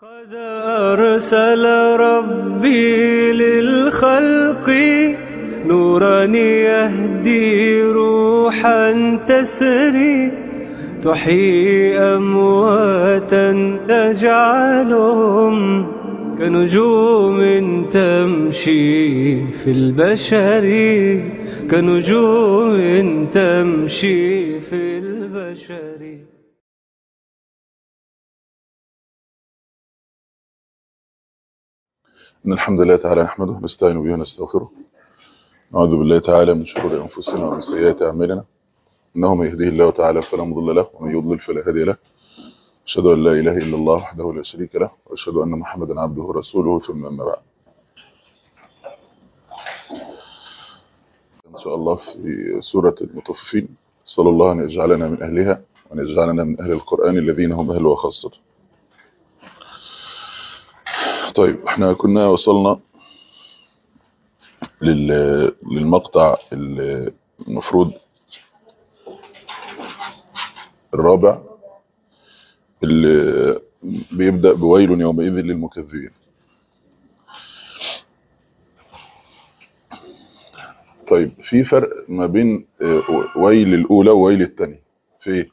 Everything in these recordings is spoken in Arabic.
قد أرسل ربي للخلق نورا يهدي روحا تسري تحيي أمواتا تجعلهم كنجوم تمشي في البشر كنجوم تمشي في البشر. إن الحمد لله تعالى نحمده ونستعين به ونستغفره. نعوذ بالله تعالى من شرور أنفسنا ومن سيئات أعمالنا. إنه من يهديه الله تعالى فلا مضل له ومن يضلل فلا هادي له. أشهد أن لا إله إلا الله وحده لا شريك له وأشهد أن محمدا عبده ورسوله ثم أما بعد. إن شاء الله في سورة المطففين. صلى الله أن يجعلنا من أهلها وأن يجعلنا من أهل القرآن الذين هم أهل وخاصة. طيب احنا كنا وصلنا للمقطع المفروض الرابع اللي بيبدأ بويل يومئذ للمكذبين. طيب في فرق ما بين ويل الأولى وويل الثانية في ايه؟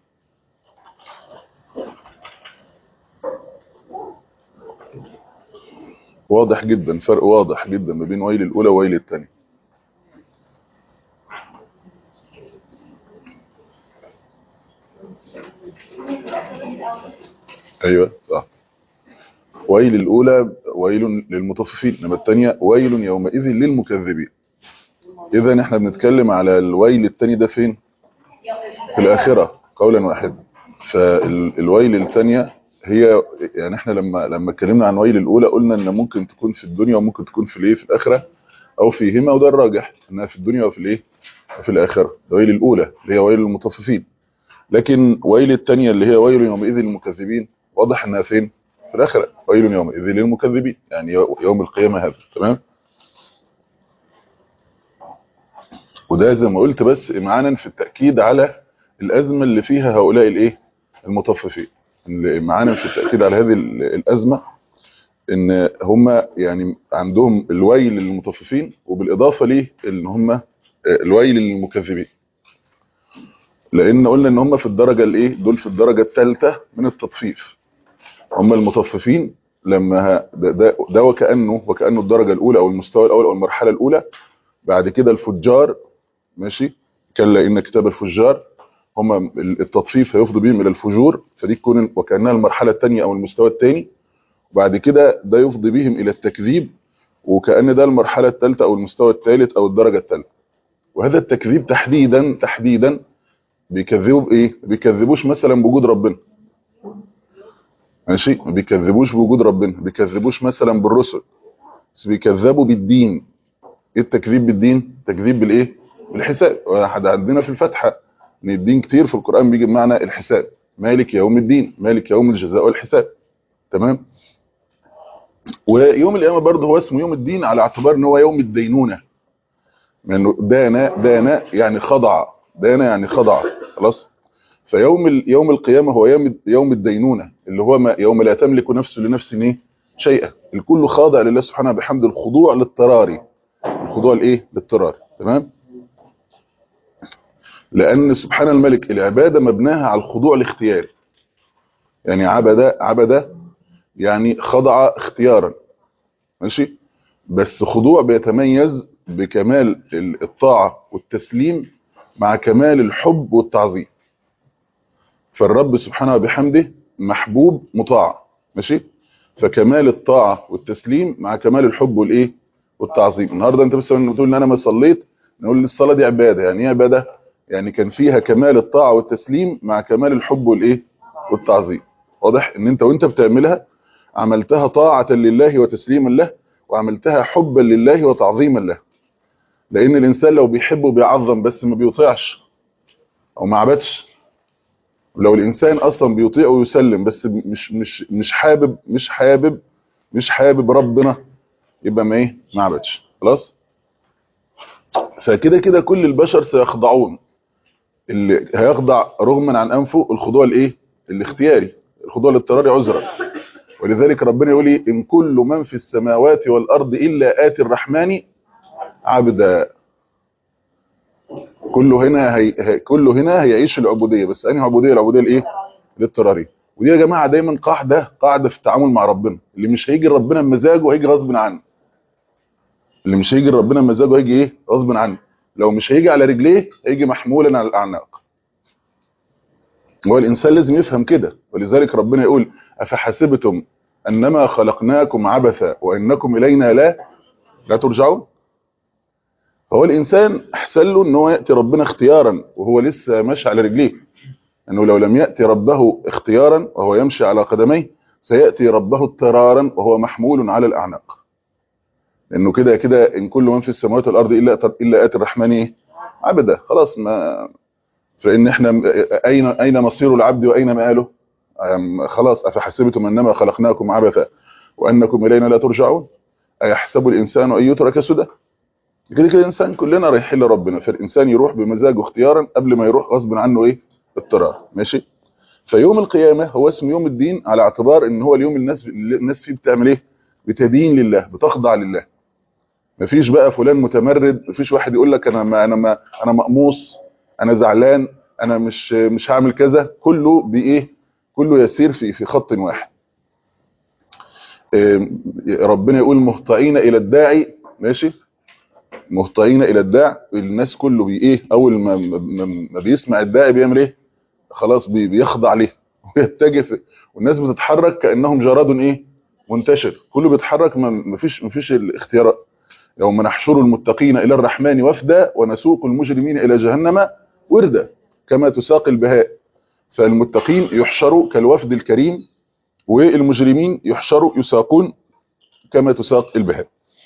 واضح جدا، فرق واضح جدا ما بين ويل الأولى وويل الثانية. ايوه صح. ويل الأولى ويل للمطففين، انما الثانية ويل يومئذ للمكذبين. إذا احنا بنتكلم على الويل الثاني ده فين؟ في الآخرة قولا واحدا. فالويل الثانية هي يعني احنا لما اتكلمنا عن ويل الأولى قلنا ان ممكن تكون في الدنيا وممكن تكون في الايه، في الآخرة او فيهما، وده الراجح انها في الدنيا وفي الايه، في الآخرة. ويل الأولى اللي هي ويل المطففين، لكن ويل الثانية اللي هي ويل يومئذ للمكذبين واضح انها فين؟ في الآخرة. ويل يومئذ للمكذبين يعني يوم القيامة هذا. تمام. وده زي ما قلت بس إمعانا في التأكيد على الأزمة اللي فيها هؤلاء الايه، المطففين. إمعانا في التأكيد على هذه الأزمة ان هم يعني عندهم الويل للمطففين، وبالإضافة ليه ان هم الويل للمكذبين، لأن قلنا ان هم في الدرجة الايه، دول في الدرجة الثالثة من التطفيف. هم المطففين لما ده وكأنه الدرجة الأولى أو المستوى الأول أو المرحلة الأولى. بعد كده الفجار، ماشي، كلا إن كتاب الفجار، هم التطفيف هيفضي بهم إلى الفجور، فدي تكون وكأنها المرحلة الثانية أو المستوى الثاني. وبعد كده ده يفضي بهم إلى التكذيب، وكأن ده المرحلة الثالثة أو المستوى الثالث أو الدرجة الثالثة. وهذا التكذيب تحديدا بيكذبوا بإيه؟ ما بيكذبوش مثلا بوجود ربنا، ماشي، ما بيكذبوش بوجود ربنا، ما بيكذبوش مثلا بالرسل، بس بيكذبوا بالدين. ايه التكذيب بالدين؟ تكذيب بالايه؟ بالحساب. واحد عندنا في الفتحه ان الدين كتير في القران بيجي بمعنى الحساب، مالك يوم الدين، مالك يوم الجزاء والحساب. تمام. ويوم القيامه برضه هو اسمه يوم الدين على اعتبار ان هو يوم الدينونه، لانه دانا يعني خضع، دانا يعني خضع، خلاص. يوم القيامه هو يوم الدينونه، اللي هو يوم لا تملك نفس لنفس ايه شيئا، الكل خاضع لله سبحانه بحمد، الخضوع للاضطراري، الخضوع الايه، للاضطرار. تمام. لان سبحان الملك العباده مبناها على الخضوع الاختياري، يعني عبد يعني خضع اختيارا، ماشي، بس خضوع بيتميز بكمال الطاعه والتسليم مع كمال الحب والتعظيم. فالرب سبحانه وبحمده محبوب مطاع، ماشي، فكمال الطاعه والتسليم مع كمال الحب والايه، والتعظيم. النهارده انت بس بتقول ان انا ما صليت، نقول الصلاه دي عباده. يعني ايه عباده؟ يعني كان فيها كمال الطاعه والتسليم مع كمال الحب والايه، والتعظيم. واضح ان وانت بتعملها عملتها طاعه لله وتسليما له، وعملتها حبا لله وتعظيما له. لان الانسان لو بيحب وبيعظم بس ما بيطيعش او ما عبدش، لو الانسان اصلا بيطيع ويسلم بس مش حابب ربنا، يبقى ما عبدش. خلاص. فكده كده كل البشر سيخضعون، اللي هيخضع رغما عن انفه الخضوع الايه، الاختياري، الخضوع الاضطراري عذرا. ولذلك ربنا يقول لي ان كل من في السماوات والارض الا اتي الرحمن عبدا. كله هنا هيعيش العبوديه، بس انهي عبوديه؟ العبوديه الايه؟ الاضطراريه. ودي يا جماعه دايما قاعده في التعامل مع ربنا. اللي مش هيجي ربنا بمزاجه هيجي غصب عنه. اللي مش هيجي ربنا بمزاجه هيجي ايه؟ غصب عنه. لو مش هيجي على رجليه هيجي محمولا على الاعناق. هو الانسان لازم يفهم كده. ولذلك ربنا يقول افحسبتم انما خلقناكم عبثا وانكم الينا لا ترجعون. فهو الانسان احسن له ان هو ياتي ربنا اختيارا وهو لسه ماشي على رجليه، انه لو لم ياتي ربه اختيارا وهو يمشي على قدميه سياتي ربه اضطرارا وهو محمول على الاعناق. لانه كده كده ان كل من في السماوات والارض الا اتي الرحمن ايه؟ عبدا. خلاص، ما فان احنا اين مصير العبد واين مآله؟ خلاص افحسبتم انما خلقناكم عبثا وانكم الينا لا ترجعون ايحسب الانسان ان يترك سدى. كده كده الانسان كلنا رايحين لربنا، فالانسان يروح بمزاجه اختيارا قبل ما يروح غصب عنه ايه؟ اضطرار. ماشي. فيوم القيامه هو اسم يوم الدين على اعتبار ان هو اليوم الناس فيه بتعمل ايه؟ بتدين لله، بتخضع لله. مفيش بقى فلان متمرد، مفيش واحد يقول لك انا مقموص، انا زعلان، انا مش هعمل كذا. كله بايه؟ كله يسير في خط واحد. ربنا يقول مهطعين الى الداعي. ماشي. مهطعين الى الداع. الناس كله بايه؟ اول ما بيسمع الداعي بيعمل ايه؟ خلاص بيخضع ليه ويتجه. والناس بتتحرك كانهم جراد ايه؟ منتشر. كله بيتحرك، مفيش الاختيارات. يوم نحشر المتقين الى الرحمن وفدا ونسوق المجرمين الى جهنم وردا كما تساق البهاء. فالمتقين يحشروا كالوفد الكريم، والمجرمين يساقون كما تساق البهاء.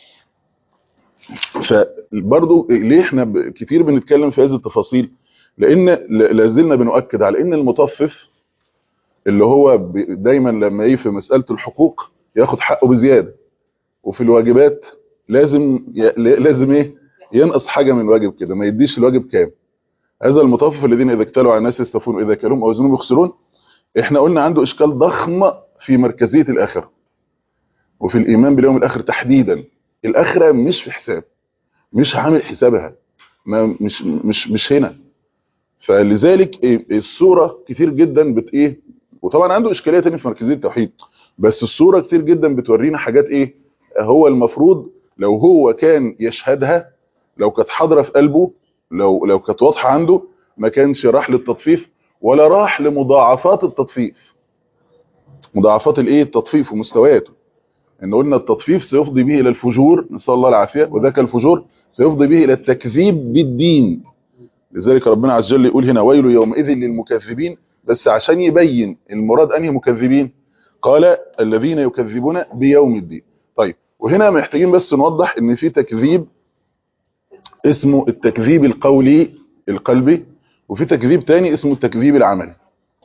فبرضو ليه احنا كتير بنتكلم في هذه التفاصيل؟ لان لازلنا بنؤكد على ان المطفف اللي هو دايما لما يجي في مساله الحقوق ياخد حقه بزياده، وفي الواجبات لازم ايه؟ ينقص حاجه من الواجب كده، ما يديش الواجب كام. هذا المطفف الذين اذا اكتالوا على الناس يستوفون واذا كالوهم او وزنهم يخسرون. احنا قلنا عنده اشكال ضخم في مركزيه الاخره وفي الايمان باليوم الاخر تحديدا. الاخره مش في حساب، مش عامل حسابها، ما مش هنا. فلذلك الصوره كتير جدا ايه. وطبعا عنده اشكاليه ثانيه في مركزيه التوحيد، بس الصوره كتير جدا بتورينا حاجات ايه هو المفروض لو هو كان يشهدها، لو كانت حاضره في قلبه، لو كانت واضحه عنده، ما كانش راح للتطفيف ولا راح لمضاعفات التطفيف. مضاعفات الايه؟ التطفيف ومستوياته. ان قلنا التطفيف سيفضي به الى الفجور، نسال الله العافيه، وذاك الفجور سيفضي به الى التكذيب بالدين. لذلك ربنا عز وجل يقول هنا ويل يومئذ للمكذبين، بس عشان يبين المراد انهي مكذبين. قال الذين يكذبون بيوم الدين. طيب، وهنا محتاجين بس نوضح ان في تكذيب اسمه التكذيب القلبي، وفي تكذيب تاني اسمه التكذيب العملي.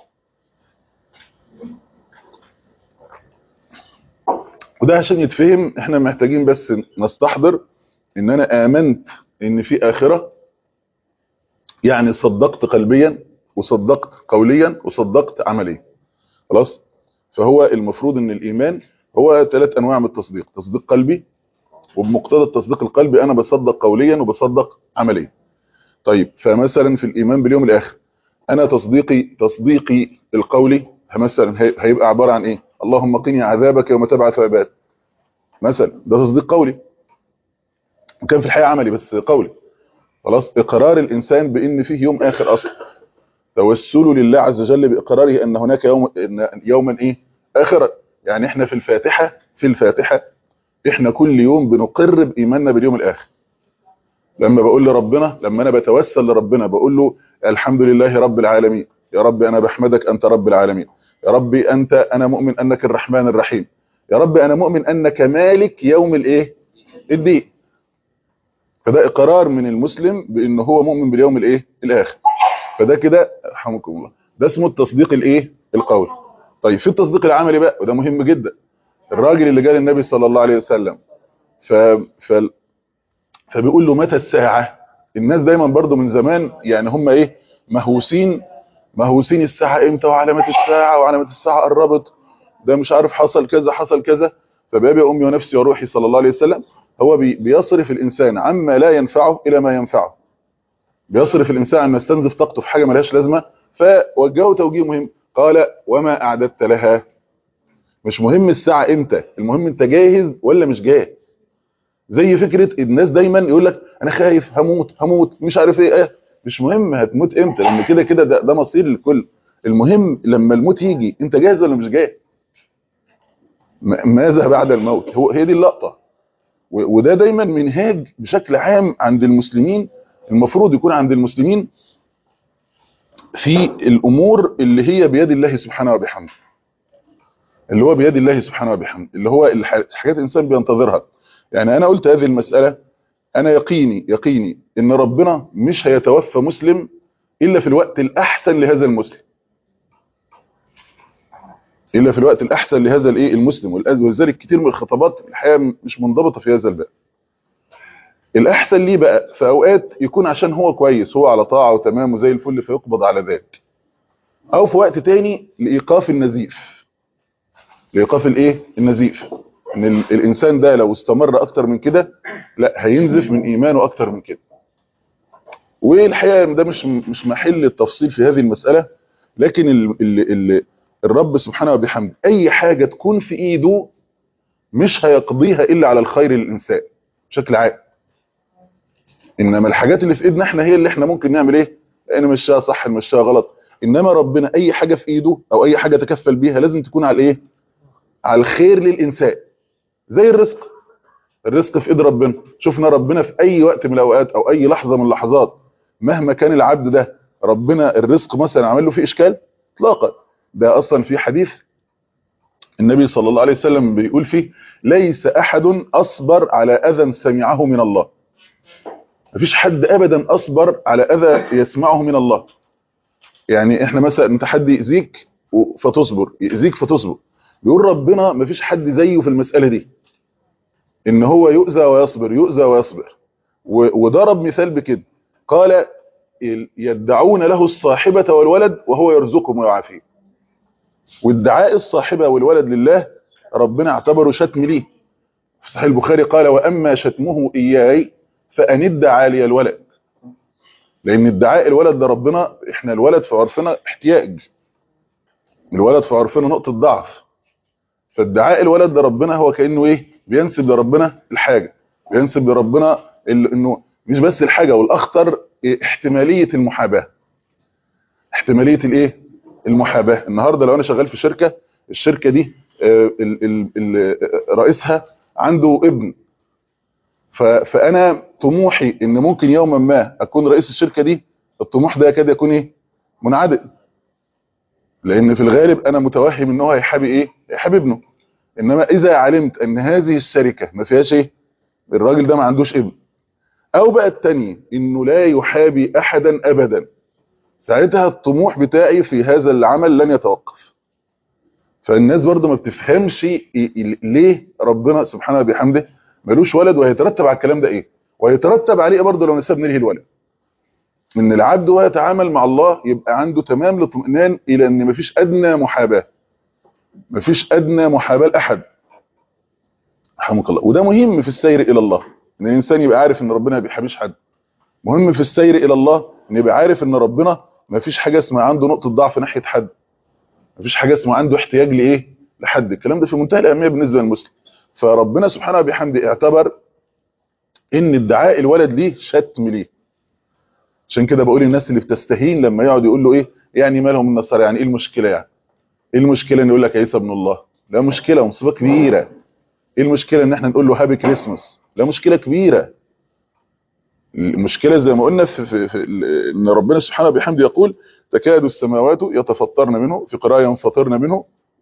وده عشان يتفهم احنا محتاجين بس نستحضر ان انا امنت ان في اخرة، يعني صدقت قلبيا وصدقت قوليا وصدقت عمليا. خلاص. فهو المفروض ان الايمان هو 3 انواع من التصديق: تصديق قلبي، وبمقتضى التصديق القلبي انا بصدق قوليا وبصدق عمليا. طيب، فمثلا في الايمان باليوم الاخر انا تصديقي القولي مثلا هيبقى عباره عن ايه؟ اللهم قني عذابك يوم تبعث عباد مثلا. ده تصديق قولي، وكان في الحقيقه عملي بس قولي. خلاص. اقرار الانسان بان فيه يوم اخر اصلا، توسله لله عز وجل باقراره ان هناك يوما ايه؟ اخرا. يعني احنا في الفاتحه احنا كل يوم بنقر بايماننا باليوم الاخر. لما بقول لربنا، لما انا بتوسل لربنا بقول له الحمد لله رب العالمين، يا رب انا بحمدك انت رب العالمين، يا ربي انا مؤمن انك الرحمن الرحيم، يا رب انا مؤمن انك مالك يوم الايه؟ الدين. فده اقرار من المسلم بانه هو مؤمن باليوم الايه؟ الاخر. فده كده رحمكم الله، ده اسمه التصديق الايه؟ القولي. طيب، في التصديق العملي بقى، وده مهم جدا. الراجل اللي جاء للنبي صلى الله عليه وسلم فبيقول له متى الساعة؟ الناس دايما برضو من زمان يعني هم ايه؟ مهووسين الساعة امتى، وعلامة الساعة، وعلامة الساعة قربت. ده مش عارف حصل كذا حصل كذا. فبابي امي ونفسي وروحي صلى الله عليه وسلم هو بيصرف الانسان عما لا ينفعه الى ما ينفعه، بيصرف الانسان عن يستنزف طاقته في حاجه ملهاش لازمه. فوجهه توجيه مهم، قال وما اعددت لها. مش مهم الساعه امتى، المهم انت جاهز ولا مش جاهز. زي فكره الناس دايما يقول لك انا خايف هموت مش عارف ايه. مش مهم هتموت امتى، لان كده كده ده مصير للكل. المهم لما الموت يجي انت جاهز ولا مش جاهز. ماذا بعد الموت، هي دي اللقطه. وده دايما منهاج بشكل عام عند المسلمين، المفروض يكون عند المسلمين في الامور اللي هي بيد الله سبحانه وبحمده، اللي هو بيد الله سبحانه وبحمده، اللي هو الحاجات الانسان بينتظرها. يعني انا قلت هذه المساله، انا يقيني ان ربنا مش هيتوفى مسلم الا في الوقت الاحسن لهذا المسلم، الا في الوقت الاحسن لهذا الايه المسلم. ولذلك كتير من الخطابات الحقيقه مش منضبطه في هذا الباب. الاحسن ليه بقى في اوقات يكون عشان هو كويس، هو على طاعه وتمام وزي الفل فيقبض على ذلك، او في وقت تاني لايقاف النزيف، لايقاف الايه النزيف. ان الانسان ده لو استمر اكتر من كده لا هينزف من ايمانه اكتر من كده. والحقيقه ده مش محل التفصيل في هذه المساله، لكن الرب سبحانه وبحمده اي حاجه تكون في ايده مش هيقضيها الا على الخير للانسان بشكل عام. انما الحاجات اللي في ايدنا احنا هي اللي احنا ممكن نعمل ايه، نمشيها صح نمشيها غلط. انما ربنا اي حاجه في ايده او اي حاجه تكفل بيها لازم تكون على ايه، على الخير للانسان. زي الرزق في ايد ربنا. شفنا ربنا في اي وقت من الاوقات او اي لحظه من اللحظات مهما كان العبد ده ربنا الرزق مثلا عمل له فيه اشكال اطلاقا. ده اصلا في حديث النبي صلى الله عليه وسلم بيقول فيه ليس احد اصبر على اذى سمعه من الله. مفيش حد ابدا اصبر على اذى يسمعه من الله. يعني احنا مثلا انت حد يأذيك فتصبر، يأذيك فتصبر. بيقول ربنا مفيش حد زيه في المسألة دي، ان هو يؤذى ويصبر يؤذى ويصبر. وضرب مثال بكده قال يدعون له الصاحبة والولد وهو يرزقهم ويعافيهم. وادعاء الصاحبة والولد لله ربنا اعتبره شتم ليه. في صحيح البخاري قال واما شتمه اياي فان ادعى لي الولد. لان ادعاء الولد لربنا، احنا الولد في عرفنا احتياج، الولد في عرفنا نقطة ضعف. فادعاء الولد لربنا هو كأنه ايه، بينسب لربنا الحاجة، بينسب لربنا انه مش بس الحاجة، والاخطر احتمالية المحاباة. احتمالية الايه المحاباة. النهاردة لو انا شغال في شركة، الشركة دي رئيسها عنده ابن، فانا طموحي ان ممكن يوما ما اكون رئيس الشركة دي، الطموح ده يكاد يكون ايه منعدم. لان في الغالب انا متوهم ان هو هيحابي ايه، هيحابي ابنه. انما اذا علمت ان هذه الشركة ما فيهاش ايه، الراجل ده ما عندوش ابن، او بقى التانية انه لا يحابي احدا ابدا، ساعتها الطموح بتاعي في هذا العمل لن يتوقف. فالناس برضو ما بتفهمش ليه ربنا سبحانه وبحمده ملوش ولد، وهيترتب على الكلام ده ايه، وهيترتب عليه برضو لو نسبنا له الولد. ان العبد وهو يتعامل مع الله يبقى عنده تمام الاطمئنان الى ان مفيش ادنى محاباه، مفيش ادنى محاباه لاحد. رحمك الله. وده مهم في السير الى الله، ان الانسان يبقى عارف ان ربنا ما بيحابيش حد. مهم في السير الى الله ان يبقى عارف ان ربنا مفيش حاجه اسمها عنده نقطه ضعف ناحيه حد، مفيش حاجه اسمها عنده احتياج لايه، لحد. الكلام ده في منتهى الاهميه بالنسبه للمسلم. فربنا سبحانه وبحمده اعتبر ان ادعاء الولد ليه شتم ليه. عشان كده بقول الناس اللي بتستهين لما يقعد يقول له ايه يعني مالهم النصارى، يعني ايه المشكله، يعني ايه المشكله ان يقول لك عيسى ابن الله؟ لا مشكله ومصيبه كبيره. ايه المشكله ان احنا نقول له هابي كريسماس؟ لا مشكله كبيره. المشكله زي ما قلنا في ان ربنا سبحانه وبحمده يقول تكاد السماوات يتفطرن منه، في قراءه ينفطرن منه،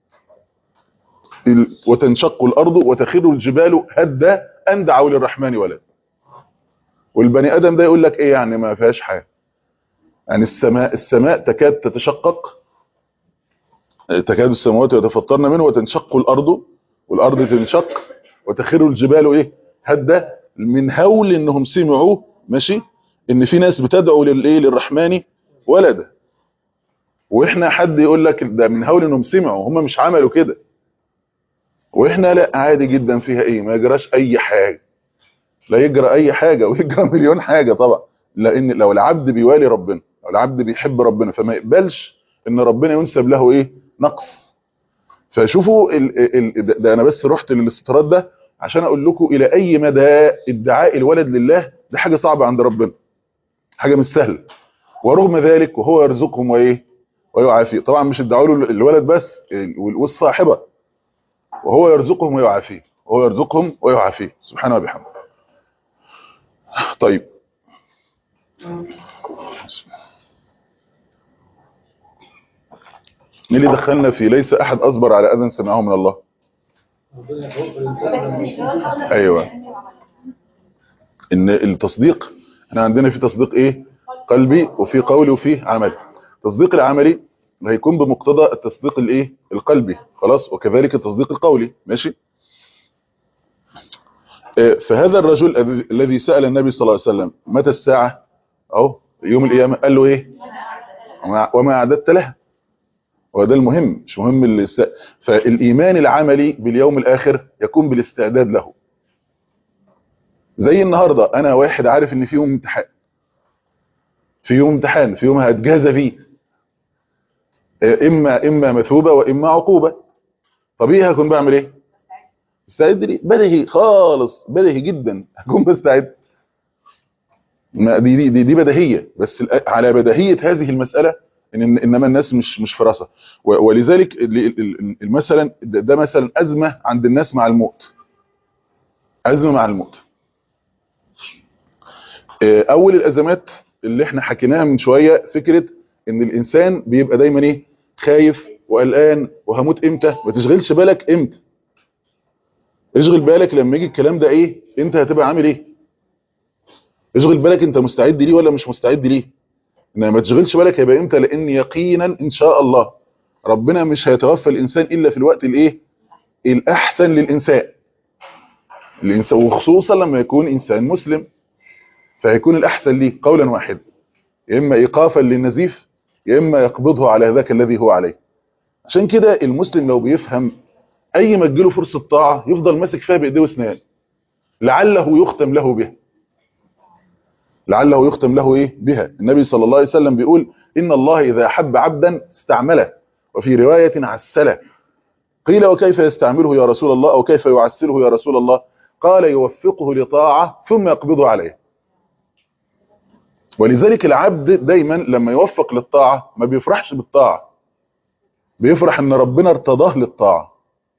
وتنشق الارض وتخر الجبال هدا ان دعوا للرحمن ولد. والبني ادم ده يقول لك ايه يعني ما فيهاش حاجه، يعني السماء تكاد تتشقق، تكاد السماوات يتفطرن منه وتنشق الارض، والارض تنشق، وتخر الجبال ايه هدا، من هول انهم سمعوا ماشي ان في ناس بتدعو للايه للرحمن ولدا. واحنا حد يقول لك ده من هول انهم سمعوا، هم مش عملوا كده، واحنا لا، عادي جدا فيها ايه، ما يجراش اي حاجه، لا يجرى اي حاجه ويجرى مليون حاجه طبعا. لان لو العبد بيوالي ربنا، لو العبد بيحب ربنا، فما يقبلش ان ربنا ينسب له ايه، نقص. فشوفوا ده انا بس رحت للاستطراد ده عشان اقول لكم الى اي مدى ادعاء الولد لله ده حاجه صعبه عند ربنا، حاجه مش سهله. ورغم ذلك وهو يرزقهم وايه، ويعافيه. طبعا مش ادعوا له الولد بس، والصاحبه، وهو يرزقهم ويعافيه، وهو يرزقهم ويعافيه سبحانه وبحمده. طيب، مين اللي دخلنا في ليس احد اصبر على اذى سمعه من الله؟ ايوه، ان التصديق، احنا عندنا في تصديق ايه، قلبي، وفي قولي، وفي عملي. التصديق العملي هيكون بمقتضى التصديق الايه، القلبي، خلاص، وكذلك التصديق القولي، ماشي. فهذا الرجل الذي سأل النبي صلى الله عليه وسلم متى الساعة، اهو يوم القيامة، قال له ايه، وما اعددت لها. وده المهم، مش مهم فالايمان العملي باليوم الاخر يكون بالاستعداد له. زي النهارده انا واحد عارف ان في يوم امتحان، في يوم هتجازى فيه، اما مثوبه واما عقوبه. طبيعي هكون بعمل ايه، مستعد ليه، بديهي خالص، بديهي جدا هكون بستعد. دي بديهيه، بس على بديهيه هذه المساله انما الناس مش في راسها. ولذلك مثلا ده مثلا ازمه عند الناس مع الموت، ازمه مع الموت. اول الازمات اللي احنا حكيناها من شويه، فكره ان الانسان بيبقى دايما ايه، خايف وقلقان، وهموت امتى. ما تشغلش بالك امتى، اشغل بالك لما يجي الكلام ده ايه، انت هتبقى عامل ايه. اشغل بالك انت مستعد ليه ولا مش مستعد ليه. انما ما تشغلش بالك هيبقى امتى، لان يقينا ان شاء الله ربنا مش هيتوفى الانسان الا في الوقت الايه، الاحسن للانسان، وخصوصا لما يكون انسان مسلم، فهيكون الاحسن ليه قولا واحدا، يا اما ايقافا للنزيف، يا اما يقبضه على ذاك الذي هو عليه. عشان كده المسلم لو بيفهم اي ما تجيله فرصه طاعه يفضل ماسك فيها بايديه واسنان، لعله يختم له بها، لعله يختم له ايه بها. النبي صلى الله عليه وسلم بيقول ان الله اذا احب عبدا استعمله، وفي روايه عسله. قيل وكيف يستعمله يا رسول الله، او كيف يعسله يا رسول الله؟ قال يوفقه لطاعه ثم يقبضه عليه. ولذلك العبد دايما لما يوفق للطاعه ما بيفرحش بالطاعه، بيفرح ان ربنا ارتضاه للطاعه،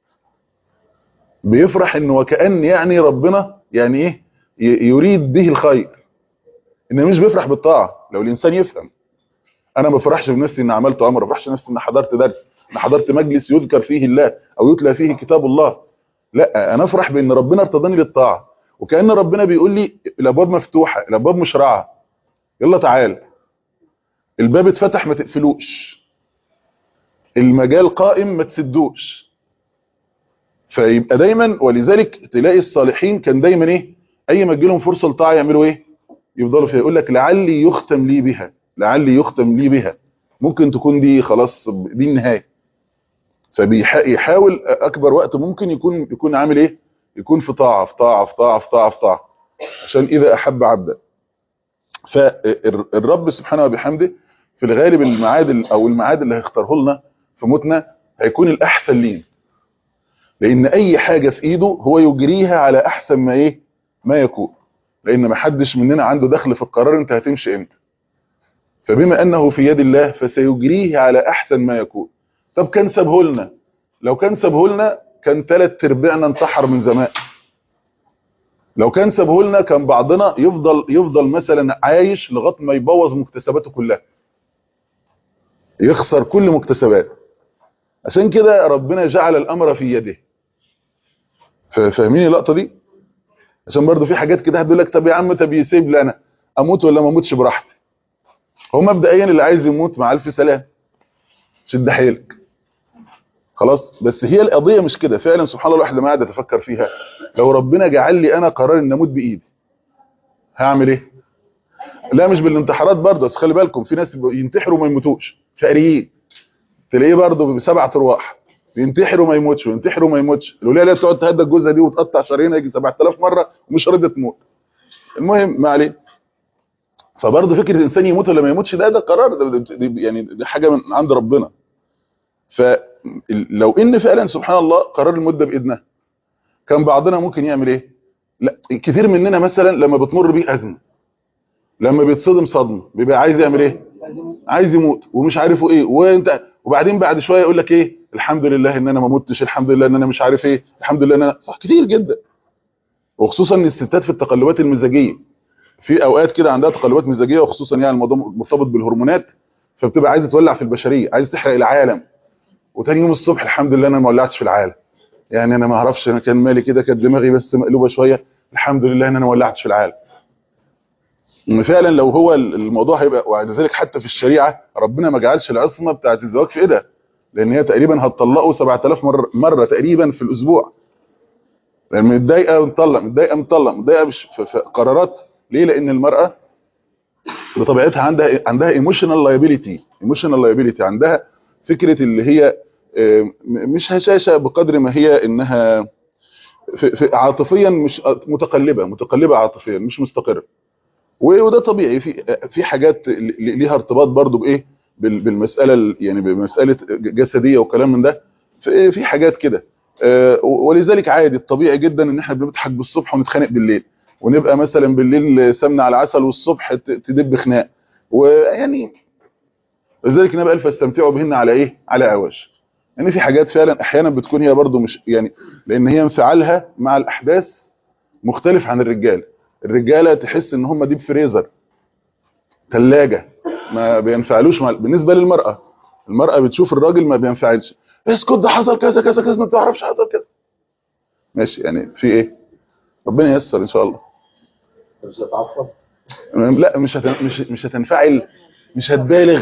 بيفرح انه وكأن يعني ربنا يعني ايه يريد به الخير، انه مش بيفرح بالطاعه. لو الانسان يفهم، انا ما بفرحش بنفسي ان عملت امر، ما بفرحش نفسي ان حضرت درس، ان حضرت مجلس يذكر فيه الله او يتلى فيه كتاب الله. لا، انا افرح بان ربنا ارتضاني للطاعه، وكأن ربنا بيقول لي الابواب مفتوحه، الابواب مشرعه، يلا تعال، الباب اتفتح ما تقفلوش، المجال قائم ما تسدوش. فيبقى دايما، ولذلك تلاقي الصالحين كان دايما ايه، اي ما تجيلهم فرصه لطاعه يعملوا ايه، يفضلوا فيها. يقول لك لعلي يختم لي بها، لعلي يختم لي بها، ممكن تكون دي خلاص دي النهايه. فبيحاول اكبر وقت ممكن يكون عامل ايه، يكون في طاعه في طاعه في طاعه في طاعه في طاعه، عشان اذا احب عبدا. فالرب سبحانه وبحمده في الغالب الميعاد اللي هيختاره لنا في موتنا هيكون الاحسن لينا، لان اي حاجه في ايده هو يجريها على احسن ما ايه، ما يكون. لان ما حدش مننا عنده دخل في القرار انت هتمشي امتى، فبما انه في يد الله فسيجريه على احسن ما يكون. طب كان سابه لنا، لو كان سابه لنا كان 3/4 انتحر من زمان. لو كان سابه لنا كان بعضنا يفضل مثلا عايش لغايه ما يبوظ مكتسباته كلها، يخسر كل مكتسباته. عشان كده ربنا جعل الامر في يده. فاهمين اللقطه دي؟ عشان برضو في حاجات كده هتقول لك طب يا عم، طب يسيب لي انا اموت ولا ما اموتش براحتي. هو مبدئيا اللي عايز يموت مع الف سلام، شد حيلك خلاص. بس هي القضيه مش كده فعلا. سبحان الله، الواحد لما قاعد اتفكر فيها، لو ربنا جعل لي انا قرار ان اموت بايدي هعمل ايه؟ لا مش بالانتحارات برضه، بس خلي بالكم في ناس ينتحروا وما يموتوش، فقريين، تلاقيه برضه ب7 ارواح ينتحر وما يموتش وينتحر وما يموتش. الولايه اللي بتقعد تهدى الجوزه دي وتقطع شرايينها يجي 7000 مره ومش راضيه تموت. المهم ما عليه. فبرضه فكره الانسان يموت ولا ما يموتش ده قرار، يعني دي حاجه من عند ربنا. فلو ان فعلا سبحان الله قرار الموت ده بايدنا، كان بعضنا ممكن يعمل ايه؟ لا كتير مننا مثلا لما بتمر بيه ازمه، لما بيتصدم صدمه بيبقى عايز يعمل ايه؟ عايز يموت ومش عارفه ايه، وبعدين بعد شويه يقول لك ايه؟ الحمد لله ان انا ما متش، الحمد لله ان انا مش عارف ايه، الحمد لله ان انا صح. كتير جدا، وخصوصا الستات في التقلبات المزاجيه، في اوقات كده عندها تقلبات مزاجيه، وخصوصا يعني الموضوع مرتبط بالهرمونات، فبتبقى عايزه تولع في البشريه، عايزه تحرق العالم، وتاني يوم الصبح الحمد لله انا ما ولعتش في العالم، يعني انا ما اعرفش انا كان مالي كده، كانت دماغي بس مقلوبه شويه، الحمد لله ان انا ما ولعتش في العالم. فعلا لو هو الموضوع هيبقى، ولذلك حتى في الشريعه ربنا ما جعلش العصمه بتاعه الزواج في ايدها، لان هي تقريبا هتطلقوا 7000 مره تقريبا في الاسبوع، لان متضايقه ونطلق، متضايقه مطلق، متضايقه في قرارات. ليه؟ لان المراه بطبيعتها عندها ايموشنال لايبيليتي، ايموشنال لايبيليتي، عندها فكره اللي هي مش هشاشه بقدر ما هي انها عاطفيا مش متقلبه عاطفيا، مش مستقره. وده طبيعي، في حاجات ليها ارتباط برضو بايه، بالمساله، يعني بمساله جسديه وكلام من ده، في حاجات كده. ولذلك عادي الطبيعي جدا ان احنا بنضحك بالصبح ونتخانق بالليل، ونبقى مثلا بالليل سمنه على عسل والصبح تدب خناق، ويعني لذلك النبي قال فاستمتعوا بهن على ايه؟ على عواش. يعني في حاجات فعلا احيانا بتكون هي برضو مش يعني، لان هي انفعالها مع الاحداث مختلف عن الرجال. الرجاله تحس ان هم ديب فريزر، ثلاجه، ما بينفعلوش بالنسبه للمراه، المراه بتشوف الراجل ما بينفعلش، اسكت ده حصل كذا كذا كذا، ما تعرفش حصل كذا، ماشي يعني في ايه، ربنا ييسر ان شاء الله. مش هتعصب؟ لا مش هتنفعل، مش هتبالغ،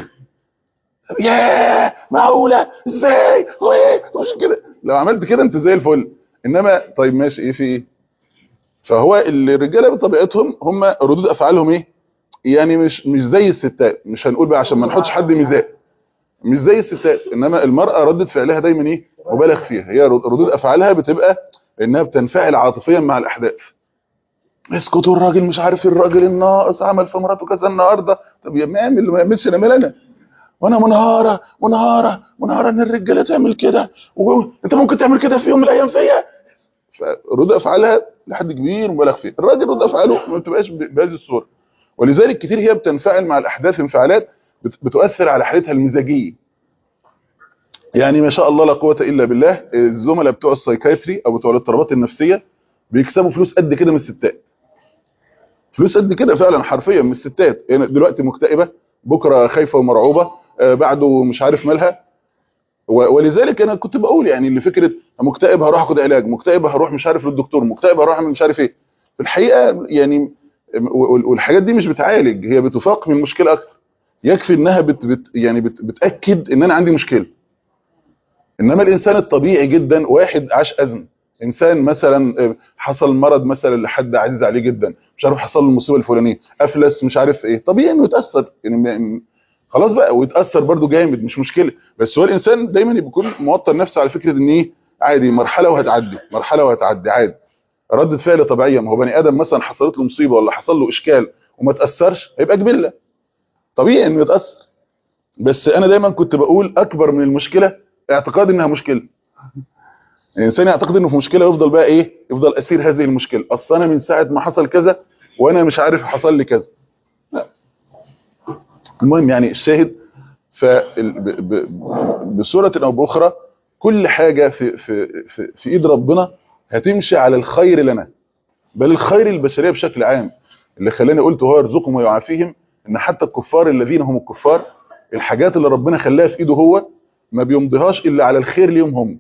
ياه معقوله ازاي وايه مش كده، لو عملت كده انت زي الفل. انما طيب ماشي ايه في ايه؟ فهو الرجاله بطبيعتهم هم ردود افعالهم ايه؟ يعني مش زي الستات، مش هنقول بقى عشان ما نحطش حد ميزان، مش زي الستات. انما المراه ردة فعلها دايما ايه؟ مبالغ فيها، هي ردود افعالها بتبقى انها بتنفعل عاطفيا مع الاحداث. اسكتوا الراجل مش عارف، الراجل الناقص عمل في مراته كذا النهارده، طب يا ما يعمل ما يعملش، نعمل انا، وانا منهاره ان الرجاله تعمل كده، وانت ممكن تعمل كده في يوم من الايام فيا. فرد افعالها لحد كبير مبالغ فيه. الراجل رد افعاله ما بتبقاش بهذه الصوره، ولذلك كتير هي بتنفعل مع الاحداث انفعالات بتؤثر على حالتها المزاجيه. يعني ما شاء الله لا قوه الا بالله، الزملاء بتوع السايكايتري او بتوع الاضطرابات النفسيه بيكسبوا فلوس قد كده من الستات، فلوس قد كده فعلا حرفيا من الستات. يعني دلوقتي مكتئبه، بكره خايفه ومرعوبه، بعده مش عارف مالها. ولذلك انا كنت بقول يعني اللي فكره مكتئب هروح اخد علاج، مكتئب هروح مش عارف للدكتور، مكتئب هروح اعمل مش عارف ايه، في الحقيقه يعني والحاجات دي مش بتعالج، هي بتفاقم المشكله اكتر. يكفي انها بتاكد ان انا عندي مشكله. انما الانسان الطبيعي جدا، واحد عاش ازمه، انسان مثلا حصل مرض مثلا لحد عزيز عليه جدا، مش عارف حصل له المصيبه الفلانيه، افلس مش عارف ايه، طبيعي انه يتاثر يعني، خلاص بقى، ويتاثر برده جامد مش مشكله. بس هو الانسان دايما بيكون موطن نفسه على فكره ان ايه، عادي، مرحله وهتعدي، مرحله وهتعدي عادي، ردة فعل طبيعيه. ما هو بني ادم مثلا حصلت له مصيبه ولا حصل له اشكال وما تاثرش، هيبقى جبله، طبيعي انه يتاثر. بس انا دايما كنت بقول اكبر من المشكله اعتقاد انها مشكله. الانسان يعتقد انه في مشكله ويفضل بقى ايه، يفضل اسير هذه المشكله، اصل انا من ساعه ما حصل كذا وانا مش عارف حصل لي كذا. لا. المهم يعني الشاهد، بصوره او باخرى كل حاجه في ايد ربنا هتمشي على الخير لنا، بل الخير البشريه بشكل عام. اللي خلاني قلت هو يرزقهم ويعافيهم، ان حتى الكفار الذين هم الكفار، الحاجات اللي ربنا خلاها في ايده هو ما بيمضيهاش الا على الخير ليهم هم،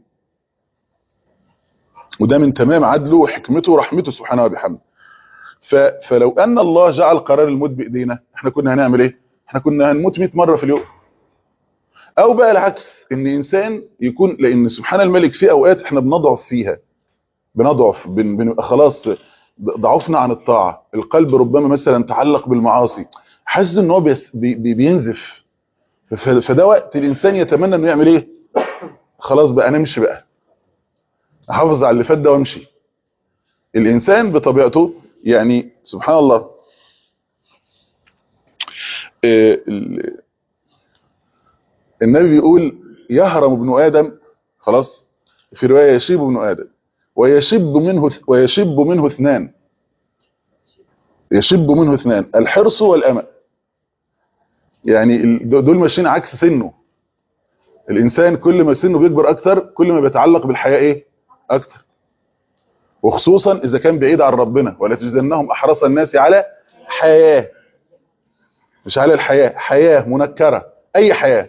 وده من تمام عدله وحكمته ورحمته سبحانه وبحمده. فلو ان الله جعل قرار الموت بايدينا، احنا كنا هنعمل ايه؟ احنا كنا هنموت 100 مره في اليوم. او بقى العكس، ان انسان يكون، لان سبحان الملك في اوقات احنا بنضعف فيها، بنضعف، بنبقى خلاص ضعفنا عن الطاعه، القلب ربما مثلا تعلق بالمعاصي، حاسس ان هو بينزف. فده وقت الانسان يتمنى انه يعمل ايه؟ خلاص بقى انا امشي بقى، احافظ على اللي فات ده وامشي. الانسان بطبيعته يعني سبحان الله النبي بيقول يهرم ابن ادم، خلاص في روايه يشيب ابن ادم ويشب منه اثنان، يشب منه اثنان الحرص والامل. يعني دول ماشيين عكس سنه. الانسان كل ما سنه بيكبر اكتر كل ما بيتعلق بالحياه ايه اكتر، وخصوصا اذا كان بعيد عن ربنا. ولا تجدنهم احرص الناس على حياه، مش على الحياه، حياه منكره، اي حياه،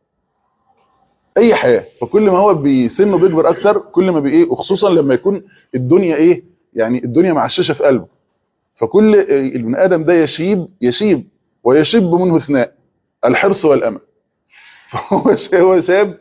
اي حياه. فكل ما هو بسنه بيكبر اكتر كل ما بايه، وخصوصا لما يكون الدنيا ايه، يعني الدنيا معششه في قلبه. فكل البني ادم ده يشيب ويشب منه اثنان الحرص والامل. فهو شاب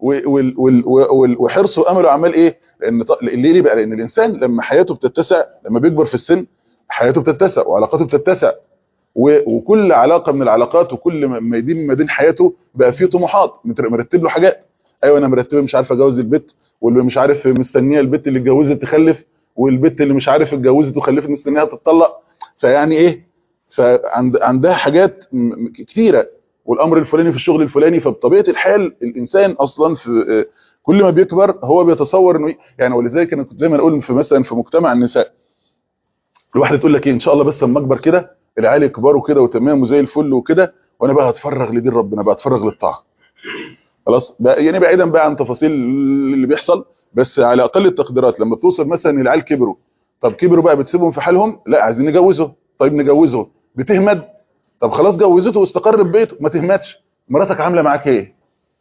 وحرصه وامله عمال ايه، لان ليه بقى؟ لان الانسان لما حياته بتتسع، لما بيكبر في السن حياته بتتسع وعلاقاته بتتسع، وكل علاقه من العلاقات وكل ما يدين ما دين حياته بقى فيه طموحات، مرتب له حاجات. ايوه انا مرتبه مش عارف اجوز البت، واللي مش عارف مستنيه البت اللي اتجوزت تخلف، والبت اللي مش عارف اتجوزت وخلفت مستنيها تتطلق. فيعني ايه، فعندها حاجات كتيره، والامر الفلاني في الشغل الفلاني. فبطبيعه الحال الانسان اصلا في كل ما بيكبر هو بيتصور انه يعني. ولذلك انا كنت دايما اقول في مثلا في مجتمع النساء، الواحده تقول لك ايه ان شاء الله بس لما اكبر كده العيال يكبروا كده وتمام وزي الفل وكده، وانا بقى هتفرغ لدين ربنا، بقى هتفرغ للطاعه خلاص بقى. يعني بعيدا بقى عن تفاصيل اللي بيحصل، بس على اقل التقديرات لما بتوصل مثلا العيال كبروا، طب كبروا بقى بتسيبهم في حالهم؟ لا عايزين نجوزهم. طيب نجوزهم، بتهمد؟ طب خلاص جوزته واستقر ببيته، ما تهمتش. مراتك عامله معاك ايه؟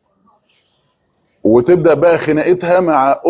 وتبدا بقى خناقتها مع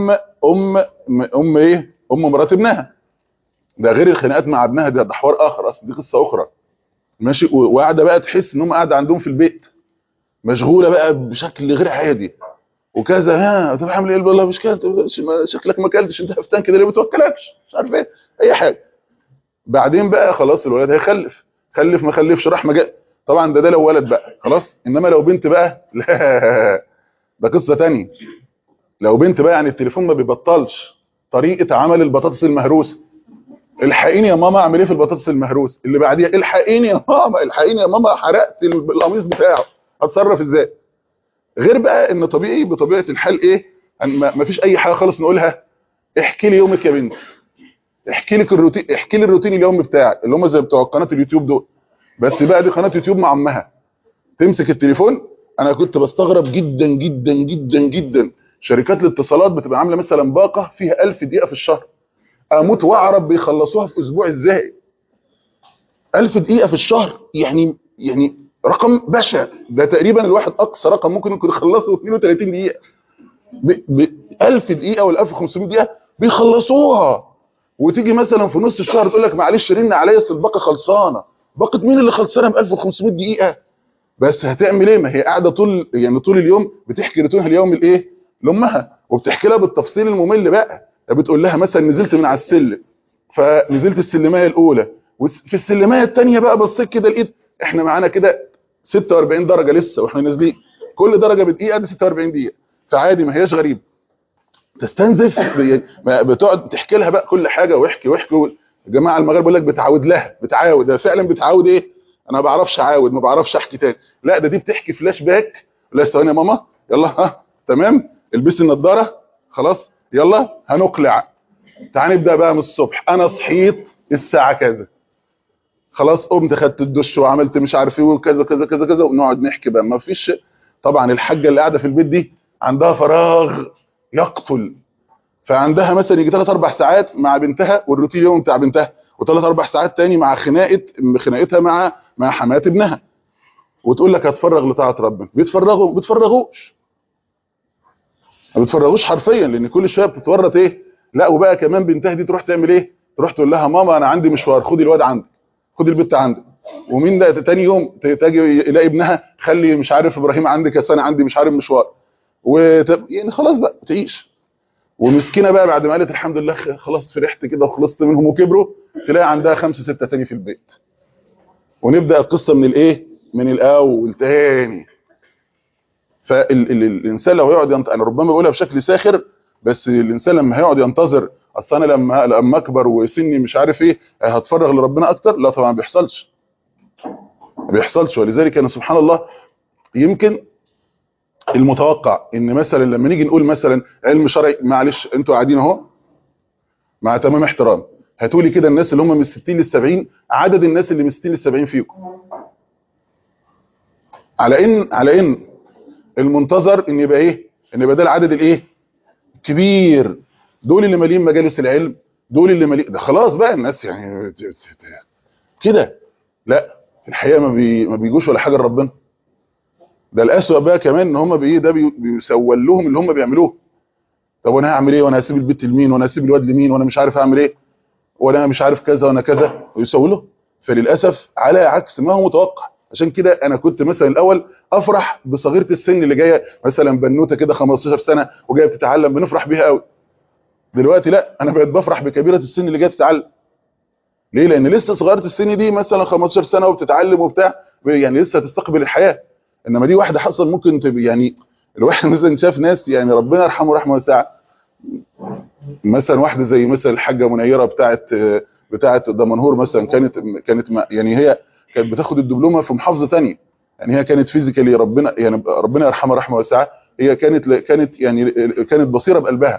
ام ايه، ام مرات ابنها. ده غير الخناقات مع ابنها، ده حوار اخر اصلا، دي قصه اخرى ماشي. وقاعده بقى تحس ان هم قاعده عندهم في البيت مشغوله بقى بشكل غير عادي وكذا. ها طب عامل ايه؟ والله مش كده، شكلك ما اكلتش، انت هفتان كده ليه؟ ما بتوكلكش، مش عارف ايه، اي حاجه. بعدين بقى خلاص الولد هيخلف، خلف ما خلفش راح ما جاء. طبعا ده لو ولد بقى خلاص، انما لو بنت بقى لا، ده قصه تانية. لو بنت بقى يعني التليفون ما بيبطلش طريقه عمل البطاطس المهروسه. الحقيني يا ماما اعمل ايه في البطاطس المهروس؟ اللي بعديها الحقيني يا ماما، الحقيني يا ماما حرقت القميص بتاعه، اتصرف ازاي؟ غير بقى ان طبيعي بطبيعه الحال ايه، ما فيش اي حاجه خالص نقولها احكي لي يومك يا بنت، احكي لك الروتين، احكي لي الروتين اليومي بتاعك، اللي هم زي بتوع قناه اليوتيوب دول. بس بقى دي قناه يوتيوب مع امها، تمسك التليفون. انا كنت بستغرب جدا جدا جدا جدا، شركات الاتصالات بتبقى عامله مثلا باقه فيها 1000 دقيقه في الشهر، اموت واعرف بيخلصوها في اسبوع ازاي. 1000 دقيقة في الشهر، يعني رقم بشع. ده تقريبا الواحد أقصى رقم ممكن يخلصه 32 دقيقة. 1000 دقيقة ولا 1500 دقيقة بيخلصوها. وتيجي مثلا في نص الشهر تقول لك معلش رن عليا اصل الباقة خلصانة. باقة مين اللي خلصانة ب 1500 دقيقة؟ بس هتعمل ايه؟ ما هي قاعدة طول يعني طول اليوم بتحكي روتينها اليومي لايه؟ لامها، وبتحكي لها بالتفصيل الممل بقى. بتقول لها مثلا نزلت من على السلم، فنزلت السلمايه الاولى، وفي السلمايه الثانيه بقى بصيت كده لقيت احنا معانا كده 46 درجه لسه واحنا نازلين، كل درجه بدقيقه دي 46 دقيقه. فعادي ما هياش غريب، تستنزف بتقعد تحكي لها بقى كل حاجه، واحكي واحكي. الجماعه المغاربه بيقول لك بتعود لها، بتعاود، ده فعلا بتعاود ايه؟ انا ما بعرفش اعاود، ما بعرفش احكي تاني. لا ده دي بتحكي فلاش باك. لا ثواني يا ماما، يلا ها تمام، البسي النضاره خلاص، يلا هنقلع، تعال نبدا بقى من الصبح. انا صحيت الساعه كذا، خلاص قمت خدت الدش وعملت مش عارف ايه وكذا كذا كذا كذا، ونقعد نحكي بقى. ما فيش طبعا الحاجه اللي قاعده في البيت دي عندها فراغ يقتل، فعندها مثلا يجي 3 4 ساعات مع بنتها والروتين اليوم بتاع بنتها، و3 4 ساعات تاني مع خناقتها مع حمات ابنها. وتقول لك هتفرغ لطاعه ربنا. بتفرغوش، ما بتفرغوش حرفيا، لان كل شويه بتتورط ايه. لا وبقى كمان بنتها دي تروح تعمل ايه؟ تروح تقول لها ماما انا عندي مشوار، خدي الواد عندك، خدي البت عندك. ومين ده تاني يوم تجي يلاقي ابنها خلي مش عارف ابراهيم عندك يا سنه عندي مش عارف مشوار. يعني خلاص بقى تعيش. ومسكينه بقى بعد ما قالت الحمد لله خلاص فرحت كده وخلصت منهم وكبروا، تلاقي عندها 5 6 تاني في البيت. ونبدا القصه من الايه؟ من الاول تاني. فالانسان لو يقعد انا ربما بقولها بشكل ساخر، بس الانسان لما هيقعد ينتظر اصل انا لما اكبر وسني مش عارف ايه هتفرغ لربنا اكتر، لا طبعا ما بيحصلش. ولذلك انا سبحان الله يمكن المتوقع ان مثلا لما نيجي نقول مثلا علم شرعي، معلش انتوا قاعدين اهو مع تمام احترام، هاتولي كده الناس اللي هم من 60 ل 70 عدد الناس اللي من 60 ل 70 فيكم، على ان المنتظر ان يبقى ايه، ان يبقى ده العدد الايه كبير، دول اللي مالين مجالس العلم، دول اللي مالين ده، خلاص بقى الناس يعني كده. لا في الحقيقه ما بيجوش ولا حاجه لربنا. ده الاسوأ بقى كمان ان هم بايه، ده بيسول لهم اللي هم بيعملوه. طب وانا هعمل ايه، وانا هسيب البيت لمين، وانا هسيب الواد لمين، وانا مش عارف اعمل ايه، وانا مش عارف كذا وانا كذا، ويسووا له. فللاسف على عكس ما هو متوقع. عشان كده انا كنت مثلا الاول افرح بصغيره السن اللي جايه، مثلا بنوته كده 15 سنه وجايه بتتعلم، بنفرح بيها قوي. دلوقتي لا، انا بقيت بفرح بكبيره السن اللي جايه تتعلم. ليه؟ لان لسه صغيره السن دي مثلا 15 سنه وبتتعلم وبتاع، يعني لسه تستقبل الحياه. انما دي واحده حصل ممكن تبقى يعني الواحد مثلا شاف ناس يعني ربنا يرحمه رحمه واسعه، مثلا واحده زي مثلا الحاجه منيره بتاعه دمنهور مثلا، كانت يعني هي كانت بتاخد الدبلومه في محافظه ثانيه، يعني هي كانت فيزيكالي ربنا يرحمها رحمه واسعه، هي كانت يعني كانت بصيره بقلبها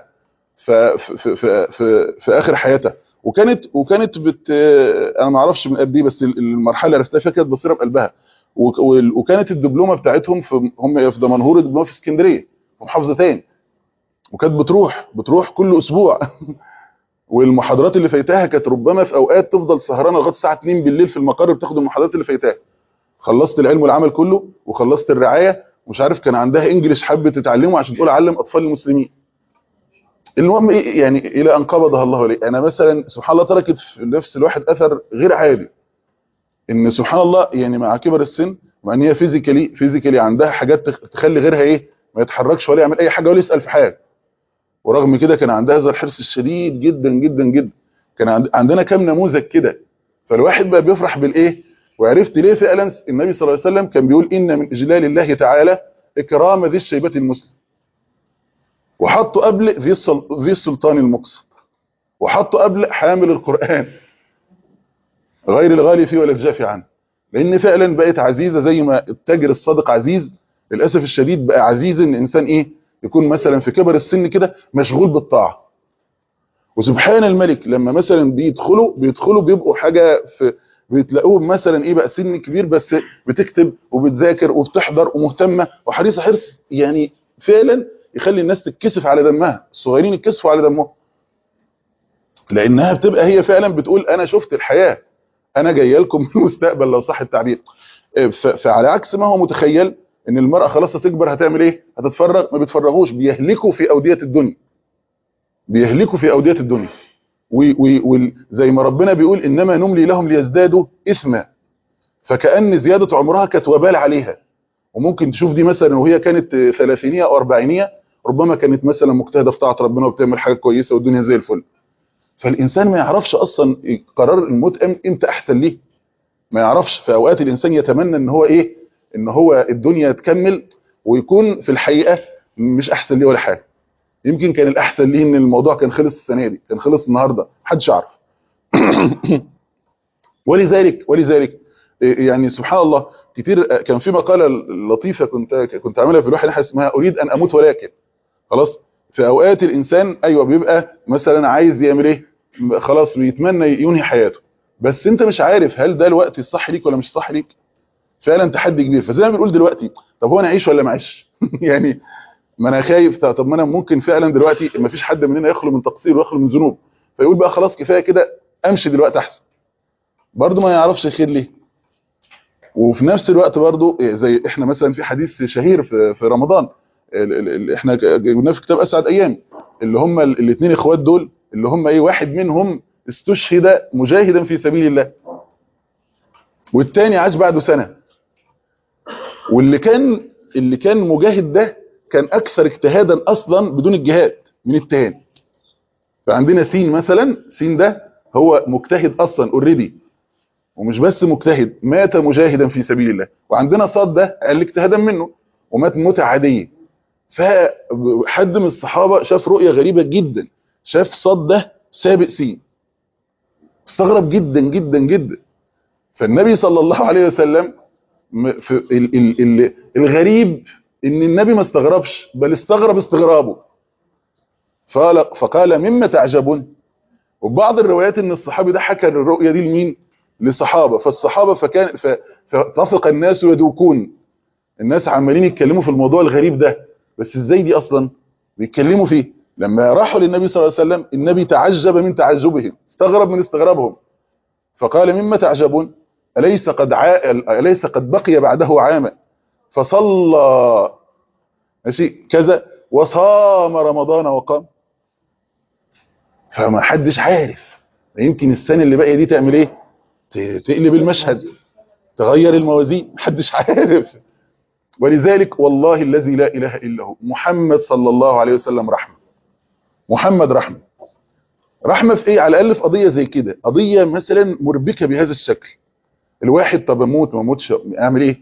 في اخر حياتها، وكانت انا ما اعرفش من قد ايه، بس المرحله اللي عرفتها فيها كانت بصيره بقلبها. وكانت الدبلومه بتاعتهم هم في دمنهور، الدبلومه في اسكندريه في محافظه ثانيه، وكانت بتروح كل اسبوع والمحاضرات اللي فايتاها كانت ربما في اوقات تفضل سهرانه لغايه الساعه 2 بالليل في المقر بتاخد المحاضرات اللي فايتاها. خلصت العلم والعمل كله وخلصت الرعايه، مش عارف كان عندها انجليش حابه تتعلمه عشان تقول اعلم اطفال المسلمين. المهم ايه يعني الى ان قبضها الله اليه. انا مثلا سبحان الله تركت في نفس الواحد اثر غير عادي، ان سبحان الله يعني مع كبر السن، مع ان هي فيزيكالي عندها حاجات تخلي غيرها ايه ما يتحركش ولا يعمل اي حاجه ولا يسال في حاجه، ورغم كده كان عندها هذا الحرص الشديد جدا جدا جدا. كان عندنا كام نموذج كده. فالواحد بقى بيفرح بالايه، وعرفت ليه فعلا النبي صلى الله عليه وسلم كان بيقول ان من اجلال الله تعالى اكرام ذي الشيبه المسلم، وحطوا قبل ذي السلطان المقسط، وحطوا قبل حامل القرآن غير الغالي فيه ولا الجافي عنه. لان فعلا بقت عزيزه زي ما التاجر الصادق عزيز، للاسف الشديد بقى عزيز ان الانسان ايه يكون مثلا في كبر السن كده مشغول بالطاعه. وسبحان الملك لما مثلا بيدخلوا بيبقوا حاجه في، بتلاقوهم مثلا ايه بقى سن كبير بس بتكتب وبتذاكر وبتحضر ومهتمه وحريصه حرص يعني فعلا يخلي الناس تتكسف على دمها، الصغيرين يتكسفوا على دمهم، لانها بتبقى هي فعلا بتقول انا شفت الحياه، انا جايه لكم من المستقبل لو صح التعبير. فعلى عكس ما هو متخيل ان المراه خلاص هتكبر هتعمل ايه، هتتفرغ، ما بيتفرغوش، بيهلكوا في اوديه الدنيا، بيهلكوا في اوديه الدنيا. وزي ما ربنا بيقول انما نملي لهم ليزدادوا اثما، فكأن زياده عمرها كانت وبال عليها. وممكن تشوف دي مثلا وهي كانت ثلاثينيه او اربعينيه، ربما كانت مثلا مجتهده في طاعه ربنا وبتعمل حاجه كويسه والدنيا زي الفل. فالانسان ما يعرفش اصلا قرار الموت امتى احسن ليه، ما يعرفش. في اوقات الانسان يتمنى ان هو ايه، ان هو الدنيا تكمل ويكون في الحقيقه مش احسن ليه ولا حاجه. يمكن كان الاحسن ليه ان الموضوع كان خلص السنه دي، كان خلص النهارده، محدش يعرف. ولذلك يعني سبحان الله كتير كان في مقاله لطيفه كنت عاملها في الواحد اسمها اريد ان اموت ولكن. خلاص في اوقات الانسان ايوه بيبقى مثلا عايز يعمل ايه، خلاص بيتمنى ينهي حياته، بس انت مش عارف هل ده الوقت الصح ليك ولا مش صح ليك. فعلا تحدي كبير. فزي ما بنقول دلوقتي طب هو انا اعيش ولا ما اعيش؟ يعني ما انا خايف، طب ما انا ممكن فعلا دلوقتي ما فيش حد مننا يخلو من تقصير ويخلو من ذنوب، فيقول بقى خلاص كفايه كده امشي دلوقتي احسن، برضه ما يعرفش خير ليه. وفي نفس الوقت برضه زي احنا مثلا في حديث شهير في رمضان، احنا جبناه في كتاب اسعد ايام، اللي هم الاثنين اخوات دول اللي هم ايه، واحد منهم استشهد مجاهدا في سبيل الله والتاني عاش بعده سنه. واللي كان مجاهد ده كان اكثر اجتهادا اصلا بدون الجهاد من التاني. فعندنا سين مثلا، سين ده هو مجتهد اصلا اوريدي، ومش بس مجتهد، مات مجاهدا في سبيل الله. وعندنا صاد ده اقل اجتهادا منه، ومات موتة عادية. فحد من الصحابة شاف رؤية غريبة جدا، شاف صاد ده سابق سين، استغرب جدا جدا جدا. فالنبي صلى الله عليه وسلم في الغريب ان النبي ما استغربش، بل استغرب استغرابه، فقال مما تعجبون. وبعض الروايات ان الصحابي ده حكى الرؤية دي لمين؟ لصحابة. فالصحابة فطفق الناس يدوكون، الناس عمالين يتكلموا في الموضوع الغريب ده، بس ازاي دي اصلا بيتكلموا فيه. لما راحوا للنبي صلى الله عليه وسلم النبي تعجب من تعجبهم، استغرب من استغرابهم، فقال مما تعجبون أليس قد بقي بعده عاما فصلى ماشي كذا وصام رمضان وقام. فما حدش عارف، يمكن السنة اللي باقيه دي تعمل ايه؟ تقلب المشهد، تغير الموازين، محدش عارف. ولذلك والله الذي لا اله الا هو محمد صلى الله عليه وسلم رحمه. محمد رحمه في ايه؟ على الاقل في قضيه زي كده، قضيه مثلا مربكه بهذا الشكل. الواحد طب اموت ما اموتش اعمل ايه؟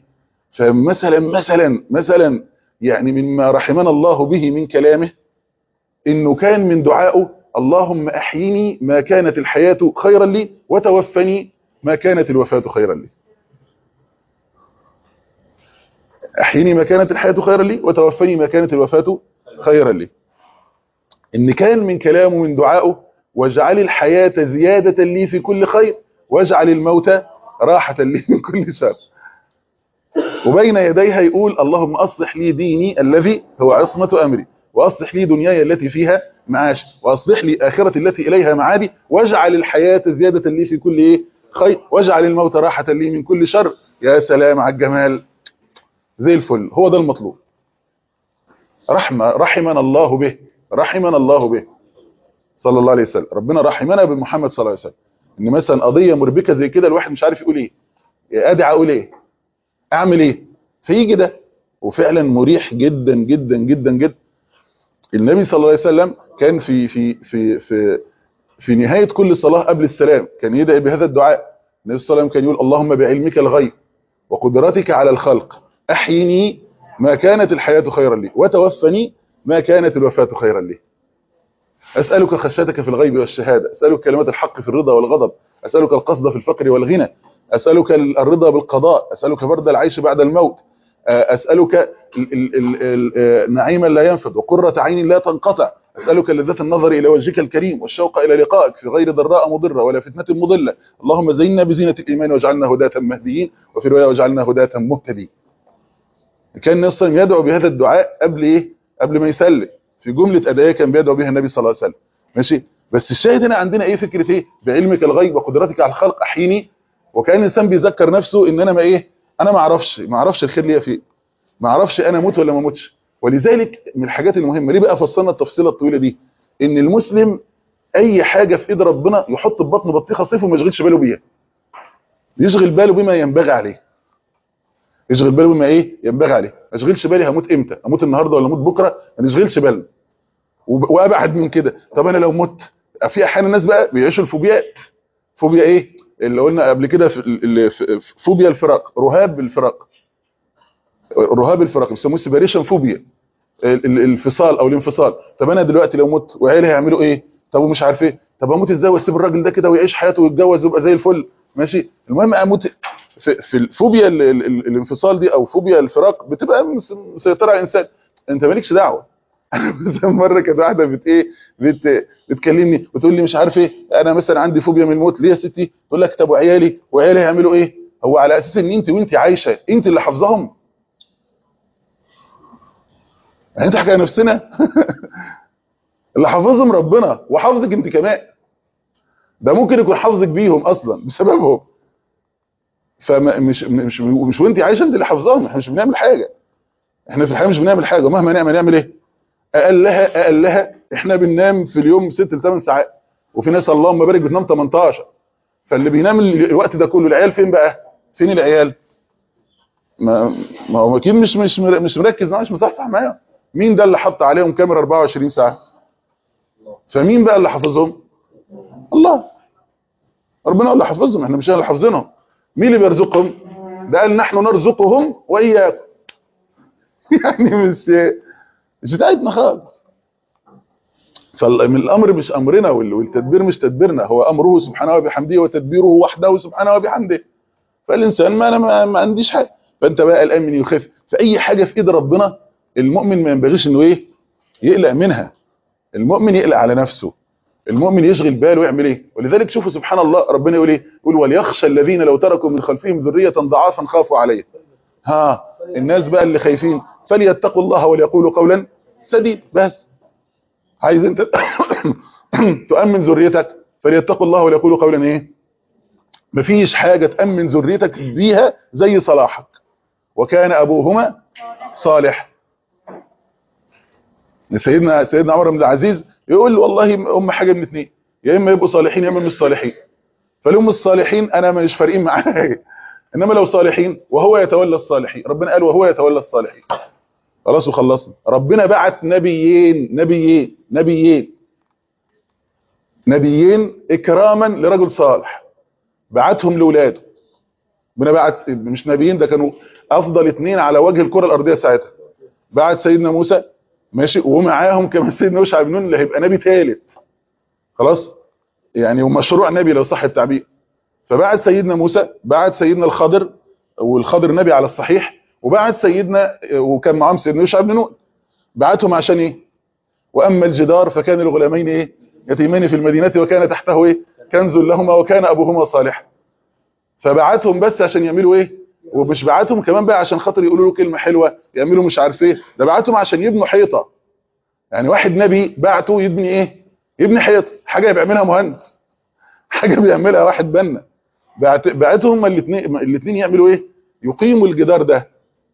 فمثلا يعني مما رحمنا الله به من كلامه انه كان من دعائه اللهم احيني ما كانت الحياه خيرا لي وتوفني ما كانت الوفاه خيرا لي. احيني ما كانت الحياه خيرا لي وتوفني ما كانت الوفاه خيرا لي. ان كان من كلامه من دعائه واجعل الحياه زياده لي في كل خير واجعل الموت راحه لي من كل شر. وبين يديها يقول اللهم اصلح لي ديني الذي هو عصمه امري، واصلح لي دنياي التي فيها معاش، واصلح لي اخرتي التي اليها معادي، واجعل الحياه زياده لي في كل ايه خير واجعل الموت راحه لي من كل شر. يا سلام على الجمال، زي الفل، هو ده المطلوب. رحمنا الله به، رحمنا الله به صلى الله عليه وسلم. ربنا رحمنا بمحمد صلى الله عليه وسلم. ان مثلا قضيه مربكه زي كده الواحد مش عارف يقول ايه، ادعي اقول ايه، اعمل ايه، فيجي ده. وفعلا مريح جدا جدا جدا جدا. النبي صلى الله عليه وسلم كان في نهايه كل صلاه قبل السلام كان يدعي بهذا الدعاء. النبي صلى الله عليه وسلم كان يقول اللهم بعلمك الغيب وقدرتك على الخلق احيني ما كانت الحياه خيرا لي وتوفني ما كانت الوفاه خيرا لي. أسألك خشيتك في الغيب والشهادة، أسألك كلمات الحق في الرضا والغضب، أسألك القصد في الفقر والغنى، أسألك الرضا بالقضاء، أسألك برد العيش بعد الموت، أسألك نعيما لا ينفد وقرة عين لا تنقطع، أسألك لذة النظر إلى وجهك الكريم والشوق إلى لقائك في غير ضراء مضرة ولا فتنة مضلة. اللهم زينا بزينة الإيمان واجعلنا هداة مهديين، وفي رواية واجعلنا هداة مهتدين. كان نصر يدعو بهذا الدعاء قبل إيه؟ قبل ما يسلم، في جملة أدعية كان بيدعو بها النبي صلى الله عليه وسلم. ماشي. بس الشاهد هنا عندنا ايه؟ فكرة ايه؟ بعلمك الغيب وقدرتك على الخلق احيني. وكان الانسان بيذكر نفسه ان انا ما ايه، انا ما اعرفش الخير ليا فين، ما اعرفش انا اموت ولا ما اموتش. ولذلك من الحاجات المهمه ليه بقى فصلنا التفصيله الطويله دي، ان المسلم اي حاجه في ايد ربنا يحط في بطنه بطيخه صيف وما يشغلش باله بيها، يشغل باله بما ينبغي عليه، يشغل باله بما ايه ينبغي عليه. ما اشغلش بالي هموت امتى، اموت النهارده ولا اموت بكره، ما نشغلش بالنا. وابعد من كده، طب انا لو مت، في احيانا الناس بقى بيعيشوا الفوبيات. فوبيا ايه اللي قلنا قبل كده؟ فوبيا الفراق، رهاب الفراق، رهاب الفراق بيسموه سيبريشن فوبيا، الفصال او الانفصال. طب انا دلوقتي لو مت وعيالي هيعملوا ايه؟ طب ومش عارف ايه، طب اموت ازاي واسيب الراجل ده كده ويعيش حياته ويتجوز ويبقى زي الفل ماشي. المهم اموت في الفوبيا الانفصال دي او فوبيا الفراق بتبقى مسيطره على الانسان، انت مالكش دعوه. مثلا مره كانت واحده بتكلمني وتقول لي مش عارف ايه، انا مثلا عندي فوبيا من الموت. ليه يا ستي؟ تقول لك طب وعيالي هيعملوا ايه؟ هو على اساس ان انت عايشه انت اللي حافظاهم؟ يعني انت حكايه نفسنا؟ اللي حافظهم ربنا وحافظك انت كمان، ده ممكن يكون حافظك بيهم اصلا بسببهم. فمش مش وانت عايشه انت اللي حافظاهم. احنا مش بنعمل حاجه، احنا في الحياه مش بنعمل حاجه، ومهما نعمل ايه؟ اقلها احنا بننام في اليوم 6 ل 8 ساعات، وفي ناس اللهم بارك بتنام 18. فاللي بينام الوقت ده كله، العيال فين بقى؟ فين العيال؟ ما هو اكيد مش مركز معاهم، مش مصحصح معاهم. مين ده اللي حط عليهم كاميرا 24 ساعه؟ فمين بقى اللي حافظهم؟ الله. ربنا هو اللي حافظهم، احنا مش اللي حافظينهم. مين اللي بيرزقهم؟ ده قال نحن نرزقهم واياكم. يعني مش بتاعتنا خالص. فالامر مش امرنا والتدبير مش تدبيرنا، هو امره سبحانه وبحمده وتدبيره وحده سبحانه وبحمده. فالانسان ما انا ما عنديش حاجه. فانت بقى الان من يخاف في اي حاجه في ايد ربنا. المؤمن ما ينبغيش انه ايه يقلق منها. المؤمن يقلق على نفسه، المؤمن يشغل باله ويعمل ايه. ولذلك شوفوا سبحان الله ربنا يقول ايه، يقول وليخشى الذين لو تركوا من خلفهم ذريه ضعافا خافوا عليه. الناس بقى اللي خايفين فليتقوا الله وليقولوا قولا سديد. بس عايز انت تؤمن ذريتك فليتقوا الله وليقولوا قولا ايه. مفيش حاجه تامن ذريتك بيها زي صلاحك. وكان ابوهما صالح. سيدنا عمر بن العزيز يقول له والله هم حاجه من اتنين، يا اما يبقوا صالحين يا اما مش صالحين. فلهم الصالحين انا مش فارقين معايا، انما لو صالحين وهو يتولى الصالحين. ربنا قال وهو يتولى الصالحين. خلاص وخلصنا. ربنا بعت نبيين اكراما لرجل صالح، بعتهم لاولاده. ربنا بعت مش نبيين، ده كانوا افضل اتنين على وجه الكره الارضيه ساعتها. بعت سيدنا موسى ماشي، ومعاهم كمان سيدنا يوشع بن نون اللي هيبقى نبي ثالث خلاص يعني، ومشروع نبي لو صح التعبير. فبعت سيدنا موسى، بعت سيدنا الخضر، والخضر نبي على الصحيح، وبعت سيدنا وكان معاهم سيدنا يوشع بن نون. بعتهم عشان ايه؟ واما الجدار فكان لغلامين ايه يتيمين في المدينه وكان تحته ايه كنز لهما وكان ابوهما صالحا. فبعتهم بس عشان يعملوا ايه؟ ومش بعتهم كمان بقى عشان خاطر يقولوا له كلمه حلوه، يعملوا مش عارف ايه. ده بعتهم عشان يبنوا حيطه. يعني واحد نبي بعته يبني ايه؟ يبني حيطه، حاجه بيعملها مهندس، حاجه بيعملها واحد بنا. بعتهم الاثنين يعملوا ايه؟ يقيموا الجدار ده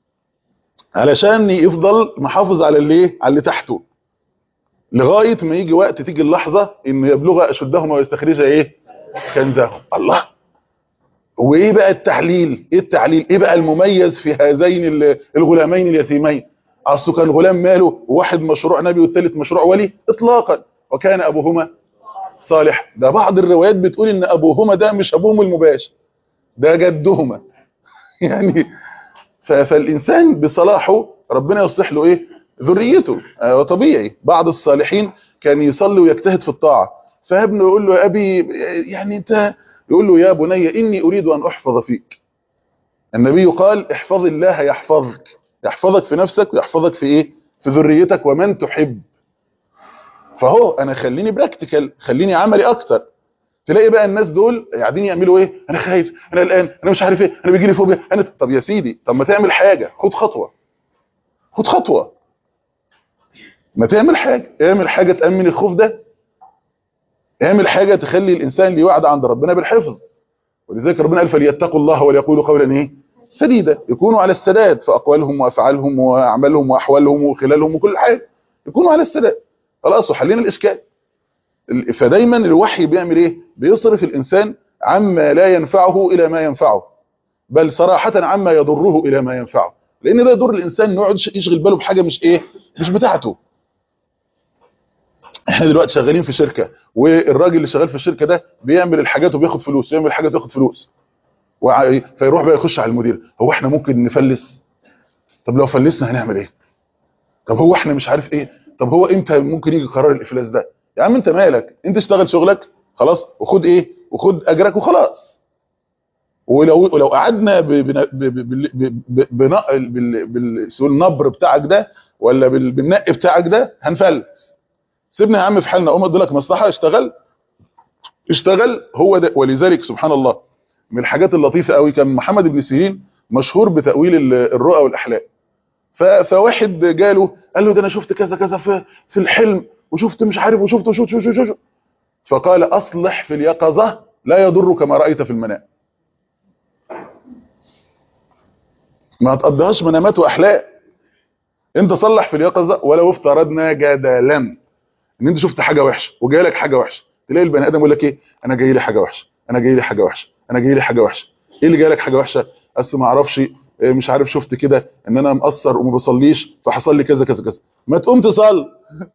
علشان يفضل محافظ على اللي تحته، لغايه ما يجي وقت تيجي اللحظه انه يبلغ اشدهم ويستخرج ايه؟ كنزهم. الله. وايه بقى التحليل؟ ايه بقى المميز في هذين الغلامين اليتيمين؟ اصله كان غلام ماله، وواحد مشروع نبي والثالث مشروع ولي؟ اطلاقا. وكان ابوهما صالح. ده بعض الروايات بتقول ان ابوهما ده مش ابوهم المباشر، ده جدهما يعني. فالانسان بصلاحه ربنا يصلح له ايه؟ ذريته. وطبيعي بعض الصالحين كان يصلي ويجتهد في الطاعه، فابنه يقول له يا ابي يعني انت، يقول له يا بني اني اريد ان احفظ فيك. النبي قال احفظ الله يحفظك، يحفظك في نفسك ويحفظك في ايه؟ في ذريتك ومن تحب. فهو انا خليني براكتيكال، خليني عملي اكتر. تلاقي بقى الناس دول قاعدين يعملوا ايه؟ انا خايف، انا قلقان، انا مش عارف ايه، انا بيجي لي فوبيا، طب يا سيدي، طب ما تعمل حاجه، خد خطوه، ما تعمل حاجه، اعمل حاجه تامن الخوف ده، اعمل حاجه تخلي الانسان ليه وعد عند ربنا بالحفظ. ولذلك ربنا قال فليتقوا الله وليقولوا قولا ايه؟ سديدا. يكونوا على السداد في اقوالهم وافعالهم واعمالهم واحوالهم وخلالهم وكل حاجه، يكونوا على السداد. خلاص وحلينا الاشكال. فدايما الوحي بيعمل ايه؟ بيصرف الانسان عما لا ينفعه الى ما ينفعه، بل صراحه عما يضره الى ما ينفعه. لان ده يضر الانسان انه يقعد يشغل باله بحاجه مش بتاعته. احنا دلوقتي شغالين في شركه، والراجل اللي شغال في الشركه ده بيعمل الحاجات وبياخد فلوس، يعمل الحاجات وياخد فلوس، فيروح بقى يخش على المدير، هو احنا ممكن نفلس؟ طب لو فلسنا هنعمل ايه؟ طب هو احنا مش عارف ايه، طب هو امتى ممكن يجي قرار الافلاس ده؟ يا عم انت مالك، انت اشتغل شغلك خلاص، وخد ايه؟ وخد اجرك وخلاص. ولو قعدنا بالنبر بتاعك ده ولا بالنق بتاعك ده هنفلس. سيبنا يا عم في حالنا، قوم ادلك مصلحه، اشتغل هو ده. ولذلك سبحان الله من الحاجات اللطيفه قوي، كان محمد بن سيرين مشهور بتاويل الرؤى والاحلام. فواحد جاله قال له ده انا شفت كذا كذا في الحلم، وشفت مش عارف، وشفت. فقال اصلح في اليقظه لا يضرك ما رايت في المنام. ما تقضيهاش منامات واحلام، انت صلح في اليقظه. ولو افترضنا جدلا ان انت شفت حاجه وحشه وجايلك حاجه وحشه، تلاقي البني ادم يقول لك ايه؟ انا جاي لي حاجه وحشه، انا جاي لي حاجه وحشه، انا جاي لي حاجه وحشه. ايه اللي جايلك حاجه وحشه؟ اصل ما اعرفش، مش عارف، شفت كده ان انا مقصر وما بصليش فحصل لي كذا كذا كذا. ما تقوم تصلي،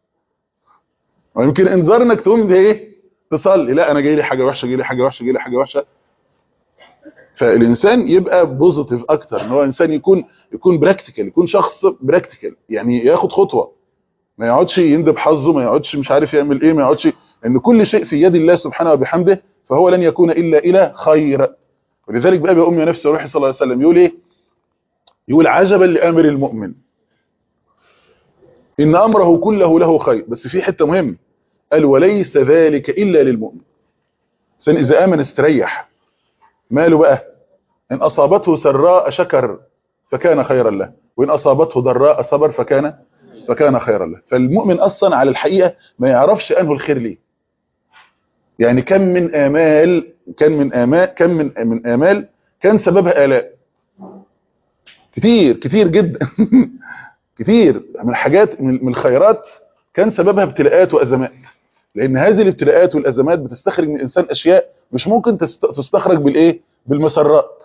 ويمكن انذار انك تقوم ده ايه؟ تصلي. لا انا جاي لي حاجه وحشه، جاي لي حاجه وحشه، جاي لي حاجه وحشه. فالانسان يبقى بوزيتيف اكتر، ان هو انسان يكون براكتيكال، يكون شخص براكتيكال، يعني ياخد خطوه، ما يقعدش يندب حظه، ما يقعدش مش عارف يعمل ايه، ما يقعدش، ان كل شيء في يد الله سبحانه وبحمده، فهو لن يكون الا الى خير. ولذلك بقى بأمي نفسه روحي صلى الله عليه وسلم يقول ايه؟ يقول عجبا لامر المؤمن ان امره كله له خير، بس في حته مهمه، قال وليس ذلك الا للمؤمن. الانسان اذا امن استريح. ماله بقى؟ ان اصابته سراء شكر فكان خيرا له، وان اصابته ضراء صبر فكان خيرا له. فالمؤمن اصلا على الحقيقه ما يعرفش انه الخير ليه. يعني كم من امال كان سببها آلاء كتير كتير جدا كتير من الحاجات، من الخيرات كان سببها ابتلاءات وازمات، لان هذه الابتلاءات والازمات بتستخرج من الانسان اشياء مش ممكن تستخرج بالايه؟ بالمسرات.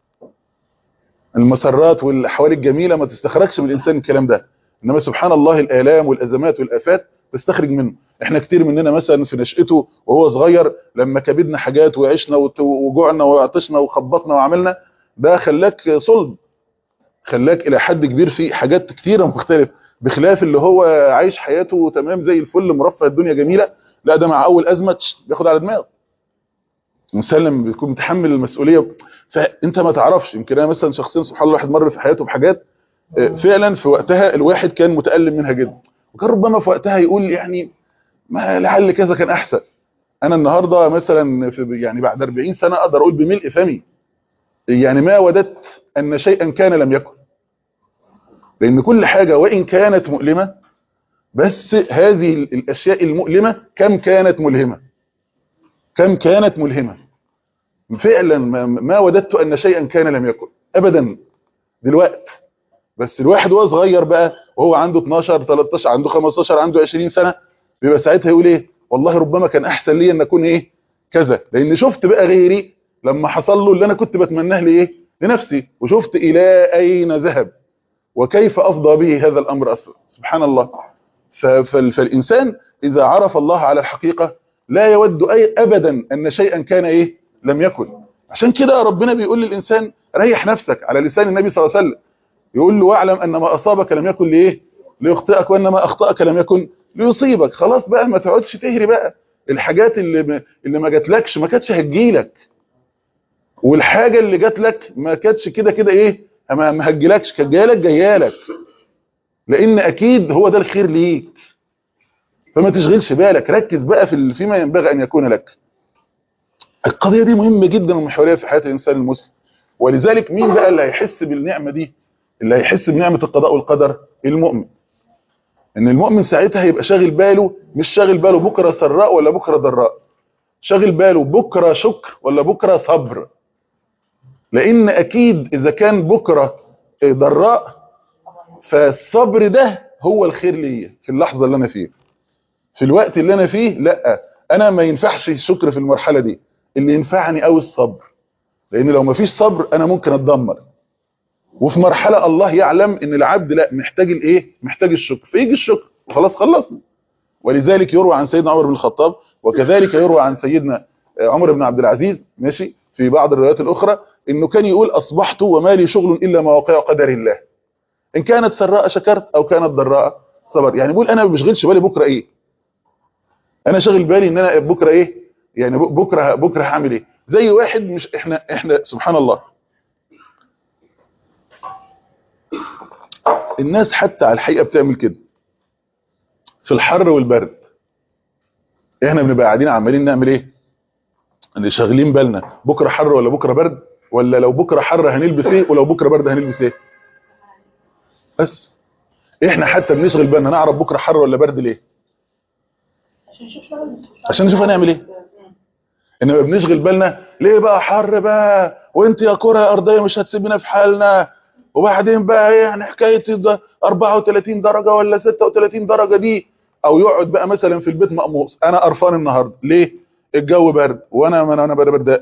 المسرات والاحوال الجميله ما تستخرجش من الانسان الكلام ده، انما سبحان الله الالام والازمات والافات تستخرج منه. احنا كتير مننا مثلا في نشأته وهو صغير لما كبدنا حاجات وعشنا وجوعنا وعطشنا وخبطنا وعملنا، ده خلاك صلب، خلاك الى حد كبير في حاجات كتيره مختلفه، بخلاف اللي هو عايش حياته تمام زي الفل مرفه الدنيا جميله، لا ده مع اول ازمه بياخد على دماغه. الانسان لما بيكون متحمل المسؤوليه، فانت ما تعرفش، يمكن انا مثلا شخصيا سبحان الله الواحد مر في حياته بحاجات فعلا في وقتها الواحد كان متألم منها جدا، وكان ربما في وقتها يقول يعني ما لعل كذا كان احسن. انا النهارده مثلا في يعني بعد 40 سنه اقدر اقول بملء فمي يعني ما وددت ان شيئا كان لم يكن، لان كل حاجه وان كانت مؤلمه، بس هذه الاشياء المؤلمه كم كانت ملهمه، كم كانت ملهمه فعلا. ما وددت ان شيئا كان لم يكن ابدا دلوقتي. بس الواحد وهو صغير بقى وهو عنده 12 13 عنده 15 عنده 20 سنه بيبقى ساعتها يقول ايه؟ والله ربما كان احسن لي ان اكون ايه كذا، لان شفت بقى غيري لما حصل له اللي انا كنت بتمناه لايه لنفسي، وشفت الى اين ذهب وكيف افضى به هذا الامر اصلا. سبحان الله. فالانسان اذا عرف الله على الحقيقه لا يود اي ابدا ان شيئا كان ايه لم يكن. عشان كده ربنا بيقول للانسان ريح نفسك على لسان النبي صلى الله عليه وسلم، يقول له واعلم ان ما اصابك لم يكن لايه ليخطئك، وان ما اخطاك لم يكن ليصيبك. خلاص بقى ما تقعدش تهري بقى، الحاجات اللي ما جاتلكش ما كانتش هتجيلك، والحاجه اللي جات لك ما كانتش كده كده ايه ما هتجيلكش، كانت جايالك لان اكيد هو ده الخير ليك. فما تشغلش بالك، ركز بقى فيما ينبغي ان يكون لك. القضيه دي مهمه جدا ومحوريه في حياه الانسان المسلم. ولذلك مين بقى اللي هيحس بالنعمه دي؟ اللي هيحس بنعمه القضاء والقدر المؤمن. ان المؤمن ساعتها هيبقى شاغل باله، مش شاغل باله بكره سراء ولا بكره ضراء، شاغل باله بكره شكر ولا بكره صبر. لان اكيد اذا كان بكره ضراء فالصبر ده هو الخير ليا في اللحظه اللي انا فيها، في الوقت اللي انا فيه. لا انا ما ينفعش الشكر في المرحله دي، اللي ينفعني قوي الصبر، لان لو ما فيش صبر انا ممكن اتدمر. وفي مرحله الله يعلم ان العبد لا محتاج الايه محتاج الشكر، فيجي الشكر وخلاص خلصنا. ولذلك يروى عن سيدنا عمر بن الخطاب، وكذلك يروى عن سيدنا عمر بن عبد العزيز ماشي في بعض الروايات الاخرى، انه كان يقول اصبحت وما لي شغل الا مواقع قدر الله، ان كانت سراء شكرت او كانت ضراء صبر. يعني بيقول انا ما بشغلش بالي بكره ايه، انا شاغل بالي ان انا بكره ايه، يعني بكره هعمل ايه. زي واحد مش احنا سبحان الله الناس حتى على الحقيقه بتعمل كده في الحر والبرد. احنا بنبقى قاعدين عمالين نعمل ايه؟ اللي شاغلين بالنا بكره حر ولا بكره برد، ولا لو بكره حر هنلبس ايه ولو بكره برد هنلبس ايه. بس احنا حتى بنشغل بالنا نعرف بكره حر ولا برد ليه؟ عشان نشوف هنعمل ايه. انما بنشغل بالنا ليه بقى حر بقى، وانت يا كره ارضيه مش هتسيبنا في حالنا، وبعدين بقى ايه يعني حكايه 34 درجه ولا 36 درجه دي. او يقعد بقى مثلا في البيت مقموص، انا قرفان النهارده ليه؟ الجو برد وانا برد،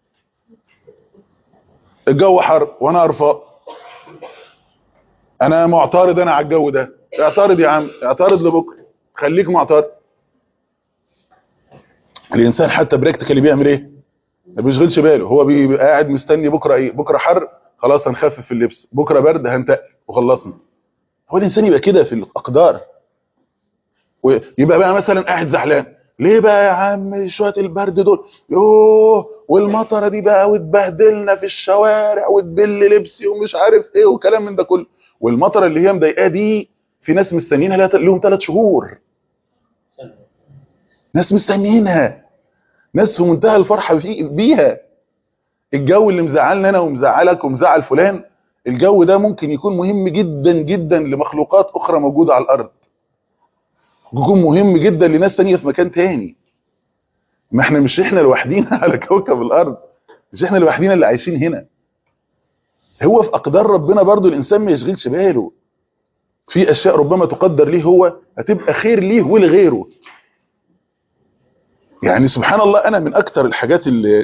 الجو حر وانا قرفان، انا معترض انا على الجو ده. اعترض يا عم، اعترض لبكره، خليك معترض. الانسان حتى براكتيكالي بيعمل ايه؟ ما بيشغلش باله، هو بيبقى قاعد مستني بكره ايه، بكره حر خلاص هنخفف في اللبس، بكره برد هنتقل وخلصنا. هو الانسان يبقى كده في الاقدار، ويبقى بقى مثلا قاعد زعلان ليه بقى يا عم شويه البرد دول، يوه والمطره دي بقى واتبهدلنا في الشوارع وتبل لبسي ومش عارف ايه وكلام من ده كله. والمطره اللي هي مضايقاه دي في ناس مستنيينها لهم 3 شهور، ناس مستنيينها، ناس في منتهى الفرحه بيها. الجو اللي مزعلنا انا ومزعلك ومزعل فلان، الجو ده ممكن يكون مهم جدا جدا لمخلوقات اخرى موجوده على الارض، يكون مهم جدا لناس تانية في مكان تاني. ما احنا مش احنا لوحدينا على كوكب الارض، مش احنا لوحدينا اللي عايشين هنا. هو في اقدار ربنا برضو الانسان ما يشغلش باله، في اشياء ربما تقدر ليه هو هتبقى خير ليه ولغيره. يعني سبحان الله، انا من اكتر الحاجات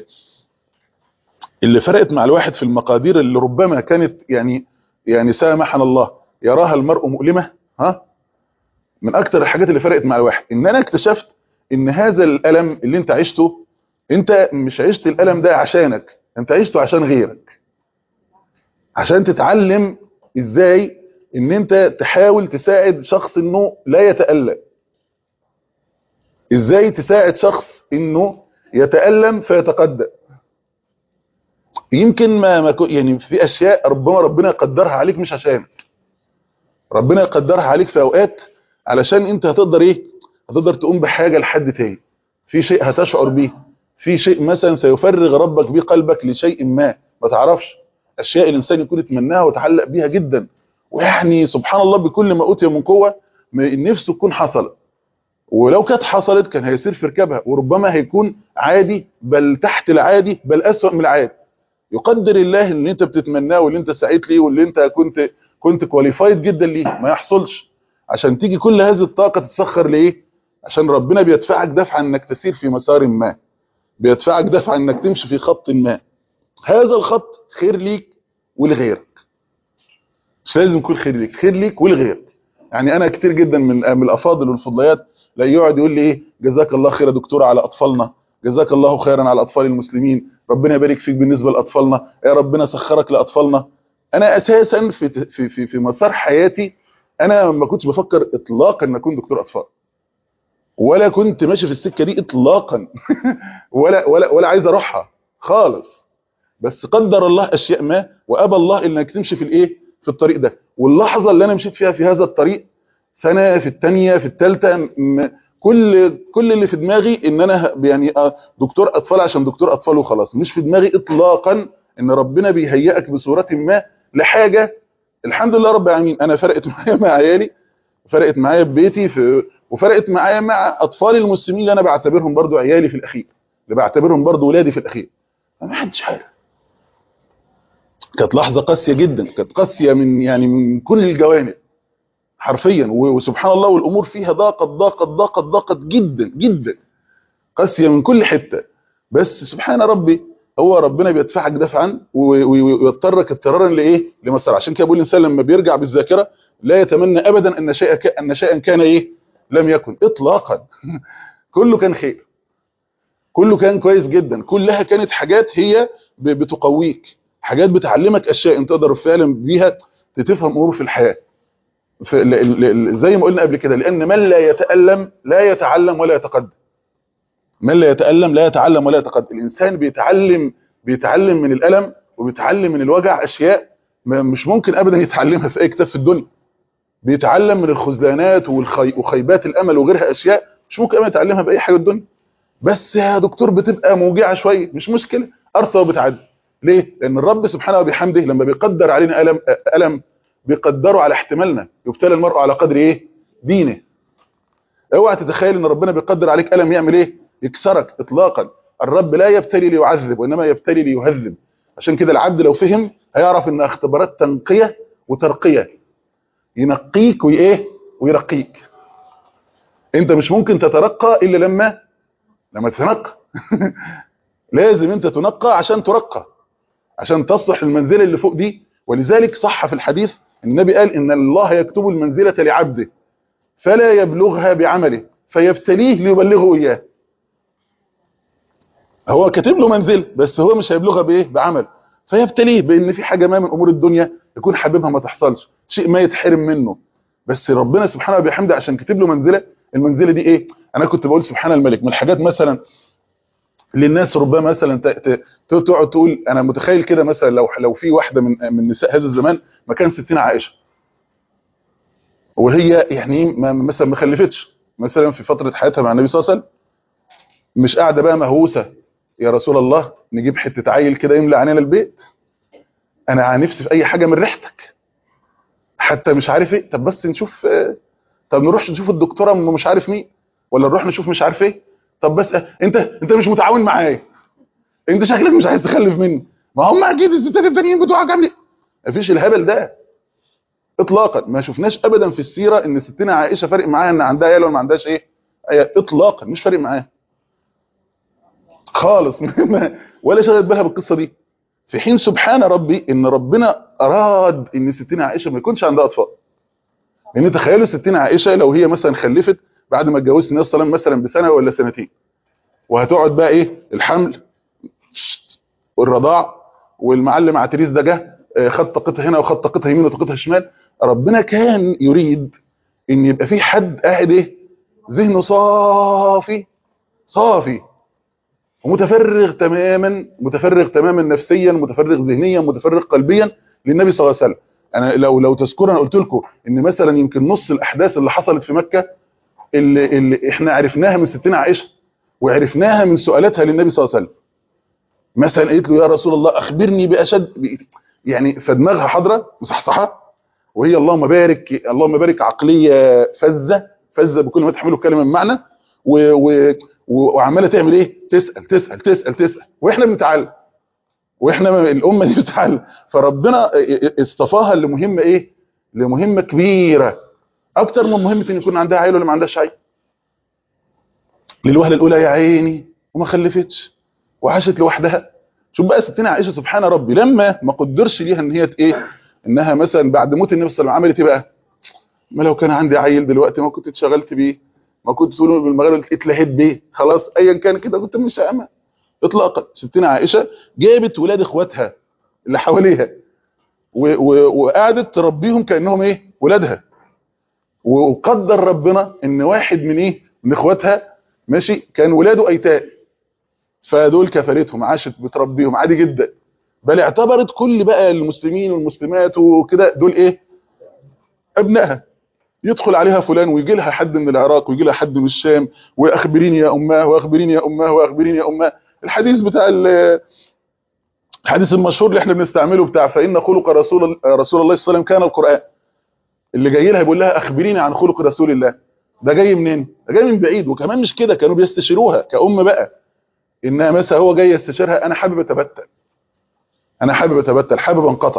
اللي فرقت مع الواحد في المقادير اللي ربما كانت يعني سامحنا الله يراها المرء مؤلمة، ها، من اكتر الحاجات اللي فرقت مع الواحد ان انا اكتشفت ان هذا الالم اللي انت عشته، انت مش عشت الالم ده عشانك، انت عشته عشان غيرك، عشان تتعلم ازاي ان انت تحاول تساعد شخص انه لا يتألم، ازاي تساعد شخص انه يتألم فيتقدم. يمكن يعني في اشياء ربنا يقدرها عليك مش عشانك، ربنا يقدرها عليك في اوقات علشان انت هتقدر ايه، هتقدر تقوم بحاجة لحد تاني، في شيء هتشعر بيه، في شيء مثلا سيفرغ ربك بيه قلبك لشيء ما تعرفش. اشياء الانسان يكون يتمناها ويتعلق بيها جدا، ويعني سبحان الله بكل ما اوتي من قوة نفسه تكون حصلت، ولو كانت حصلت كان هيسير في ركابها، وربما هيكون عادي بل تحت العادي بل اسوأ من العادي. يقدر الله اللي انت بتتمناه واللي انت سعيت ليه واللي انت كنت كواليفايد جدا ليه ما يحصلش، عشان تيجي كل هذه الطاقة تتسخر ليه؟ عشان ربنا بيدفعك دفعا انك تسير في مسار ما، بيدفعك دفعا انك تمشي في خط ما، هذا الخط خير ليك ولغيرك، مش لازم يكون خير ليك، خير ليك ولغيرك. يعني انا كتير جدا من الافاضل والفضليات لا يقعد يقول لي ايه، جزاك الله خير يا دكتور على اطفالنا، جزاك الله خيرا على اطفال المسلمين، ربنا يبارك فيك بالنسبه لاطفالنا، يا ربنا سخرك لاطفالنا. انا اساسا في مسار حياتي انا ما كنتش بفكر اطلاقا ان اكون دكتور اطفال، ولا كنت ماشي في السكه دي اطلاقا ولا عايز اروحها خالص. بس قدر الله اشياء ما وابى الله انك تمشي في الايه، في الطريق ده. واللحظه اللي انا مشيت فيها في هذا الطريق، سنه في الثانيه في الثالثه، كل اللي في دماغي ان انا يعني دكتور اطفال عشان دكتور اطفال وخلاص، مش في دماغي اطلاقا ان ربنا بيهيئك بصوره ما لحاجه. الحمد لله رب العالمين، انا فرقت معايا مع عيالي، فرقت معايا ببيتي وفرقت معايا مع اطفال المسلمين اللي انا بعتبرهم برضو عيالي في الاخير، اللي بعتبرهم برضو ولادي في الاخير. ما حدش حاجه، كانت لحظه قاسيه جدا، كانت قاسيه من كل الجوانب حرفيا، وسبحان الله والامور فيها ضاقت جدا جدا، قاسيه من كل حته. بس سبحان ربي، هو ربنا بيدفعك دفعا ويضطرك اضطرارا لايه، لمسار. عشان كده بقول الانسان لما بيرجع بالذاكره لا يتمنى ابدا ان شيئا كان ايه، لم يكن اطلاقا. كله كان خير، كله كان كويس جدا، كلها كانت حاجات هي بتقويك، حاجات بتعلمك اشياء انت تقدر فعلا بيها تفهم امور في الحياه. زي ما قلنا قبل كده، لان من لا يتألم لا يتعلم ولا يتقدم، من لا يتألم لا يتعلم ولا يتقدم. الانسان بيتعلم من الالم وبيتعلم من الوجع اشياء مش ممكن ابدا يتعلمها في اي كتاب في الدنيا. بيتعلم من الخذلانات وخيبات الامل وغيرها اشياء مش ممكن ابدا يتعلمها باي حاجه في الدنيا. بس يا دكتور بتبقى موجعه شويه، مش مشكله، ارصى وبتعدي. ليه؟ لان الرب سبحانه وبحمده لما بيقدر علينا الم بيقدره على احتمالنا، يبتلى المرء على قدر ايه، دينه. اوعى تتخيل ان ربنا بيقدر عليك الم يعمل ايه، يكسرك اطلاقا. الرب لا يبتلي ليعذب وانما يبتلي ليهذب. عشان كده العبد لو فهم هيعرف ان اختبارات تنقيه وترقيه، ينقيك وايه ويرقيك. انت مش ممكن تترقى الا لما تتنقى. لازم انت تنقى عشان ترقى، عشان تصلح المنزله اللي فوق دي. ولذلك صح في الحديث ان النبي قال ان الله يكتب المنزله لعبده فلا يبلغها بعمله فيبتليه ليبلغه اياه. هو كاتب له منزل بس هو مش هيبلغها بايه؟ بعمل. فيبتليه بان في حاجه ما من امور الدنيا يكون حاببها ما تحصلش، شيء ما يتحرم منه. بس ربنا سبحانه وبحمده عشان كاتب له منزله، المنزله دي ايه؟ انا كنت بقول سبحان الملك من الحاجات مثلا اللي الناس ربما مثلا تقعد تقول انا متخيل كده مثلا لو في واحده من نساء هذا الزمان مكان ستنا عائشه، وهي يعني مثلا ما خلفتش مثلا في فتره حياتها مع النبي صلى الله عليه وسلم، مش قاعده بقى مهووسه يا رسول الله نجيب حته عيل كده يملى علينا البيت، انا نفسي في اي حاجه من ريحتك، حتى مش عارف ايه، طب بس نشوف طب نروح نشوف الدكتوره مش عارف مين، ولا نروح نشوف مش عارف ايه، طب بس انت مش متعاون معايا، انت شكلك مش عايز تخلف مني، ما هم اكيد الستات التانيين بتوعك عاملين. مفيش الهبل ده اطلاقا. ما شفناش ابدا في السيره ان ستنا عائشه فارق معاها ان عندها عيال ولا ما عندهاش ايه اطلاقا، مش فارق معاها خالص ولا شغلت بالها بالقصه دي. في حين سبحان ربي ان ربنا اراد ان ستنا عائشه ما يكونش عندها اطفال. لان تخيلوا ستنا عائشه لو هي مثلا خلفت بعد ما اتجوزت النبي صلى الله عليه وسلم مثلا بسنه ولا سنتين، وهتقعد بقى ايه الحمل والرضاع، والمعلم عتريس ده جه خد طاقتها هنا وخد طاقتها يمين وطاقتها شمال. ربنا كان يريد ان يبقى في حد قاعد ايه ذهنه صافي صافي ومتفرغ تماما، متفرغ تماما نفسيا، متفرغ ذهنيا، متفرغ قلبيا للنبي صلى الله عليه وسلم. انا لو تذكروا انا قلت لكم ان مثلا يمكن نص الاحداث اللي حصلت في مكه اللي احنا عرفناها من ستنا عائشه وعرفناها من سؤالاتها للنبي صلى الله عليه وسلم. مثلا قالت له يا رسول الله اخبرني باشد، يعني فدماغها حاضره مصحصحه، وهي اللهم بارك اللهم بارك عقليه فذه فذه بكل ما تحمله الكلمه من معنى، وعماله تعمل ايه؟ تسال تسال تسال تسال، واحنا بنتعلم، واحنا الامه دي بتتعلم. فربنا اصطفاها لمهمه ايه؟ لمهمه كبيره اكتر من مهمه ان يكون عندها عيل ولا ما عندهاش عيل. للوهله الاولى يا عيني وما خلفتش وعاشت لوحدها. شوف بقى ستنا عائشه سبحان ربي لما ما قدرش ليها ان هي ايه، انها مثلا بعد موت النبي صلى الله عليه وسلم عملت ايه بقى؟ ما لو كان عندي عيل دلوقتي ما كنت اتشغلت بيه، ما كنت تقولوا بالمغرب اتلهيت بيه، خلاص ايا كان كده كنت مش هامه اطلاقا. ستنا عائشه جابت ولاد اخواتها اللي حواليها وقعدت تربيهم كانهم ايه؟ ولادها. وقدر ربنا ان واحد من ايه؟ من اخواتها ماشي كان ولاده ايتام، فدول كفلتهم عاشت بتربيهم عادي جدا، بل اعتبرت كل بقى المسلمين والمسلمات وكده دول ايه؟ ابنائها. يدخل عليها فلان ويجي لها حد من العراق ويجي لها حد من الشام، واخبريني يا اماه واخبريني يا اماه واخبريني يا اماه. الحديث بتاع الحديث المشهور اللي احنا بنستعمله بتاع فان خلق رسول الله صلى الله عليه وسلم كان القرآن، اللي جاي لها بيقول لها اخبريني عن خلق رسول الله. ده جاي منين؟ ده جاي من بعيد. وكمان مش كده، كانوا بيستشيروها كأم بقى، انها مثلا هو جاي يستشيرها انا حابب اتبتل، انا حابب اتبتل، حابب انقطع،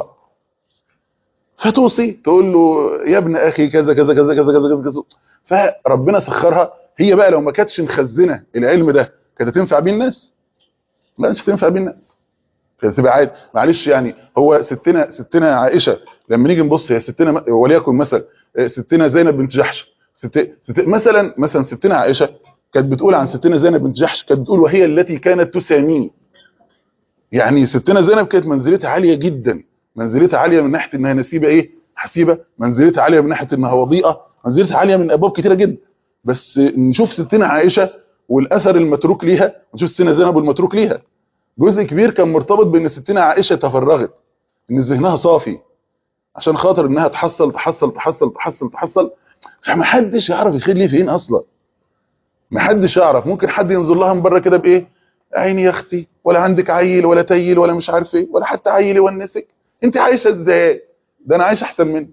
فتوصي تقول له يا ابن اخي كذا كذا كذا كذا كذا كذا. فربنا سخرها. هي بقى لو ما كانتش مخزنه العلم ده كانت هتنفع بيه الناس؟ لا مش هتنفع بيه الناس، كانت تبقى عادي. معلش يعني هو ستنا عائشه لما نيجي نبص هي ستنا وليكن مثلا ستنا زينب بنت جحش، مثلا ستنا عائشه كانت بتقول عن ستنا زينب بنت جحش، كانت بتقول وهي التي كانت تساميني. يعني ستنا زينب كانت منزلتها عاليه جدا، منزلتها عاليه من ناحيه انها نسيبه ايه؟ حسيبه، منزلتها عاليه من ناحيه انها وضيئه، منزلتها عاليه من ابواب كتيره جدا. بس نشوف ستنا عائشه والاثر المتروك ليها، نشوف ستنا زينب والمتروك ليها. جزء كبير كان مرتبط بان ستنا عائشه تفرغت، ان ذهنها صافي عشان خاطر انها تحصل تحصل تحصل تحصل تحصل. فما حدش يعرف الخير ليه فين اصلا، ما حدش يعرف. ممكن حد ينظر لها من بره كده بايه؟ عيني يا اختي، ولا عندك عيل ولا تيل ولا مش عارف ايه، ولا حتى عيل يونسك، انت عايشه ازاي؟ ده انا عايش احسن منك،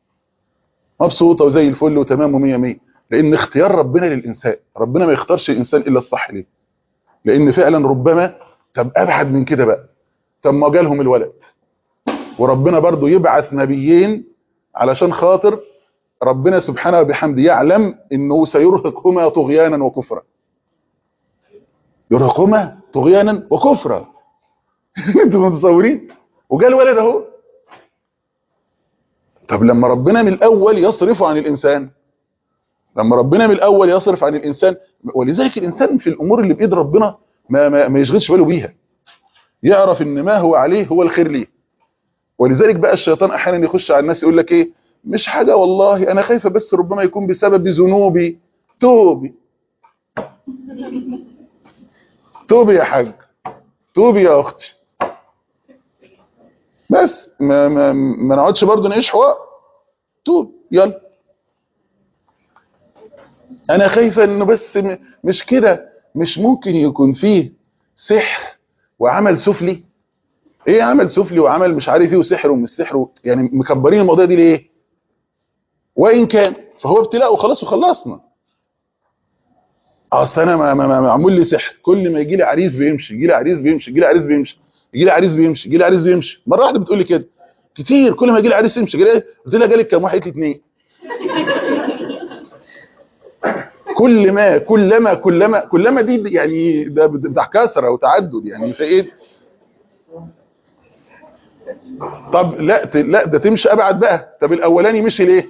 مبسوطه وزي الفل وتمام ومية مية. لان اختيار ربنا للانسان، ربنا ما يختارش الانسان الا الصح ليه. لان فعلا ربما طب ابعد من كده بقى، طب ما جالهم الولد، وربنا برضو يبعث نبيين علشان خاطر ربنا سبحانه وبحمده يعلم انه سيرهقهما طغيانا وكفرا، يرهقهما طغيانا وكفرا. انتوا متصورين؟ وجاء الولد اهو. طب لما ربنا من الاول يصرفه عن الانسان، لما ربنا من الاول يصرف عن الانسان، ولذلك الانسان في الامور اللي بايد ربنا ما يشغلش باله بيها، يعرف ان ما هو عليه هو الخير ليه. ولذلك بقى الشيطان احيانا يخش على الناس يقول لك ايه، مش حاجه والله انا خايفه بس ربما يكون بسبب ذنوبي. توبي توبي يا حاج، توبي يا اختي، بس ما نقعدش برضه نعيش حوار. توب يلا. انا خايفه انه بس مش كده، مش ممكن يكون فيه سحر وعمل سفلي. ايه عمل سفلي وعمل مش عارف ايه وسحر ومش سحر يعني مكبرين الموضوع دي ليه؟ وان كان فهو ابتلاء وخلاص وخلصنا. اصل انا ما معمول لي سحر، كل ما يجي لي عريس بيمشي، يجي لي عريس بيمشي، يجي لي عريس بيمشي، يجي لي عريس بيمشي، يجي لي عريس بيمشي. مره واحده بتقول لي كده كتير، كل ما يجي لي عريس يمشي. قلت لها جالك كام واحد؟ قالت لي 2. كلما دي يعني ده بتاع كسره وتعدد يعني في ايه. طب لا ده تمشي ابعد بقى. طب الاولاني مشي ليه؟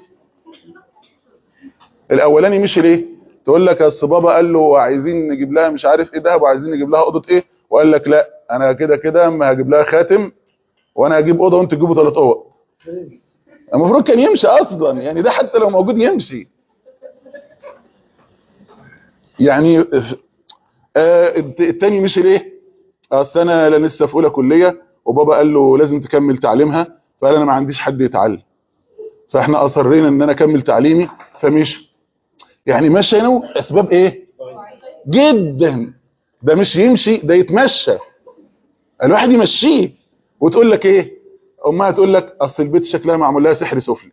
الاولاني مشي ليه؟ تقول لك اصل بابا قال له عايزين نجيب لها مش عارف ايه دهب وعايزين نجيب لها اوضه ايه، وقال لك لا انا كده كده اما هجيب لها خاتم وانا هجيب اوضه وانتوا تجيبوا 3 اوض. المفروض كان يمشي اصلا يعني، ده حتى لو موجود يمشي يعني. التاني مشي ليه؟ اصل انا لسه في اولى كليه وبابا قال له لازم تكمل تعليمها، فقال انا ما عنديش حد يتعلم، فاحنا اصرينا ان انا اكمل تعليمي فمشي. يعني مشى هنا اسباب ايه جدا. ده مش يمشي، ده يتمشى. الواحد يمشيه. وتقول لك ايه امها؟ تقول لك اصل البيت شكلها معمول لها سحر سفلي.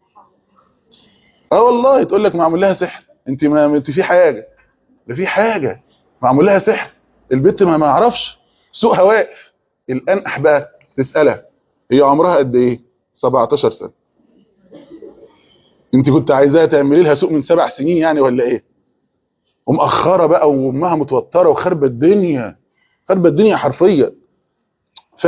والله تقول لك معمول لها سحر. ما انت في حاجه، ده في حاجه معمول لها سحر. البيت ما اعرفش، سوقها واقف. الانقح بقى تسالها هي عمرها قد ايه؟ 17 سنه. انت كنت عايزاها تعملي لها سوق من 7 سنين يعني ولا ايه؟ ومأخره بقى وامها متوتره وخربت الدنيا، خربت الدنيا حرفيا. ف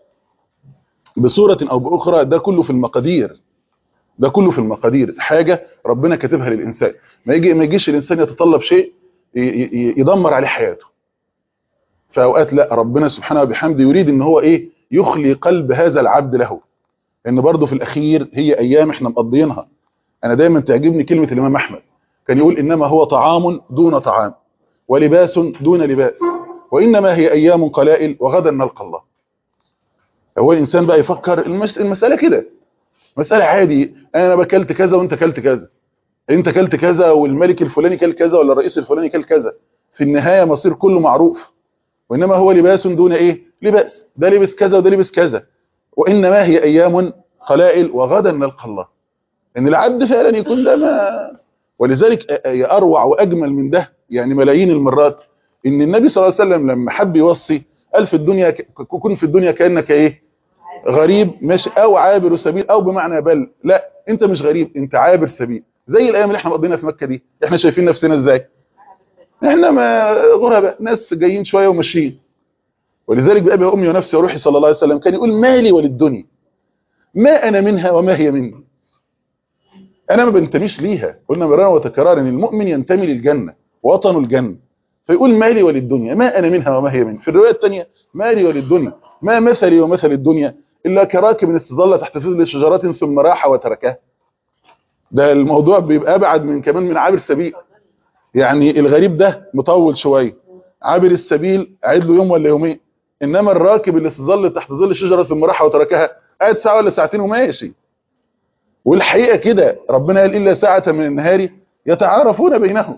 بصوره او باخرى ده كله في المقادير، ده كله في المقادير. حاجه ربنا كاتبها للانسان. ما يجيش الانسان يتطلب شيء يدمر عليه حياته. فاوقات لا، ربنا سبحانه وبحمده يريد ان هو ايه، يخلي قلب هذا العبد له. ان برضه في الاخير هي ايام احنا مقضيينها. انا دايما تعجبني كلمه الامام احمد، كان يقول انما هو طعام دون طعام ولباس دون لباس وانما هي ايام قلائل وغدا نلقى الله. هو الانسان بقى يفكر المساله كده، مساله عادي. انا باكلت كذا وانت كلت كذا، انت كلت كذا والملك الفلاني كل كذا ولا الرئيس الفلاني كل كذا. في النهايه مصير كله معروف. وانما هو لباس دون ايه لباس، ده لبس كذا وده لبس كذا. وانما هي ايام قلائل وغدا نلقى الله. ان العبد فعلا يكون ده ما. ولذلك اروع واجمل من ده يعني ملايين المرات ان النبي صلى الله عليه وسلم لما حب يوصي قال في الدنيا كن في الدنيا كانك ايه، غريب ماشي او عابر سبيل، او بمعنى بل لا انت مش غريب انت عابر سبيل. زي الايام اللي احنا مقضينا في مكه دي، احنا شايفين نفسنا ازاي؟ احنا ما غرباء، ناس جايين شويه وماشيين. ولذلك بأبي وأمي ونفسي وروحي صلى الله عليه وسلم كان يقول مالي وللدنيا ما أنا منها وما هي مني. أنا ما بنتميش ليها. قلنا مرارا وتكرارا ان المؤمن ينتمي للجنة، وطن الجنة. فيقول مالي وللدنيا ما أنا منها وما هي مني. في الرواية الثانية مالي وللدنيا ما مثلي ومثل الدنيا إلا كراكب استظل تحت ظل شجرات ثم راح وتركها. ده الموضوع بيبقى أبعد من كمان من عابر سبيل. يعني الغريب ده مطول شوية، عابر السبيل قاعد له يوم ولا يومين. انما الراكب اللي استظل تحت ظل الشجره ثم راح وتركها قاعد ساعه ولا ساعتين وماشي. والحقيقه كده ربنا قال الا ساعه من النهار يتعارفون بينهم.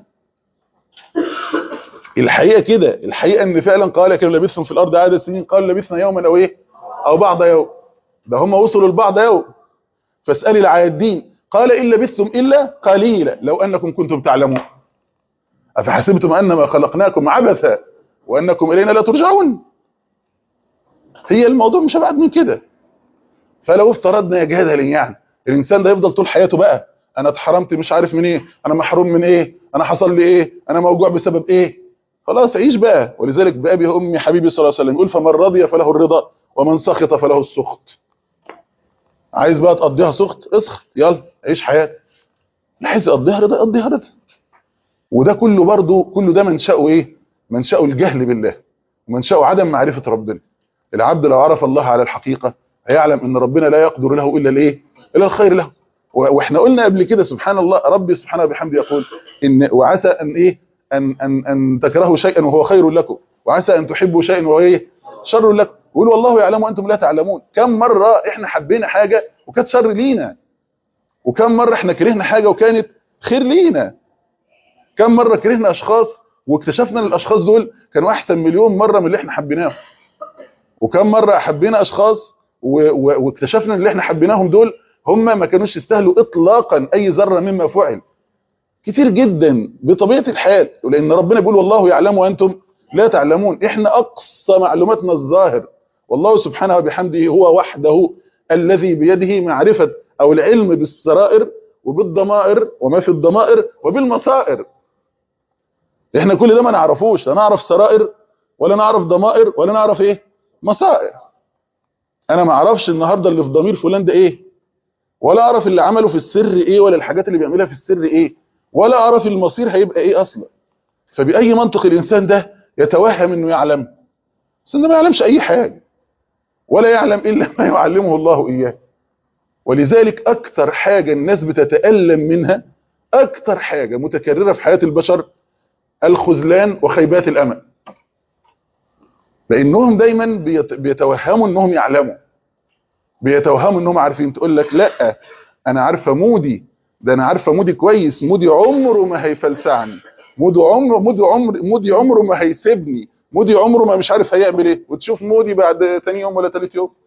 الحقيقه كده، الحقيقه ان فعلا قال كانوا لبثتم في الارض عدد سنين قالوا لبثنا يوما او ايه او بعض يوم. ده هم وصلوا لبعض يوم. فاسال العادين قال ان لبثتم الا قليلا لو انكم كنتم تعلمون افحسبتم انما خلقناكم عبثا وانكم الينا لا ترجعون. هي الموضوع مش ابعد من كده. فلو افترضنا يا جهاد يعني الانسان ده يفضل طول حياته بقى انا اتحرمت مش عارف من ايه، انا محروم من ايه، انا حصل لي ايه، انا موجوع بسبب ايه، خلاص عيش بقى. ولذلك بابي وامي حبيبي صلى الله عليه وسلم يقول فمن رضي فله الرضا ومن سخط فله السخط. عايز بقى تقضيها سخط اسخط يلا عيش حياتك، عايز تقضيها رضا قضيها رضا. وده كله برضه كله ده منشأه ايه؟ منشأه الجهل بالله. ومنشأه عدم معرفة ربنا. العبد لو عرف الله على الحقيقة هيعلم ان ربنا لا يقدر له الا الايه؟ الا الخير له. واحنا قلنا قبل كده سبحان الله، ربي سبحانه وبحمده يقول ان وعسى ان ايه ان تكرهوا شيئا وهو خير لكم، وعسى ان تحبوا شيئا وهو ايه؟ شر لكم. يقول والله يعلم وانتم لا تعلمون. كم مرة احنا حبينا حاجة وكانت شر لينا، وكم مرة احنا كرهنا حاجة وكانت خير لينا. كم مرة كرهنا اشخاص واكتشفنا ان الاشخاص دول كانوا احسن مليون مرة من اللي احنا حبيناهم. وكم مرة حبينا اشخاص واكتشفنا ان اللي احنا حبيناهم دول هم ما كانوش يستاهلوا اطلاقا اي ذرة مما فعل. كتير جدا بطبيعة الحال، لان ربنا بيقول والله يعلم وانتم لا تعلمون. احنا اقصى معلوماتنا الظاهر، والله سبحانه وبحمده هو وحده الذي بيده معرفة او العلم بالسرائر وبالضمائر وما في الضمائر وبالمصائر. احنا كل ده ما نعرفوش، لا نعرف سرائر ولا نعرف ضمائر ولا نعرف ايه؟ مصائر. انا ما اعرفش النهارده اللي في ضمير فلان ده ايه، ولا اعرف اللي عمله في السر ايه، ولا الحاجات اللي بيعملها في السر ايه، ولا اعرف المصير هيبقى ايه اصلا. فبأي منطق الانسان ده يتوهم انه يعلم؟ بس انه ما يعلمش اي حاجه، ولا يعلم الا ما يعلمه الله اياه. ولذلك اكتر حاجه الناس بتتألم منها، اكتر حاجه متكرره في حياه البشر، الخذلان وخيبات الامل. لانهم دايما بيتوهموا انهم يعلموا، بيتوهموا انهم عارفين. تقول لك لا انا عارفه مودي، ده انا عارفه مودي كويس، مودي عمره ما هيفلسعني، مودي عمره ما هيسيبني، مودي عمره ما مش عارف هيعمل ايه. وتشوف مودي بعد تاني يوم ولا تالت يوم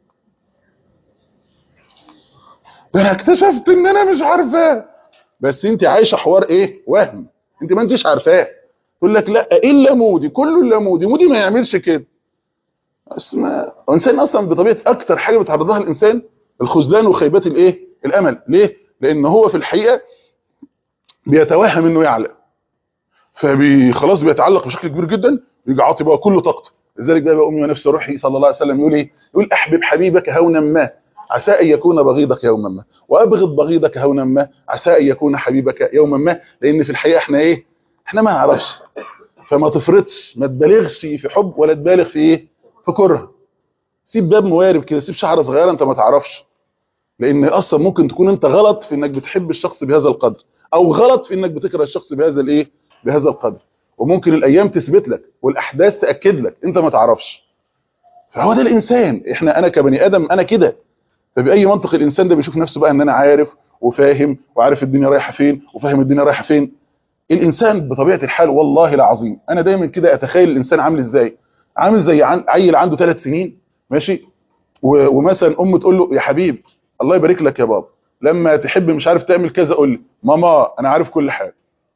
ده انا اكتشفت ان انا مش عارفاه. بس انت عايشه حوار ايه؟ وهم، انت ما انتش عارفاه. تقول لك لا الا مودي، كله الا مودي، مودي ما يعملش كده. بس ما الانسان اصلا بطبيعه اكتر حاجه بيتعرض لها الانسان الخذلان وخيبات الايه؟ الامل. ليه؟ لان هو في الحقيقه بيتوهم انه يعلم، خلاص بيتعلق بشكل كبير جدا، يجي عاطي بقى كله طاقته. لذلك بقى امي ونفس روحي صلى الله عليه وسلم يقول ايه؟ يقول احبب حبيبك هونا ما عسى ان يكون بغيضك يوما ما، وابغض بغيضك هونا ما عسى ان يكون حبيبك يوما ما. لان في الحقيقه احنا ايه؟ احنا ما نعرفش. فما تفرطش، ما تبالغش في حب ولا تبالغ في ايه؟ في كره. سيب باب موارب كده، سيب شعره صغيره انت ما تعرفش. لان اصلا ممكن تكون انت غلط في انك بتحب الشخص بهذا القدر، او غلط في انك بتكره الشخص بهذا الايه؟ بهذا القدر. وممكن الايام تثبت لك والاحداث تاكد لك، انت ما تعرفش. فهو ده الانسان، انا كبني ادم انا كده. فباي منطق الانسان ده بيشوف نفسه بقى ان انا عارف وفاهم وعارف الدنيا رايحه فين وفاهم الدنيا رايحه فين؟ الانسان بطبيعه الحال والله العظيم انا دايما كده اتخيل الانسان عامل ازاي؟ عامل زي عيل عنده 3 سنين ماشي، ومثلا امه تقول له يا حبيب الله يبارك لك يا بابا، لما تحب مش عارف تعمل كذا قول لي. ماما انا عارف كل حاجه،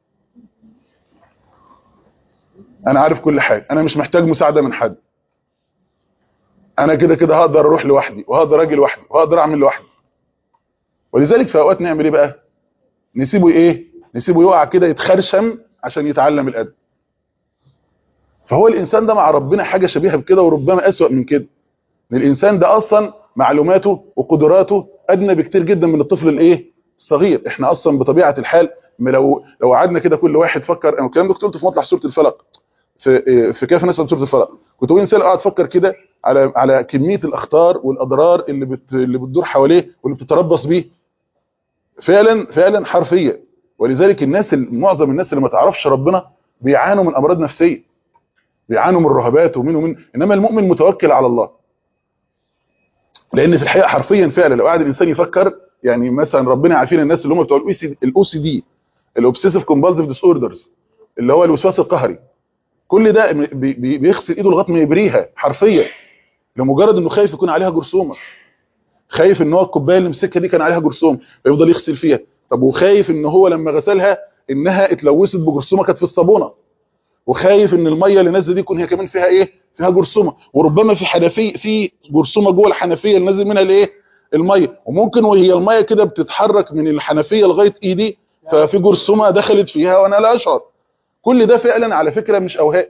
انا عارف كل حاجه، انا مش محتاج مساعده من حد، انا كده كده هقدر اروح لوحدي وهقدر اجي لوحدي وهقدر اعمل لوحدي. ولذلك في اوقات نعمل ايه بقى؟ نسيبه ايه؟ نسيبه يقع كده يتخرشم عشان يتعلم الادب. فهو الانسان ده مع ربنا حاجه شبيهه بكده، وربما اسوأ من كده. الانسان ده اصلا معلوماته وقدراته ادنى بكتير جدا من الطفل الايه؟ الصغير. احنا اصلا بطبيعه الحال لو قعدنا كده كل واحد فكر، انا الكلام ده كنت قلته في مطلع سوره الفلق، في كيف نسأل سوره الفلق، كنت بقول انسان قاعد تفكر كده على كميه الاخطار والاضرار اللي بتدور حواليه واللي بتتربص بيه. فعلا حرفيا. ولذلك معظم الناس اللي ما تعرفش ربنا بيعانوا من امراض نفسيه، بيعانوا من رهبات ومن انما المؤمن متوكل على الله. لان في الحقيقه حرفيا فعلا لو قاعد الانسان يفكر، يعني مثلا ربنا عارفين الناس اللي هم بتوع الاو سي دي، الاوبسيسيف كومبالسيف ديس اوردرز، اللي هو الوسواس القهري، كل ده بيغسل ايده لغايه ما يبريها حرفيا، لمجرد انه خايف يكون عليها جرثومه، خايف ان هو الكوبايه اللي مسكها دي كان عليها جرثوم فيفضل يغسل فيها. طب وخايف ان هو لما غسلها انها اتلوثت بجرثومه كانت في الصابونه، وخايف ان الميه اللي نازله دي يكون هي كمان فيها ايه؟ فيها جرثومه، وربما في حنفيه في جرثومه جوه الحنفيه اللي نازل منها الايه؟ الميه، وممكن وهي الميه كده بتتحرك من الحنفيه لغايه ايدي ففي جرثومه دخلت فيها وانا لا اشعر. كل ده فعلا على فكره مش اوهام،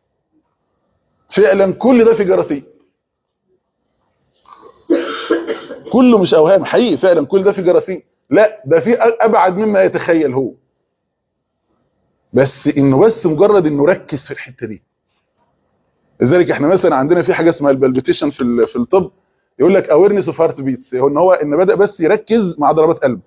فعلا كل ده في جراثيم، كله مش اوهام حقيقي، فعلا كل ده في جراثيم. لا ده في ابعد مما يتخيل هو، بس انه مجرد انه ركز في الحته دي، لذلك احنا مثلا عندنا في حاجه اسمها البالبيتيشن في الطب، يقول لك اويرنس اوف هارت بيتس، هو ان بدا بس يركز مع ضربات قلبه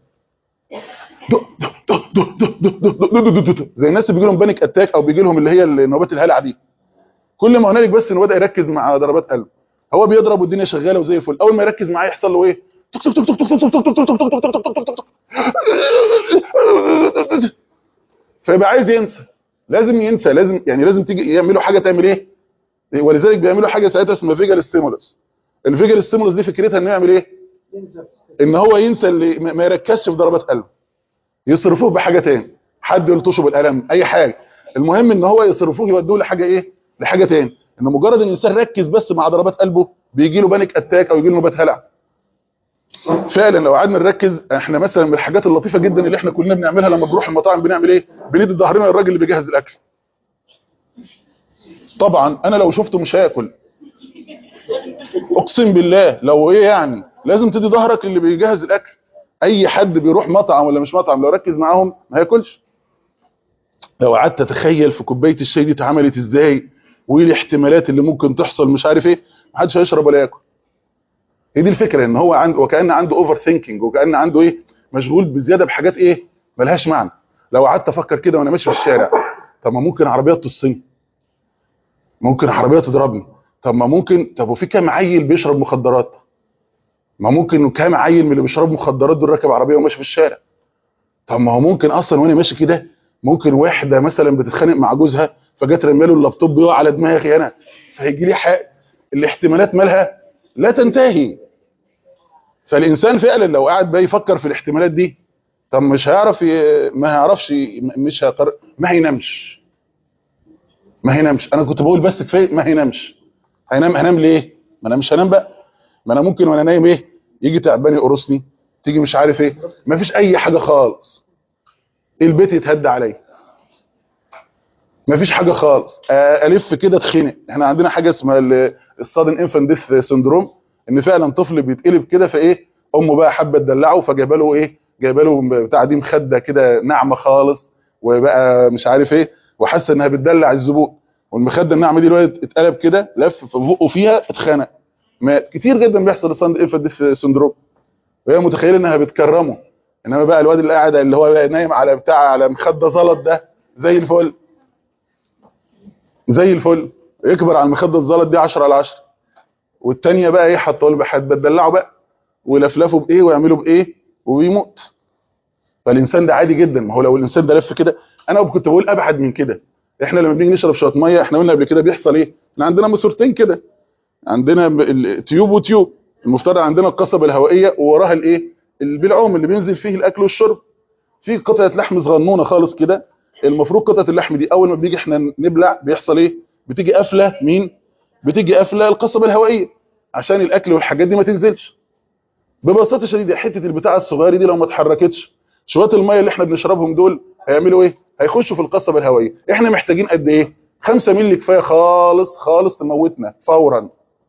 زي الناس اللي بيجي لهم بانيك اتاك او بيجي لهم اللي هي النوبات الهلع دي، كل ما هنالك بس انه بدا يركز مع ضربات قلبه، هو بيضرب والدنيا شغاله وزي الفل، اول ما يركز معاه يحصل له ايه؟ فيبقى عايز ينسى، لازم ينسى، لازم تيجي يعملوا حاجه تعمل ايه؟ ولذلك بيعملوا حاجه ساعتها اسمها فيجال ستيمولس. الفيجال ستيمولس دي فكرتها انه يعمل ايه؟ ان هو ينسى، اللي ما يركزش في ضربات قلبه، يصرفوه بحاجه تاني، حد يلطشه بالقلم، اي حاجه، المهم ان هو يصرفوه يودوه لحاجه ايه؟ لحاجه تاني، ان مجرد ان الانسان ركز بس مع ضربات قلبه بيجي له بانيك اتاك او يجي له نوبات هلع. فعلا لو قعدنا نركز، احنا مثلا من الحاجات اللطيفه جدا اللي احنا كلنا بنعملها لما بنروح المطاعم، بنعمل ايه؟ بندي ظهرنا للراجل اللي بيجهز الاكل. طبعا انا لو شفته مش هاكل، اقسم بالله، لو ايه يعني لازم تدي ظهرك اللي بيجهز الاكل. اي حد بيروح مطعم ولا مش مطعم لو ركز معاهم ما هياكلش. لو قعدت تتخيل في كوبايه الشاي دي اتعملت ازاي وايه الاحتمالات اللي ممكن تحصل مش عارف ايه، محدش هيشرب ولا ياكل. هي دي الفكره، ان هو عنده وكأن عنده اوفر ثينكينج، وكأن عنده ايه؟ مشغول بزياده بحاجات ايه؟ ملهاش معنى. لو قعدت افكر كده وانا ماشي في الشارع، طب ما ممكن عربيات تصيني، ممكن عربيه تضربني، طب ما ممكن، طب وفي كام عيل بيشرب مخدرات، ما ممكن كام عيل من اللي بيشربوا مخدرات دول راكب عربيه وماشي في الشارع، طب ما هو ممكن اصلا وانا ماشي كده ممكن واحده مثلا بتتخانق مع جوزها فجت رمي له اللابتوب يقع على دماغي انا، فهيجي لي حق. الاحتمالات مالها لا تنتهي. فالانسان فعلا لو قعد بقى يفكر في الاحتمالات دي، طب مش هيعرف ما هيعرفش، مش هيقر... ما هينامش. ما هينامش، انا كنت بقول بس كفايه ما هينامش. هنام ليه؟ ما انا مش هنام بقى، ما انا ممكن وانا نايم ايه؟ يجي تعبان يقرصني، تيجي مش عارف ايه، ما فيش اي حاجه خالص، البيت يتهد عليا، ما فيش حاجه خالص، الف كده اتخنق. احنا عندنا حاجه اسمها السادن انفانت ديث سندروم، ان فعلا طفل بيتقلب كده فايه، امه بقى حابه تدلعه فجايبه له ايه؟ جايبه له بتاع دي مخده كده ناعمه خالص، وبقى مش عارف ايه، وحاسه انها بتدلع الزبون، والمخده الناعمه دي الولد اتقلب كده لف في بقه فيها اتخنق، مات. كتير جدا بيحصل السادن انفانت ديث سندروم، وهي متخيله انها بتكرمه، انما بقى الواد اللي قاعد اللي هو نايم على بتاع على مخده زلط ده زي الفل، زي الفل، يكبر على المخده الزلط دي 10 على 10. والثانيه بقى ايه؟ حطوا له بحد بتدلعه بقى ولفلفه بايه ويعملوا بايه وبيموت. فالانسان ده عادي جدا، ما هو لو الانسان ده لف كده، انا كنت بقول ابعد من كده. احنا لما بنيجي نشرب شويه ميه، احنا قلنا قبل كده بيحصل ايه؟ احنا عندنا ماسورتين كده، عندنا تيوب وتيوب، المفترض عندنا القصبه الهوائيه ووراها الايه؟ البلعوم اللي بينزل فيه الاكل والشرب، في قطعه لحم صغنونه خالص كده، المفروض قطعه اللحم دي اول ما بيجي احنا نبلع بيحصل ايه؟ بتيجي قافله مين؟ بتيجي قافله القصبه الهوائيه عشان الاكل والحاجات دي ما تنزلش. ببساطه شديده حته البتاعه الصغيره دي لو ما اتحركتش، شويه الميه اللي احنا بنشربهم دول هيعملوا ايه؟ هيخشوا في القصبه الهوائيه. احنا محتاجين قد ايه؟ 5 مللي كفايه خالص خالص تموتنا فورا.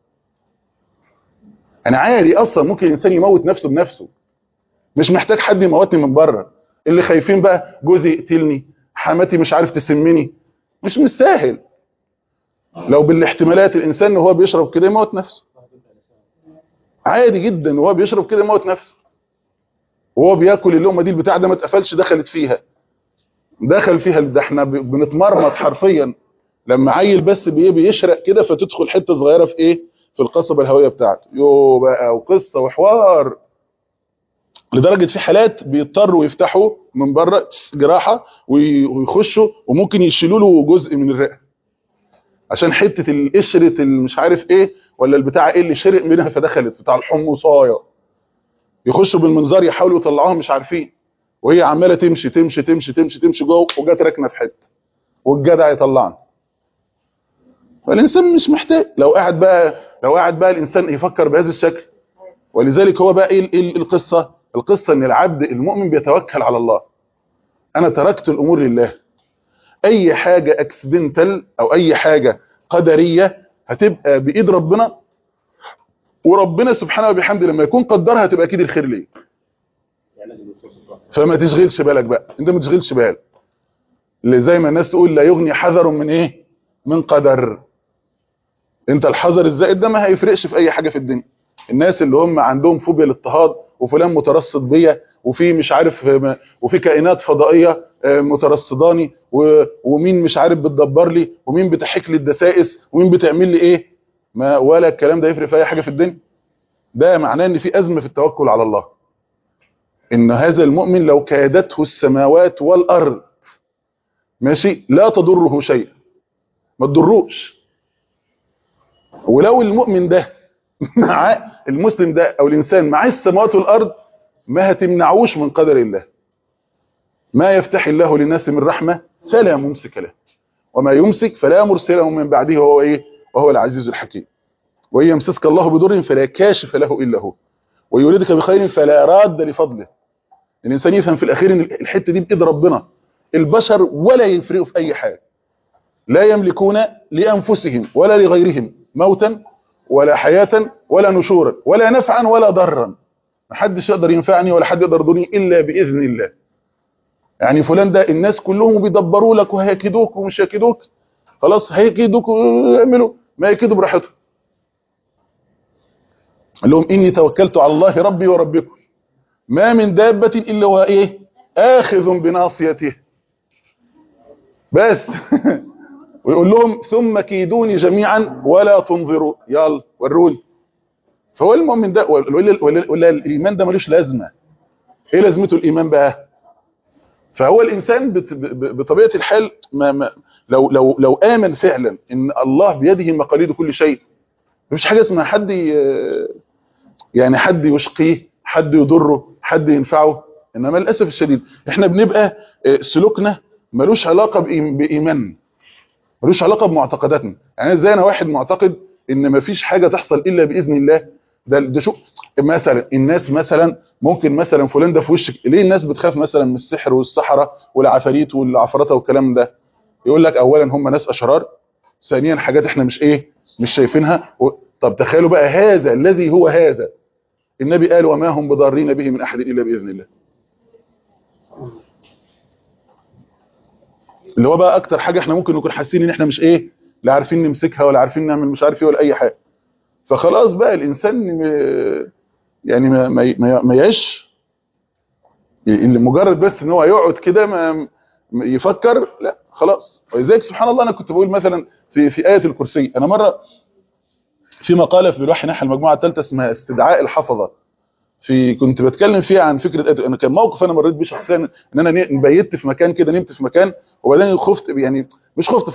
انا عادي اصلا ممكن الانسان يموت نفسه بنفسه، مش محتاج حد يموتني من بره. اللي خايفين بقى جوزي يقتلني، حماتي مش عارف تسمني، مش مستاهل. لو بالاحتمالات الانسان وهو بيشرب كده يموت نفسه عادي جدا، وهو بيشرب كده يموت نفسه، وهو بياكل اللقمه دي البتاع ده ما اتقفلش دخلت فيها، دخل فيها. ده احنا بنتمرمط حرفيا لما عيل بس بيشرق كده فتدخل حته صغيره في ايه؟ في القصبه الهوائيه بتاعته. يو بقى وقصه وحوار، لدرجه في حالات بيضطروا يفتحوا من بره جراحه ويخشوا، وممكن يشيلوا له جزء من الرئه عشان حته القشره مش عارف ايه ولا البتاع ايه اللي شرق منها فدخلت بتاع الحمصايه، يخشوا بالمنظار يحاولوا يطلعوها مش عارفين، وهي عماله تمشي تمشي تمشي تمشي تمشي جوه وجات ركنه في حته والجدع يطلعنا. فالانسان مش محتاج، لو قاعد بقى الانسان يفكر بهذا الشكل. ولذلك هو بقى ايه القصه ان العبد المؤمن بيتوكل على الله. انا تركت الامور لله، اي حاجه اكسيدنتال او اي حاجه قدريه هتبقى بايد ربنا، وربنا سبحانه وبحمده لما يكون قدرها هتبقى اكيد الخير ليك. فما تشغلش بالك بقى، انت ما تشغلش بالك، اللي زي ما الناس تقول لا يغني حذر من ايه؟ من قدر. انت الحذر الزائد ده ما هيفرقش في اي حاجه في الدنيا. الناس اللي هم عندهم فوبيا الاضطهاد، وفلان مترصد بيا، وفي مش عارف وفي كائنات فضائيه مترصداني، ومين مش عارف بتدبر لي، ومين بتحك لي الدسائس، ومين بتعمل لي ايه، ما ولا الكلام ده يفرق في اي حاجه في الدنيا. ده معناه ان في ازمه في التوكل على الله، ان هذا المؤمن لو كادته السماوات والارض ماشي لا تضره شيء، ما تضروش. ولو المؤمن ده مع المسلم ده او الانسان معاه السماوات والارض ما هتمنعوش من قدر الله. ما يفتح الله للناس من رحمه فلا ممسك له، وما يمسك فلا مرسل له من بعده، وهو ايه؟ وهو العزيز الحكيم. وان يمسسك الله بضر فلا كاشف له الا هو، ويريدك بخير فلا راد لفضله. الانسان يفهم في الاخير ان الحته دي بايد ربنا، البشر ولا يفرقوا في اي حاجه، لا يملكون لانفسهم ولا لغيرهم موتا ولا حياه ولا نشورا ولا نفعا ولا ضرا. محدش يقدر ينفعني ولا حد يقدر يضرني الا باذن الله. يعني فلان ده الناس كلهم بيدبروا لك وهيكيدوك ومش هيكيدوك، خلاص هيكيدوك ويعملوا ما يكيدوا براحتهم. قال لهم اني توكلت على الله ربي وربكم ما من دابه الا هو ايه؟ اخذ بناصيته. بس ويقول لهم ثم كيدوني جميعا ولا تنظروا، يلا وروني. فهو المؤمن ده ولا الايمان ده ملوش لازمه. ايه لازمته الايمان بقى؟ فهو الانسان بطبيعه الحال لو امن فعلا ان الله بيده مقاليد كل شيء، مفيش حاجه اسمها حد يعني حد يشقيه، حد يضره، حد ينفعه. انما للاسف الشديد احنا بنبقى سلوكنا ملوش علاقه بايمان، ملوش علاقه بمعتقداتنا. يعني ازاي انا واحد معتقد ان مفيش حاجه تحصل الا باذن الله؟ ده شو مثلا الناس مثلا ممكن مثلا فلان ده في وشك. ليه الناس بتخاف مثلا من السحر والسحره والعفاريت والعفرطه والكلام ده؟ يقول لك اولا هم ناس اشرار، ثانيا حاجات احنا مش شايفينها. طب تخيلوا بقى هذا الذي هو هذا النبي قال وما هم بضارين به من احد الا باذن الله. اللي هو بقى اكتر حاجه احنا ممكن نكون حاسين ان احنا مش لا عارفين نمسكها ولا عارفين نعمل مش عارف ايه ولا اي حاجه. فخلاص بقى الانسان يعني ما يعيش اللي مجرد بس ان هو يقعد كده ما يفكر، لا خلاص. ولذلك سبحان الله انا كنت بقول مثلا في ايه الكرسي، انا مره في مقاله في الوحي نحى المجموعه الثالثه اسمها استدعاء الحفظه، كنت بتكلم فيها عن فكره انا كان موقف انا مريت بيه شخصيا، ان انا بيت في مكان كده، نمت في مكان وبعدين خفت، يعني مش خفت،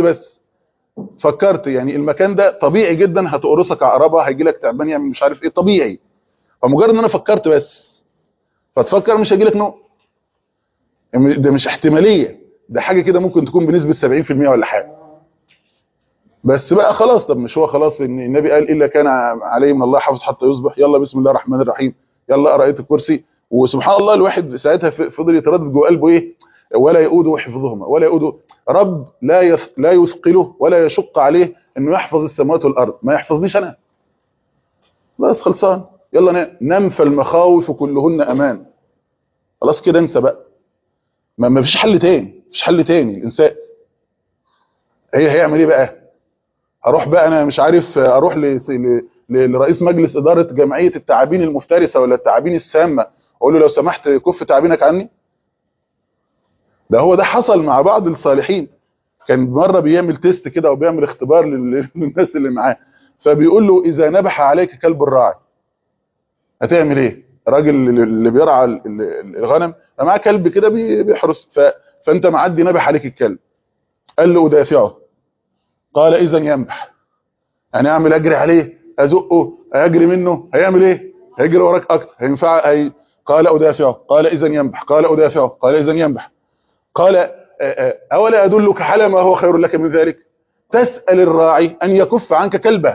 فكرت يعني المكان ده طبيعي جدا هتقرصك عقربه، هيجي لك تعبان، يعمل مش عارف ايه، طبيعي. فمجرد ان انا فكرت بس، فتفكر مش هيجي لك نوم، ده مش احتماليه، ده حاجه كده ممكن تكون بنسبه 70% ولا حاجه. بس بقى خلاص، طب مش هو خلاص ان النبي قال الا كان عليه من الله حافظ حتى يصبح، يلا بسم الله الرحمن الرحيم، يلا اقرا ايه الكرسي. وسبحان الله الواحد ساعتها فضل يتردد جوه قلبه ولا يؤوده حفظهما، ولا يؤوده رب لا يثقله ولا يشق عليه انه يحفظ السماوات والارض، ما يحفظنيش انا، بس خلصان، يلا نم فالمخاوف كلهن امان. خلاص كده انسى بقى، ما فيش حل تاني، مفيش حل تاني. الانسان هيعمل ايه بقى؟ هروح بقى انا مش عارف اروح لرئيس مجلس اداره جمعيه التعابين المفترسه ولا التعابين السامه، اقول له لو سمحت كف تعابينك عني؟ ده هو ده حصل مع بعض الصالحين. كان مره بيعمل تيست كده او بيعمل اختبار للناس اللي معاه، فبيقول له اذا نبح عليك كلب الراعي هتعمل ايه؟ الراجل اللي بيرعى الغنم معاه كلب كده بيحرس، فانت معدي نبح عليك الكلب، قال له ادافعه، قال اذا ينبح. يعني اعمل اجري عليه، ازقه، اجري منه، هيعمل ايه؟ هيجري وراك اكتر، هينفع قال ادافعه، قال اذا ينبح، قال ادافعه، قال اذا ينبح. قال اولا ادلك على ما هو خير لك من ذلك؟ تسال الراعي ان يكف عنك كلبه.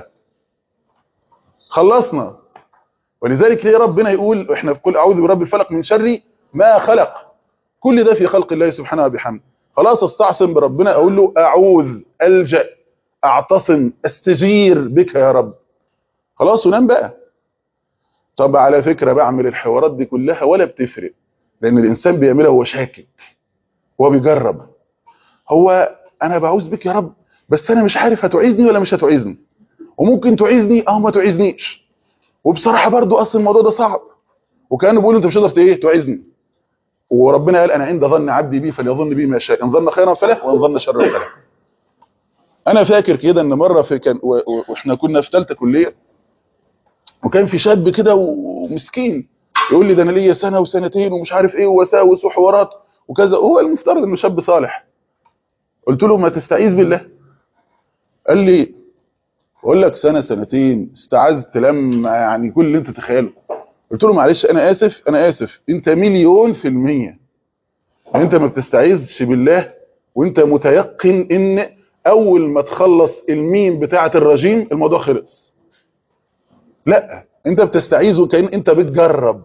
خلصنا. ولذلك ليه ربنا يقول احنا قل اعوذ برب الفلق من شر ما خلق؟ كل ده في خلق الله سبحانه وبحمده. خلاص استعصم بربنا، اقول له اعوذ، الجا، اعتصم، استجير بك يا رب. خلاص ونام بقى. طب على فكره بعمل الحوارات دي كلها ولا بتفرق، لان الانسان بيعملها وهو شاكك، هو بيجرب. هو انا بعوذ بك يا رب، بس انا مش عارف هتعيذني ولا مش هتعيذني. وممكن تعيذني او ما تعيذنيش، وبصراحه برضو اصل الموضوع ده صعب، وكانوا بيقولوا انت مش هتقدر ايه تعيذني، وربنا قال انا عند ظن عبدي بي فليظن بي ما شاء، ان ظن خيرا فله وان ظن شرا فله. انا فاكر كده ان مره في كان واحنا كنا في ثالثه كليه، وكان في شاب كده ومسكين يقول لي ده انا ليا سنه وسنتين ومش عارف ايه ووساوس وحوارات وكذا، هو المفترض انه شاب صالح. قلت له ما تستعيذ بالله. قال لي اقول لك سنه سنتين استعذت لما يعني كل اللي انت تتخيله. قلت له معلش انا اسف انت مليون في المية انت ما بتستعيذش بالله وانت متيقن ان اول ما تخلص الميم بتاعه الرجيم الموضوع خلص. لا، انت بتستعيذ وكأن انت بتجرب،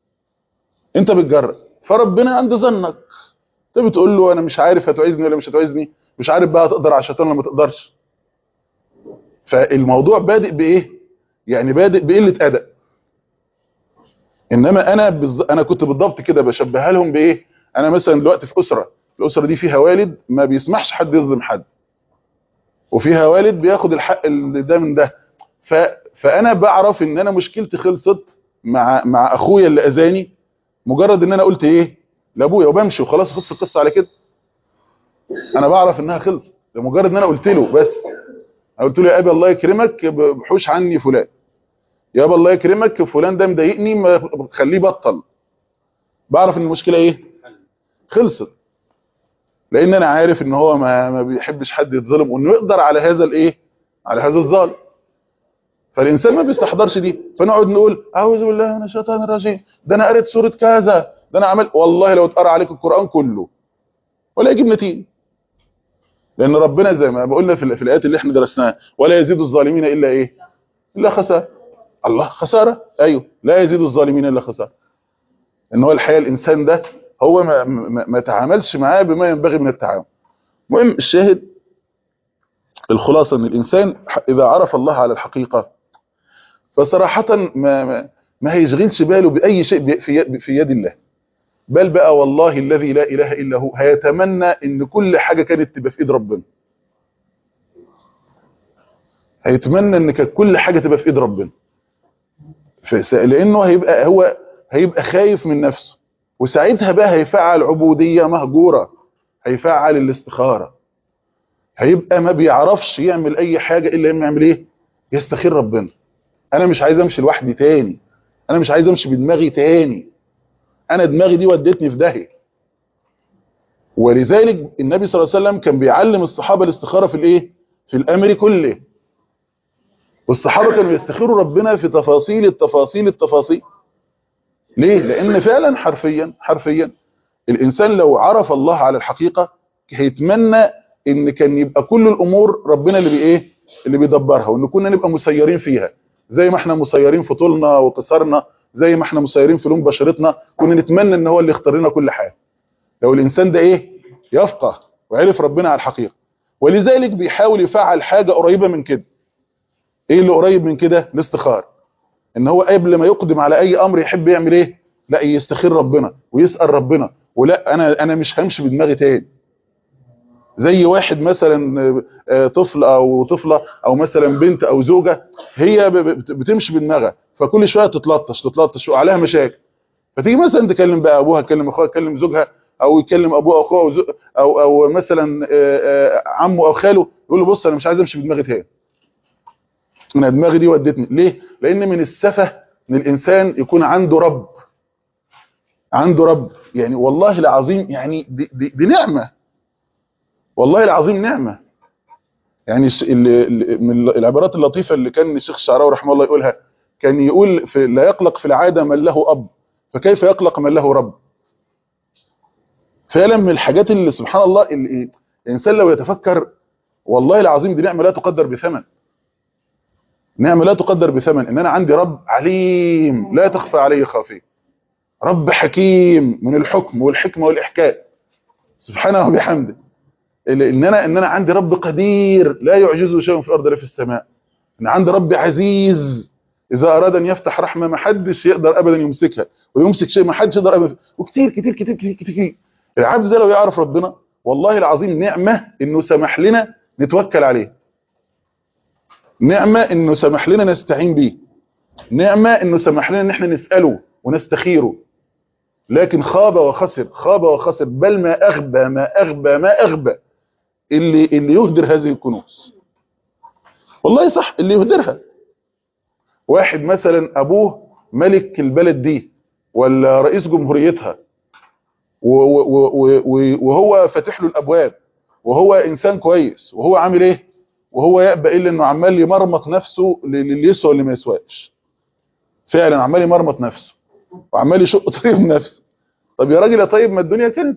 فربنا عند ظنك. انت بتقول له انا مش عارف هتعيذني ولا مش هتعيذني، مش عارف بقى هتقدر على الشيطان ولا ما تقدرش. فالموضوع بادئ بايه؟ يعني بادئ بقله ادب. انما انا كنت بالضبط كده بشبهها لهم بايه؟ انا مثلا دلوقتي في الاسره دي فيها والد ما بيسمحش حد يظلم حد، وفيها والد بياخد الحق اللي ده من ده. فانا بعرف ان انا مشكلتي خلصت مع اخويا اللي اذاني مجرد ان انا قلت ايه لابويا وبمشي وخلاص، خلصت القصه على كده. انا بعرف انها خلصت لمجرد ان انا قلت له بس. انا قلت له يا ابي الله يكرمك بحوش عني فلان، يا ابي الله يكرمك فلان ده مضايقني ما تخليه بطل. بعرف ان المشكله ايه خلصت، لان انا عارف ان هو ما بيحبش حد يتظلم وانه يقدر على هذا الايه، على هذا الظالم. فالانسان ما بيستحضرش دي، فنقعد نقول اعوذ بالله من الشيطان الرجيم، ده انا قريت سوره كذا، ده انا عملت. والله لو اتقرا عليك القران كله ولا يجيب نتيجه، لان ربنا زي ما بقولنا في الايات اللي احنا درسناها ولا يزيد الظالمين الا ايه؟ الا خساره. الله خساره؟ ايوه، لا يزيد الظالمين الا خساره. ان هو الحقيقه الانسان ده هو ما تعاملش معاه بما ينبغي من التعامل. المهم الشاهد الخلاصه ان الانسان اذا عرف الله على الحقيقه فصراحه ما هيشغلش باله باي شيء في يد الله، بل بقى والله الذي لا اله الا هو هيتمنى ان كل حاجه كانت تبقى في ايد ربنا. هيتمنى ان كانت كل حاجه تبقى في ايد ربنا، لانه هيبقى خايف من نفسه، وساعتها بقى هيفعل عبوديه مهجوره، هيفعل الاستخاره، هيبقى ما بيعرفش يعمل اي حاجه الا لما يعمل ايه؟ يستخير ربنا. انا مش عايز امشي لوحدي تاني، انا مش عايز امشي بدماغي تاني، انا دماغي دي ودتني في داهيه. ولذلك النبي صلى الله عليه وسلم كان بيعلم الصحابه الاستخاره في الايه؟ في الامر كله. والصحابه كانوا يستخيروا ربنا في تفاصيل التفاصيل. ليه؟ لان فعلا حرفيا الانسان لو عرف الله على الحقيقه هيتمنى ان كان يبقى كل الامور ربنا اللي بايه؟ اللي بيدبرها، وان كنا نبقى مسيرين فيها زي ما احنا مسيرين في طولنا وقصرنا، زي ما احنا مسيرين في لون بشرتنا، كنا نتمنى ان هو اللي يختار لنا كل حاجه. لو الانسان ده ايه؟ يفقه وعرف ربنا على الحقيقه. ولذلك بيحاول يفعل حاجه قريبه من كده. ايه اللي قريب من كده؟ الاستخاره. ان هو قبل ما يقدم على اي امر يحب يعمل ايه؟ لا، يستخير ربنا ويسال ربنا، ولا انا مش همشي بدماغي تاني. زي واحد مثلا طفل او طفله او مثلا بنت او زوجه، هي بتمشي بدماغها، فكل شويه تتلطش وعليها مشاكل، فتيجي مثلا تكلم بقى ابوها، تكلم اخوها، تكلم زوجها، او يكلم ابوه او اخوه او مثلا عمه او خاله، يقول له بص انا مش عايز امشي بدماغي تاني، انا دماغي دي ودتني. ليه؟ لان من السفه ان الانسان يكون عنده رب. يعني والله العظيم، يعني دي نعمه، والله العظيم نعمه. يعني من العبارات اللطيفه اللي كان الشيخ الشعراوي رحمه الله يقولها، كان يقول لا يقلق في العاده من له اب، فكيف يقلق من له رب. فعلا من الحاجات اللي سبحان الله اللي الانسان لو يتفكر، والله العظيم دي نعمه لا تقدر بثمن. نعمه لا تقدر بثمن ان انا عندي رب عليم لا تخفى عليه خافيه، رب حكيم من الحكم والحكمه والاحكام سبحانه وبحمده. ان انا عندي رب قدير لا يعجزه شيء في الارض ولا في السماء. ان عندي رب عزيز اذا اراد ان يفتح رحمه ما حدش يقدر ابدا يمسكها، ويمسك شيء ما حدش يقدر ابدا. وكتير كتير كتير كتير كتير. العبد ده لو يعرف ربنا والله العظيم نعمه انه سمح لنا نتوكل عليه، نعمة انه سمح لنا نستعين بيه، نعمة انه سمح لنا ان احنا نسأله ونستخيره. لكن خاب وخسر، خاب وخسر، بل ما اغبى ما اغبى ما اغبى اللي يهدر هذه الكنوز. والله صح، اللي يهدرها. واحد مثلا ابوه ملك البلد دي ولا رئيس جمهوريتها، وهو فاتح له الابواب، وهو انسان كويس، وهو عامل ايه؟ وهو يأبى الا انه عمال يمرمط نفسه للي يسوى واللي ما يسواش. فعلا عمال يمرمط نفسه وعمال يشق طريق نفسه. طب يا راجل يا طيب، ما الدنيا كانت.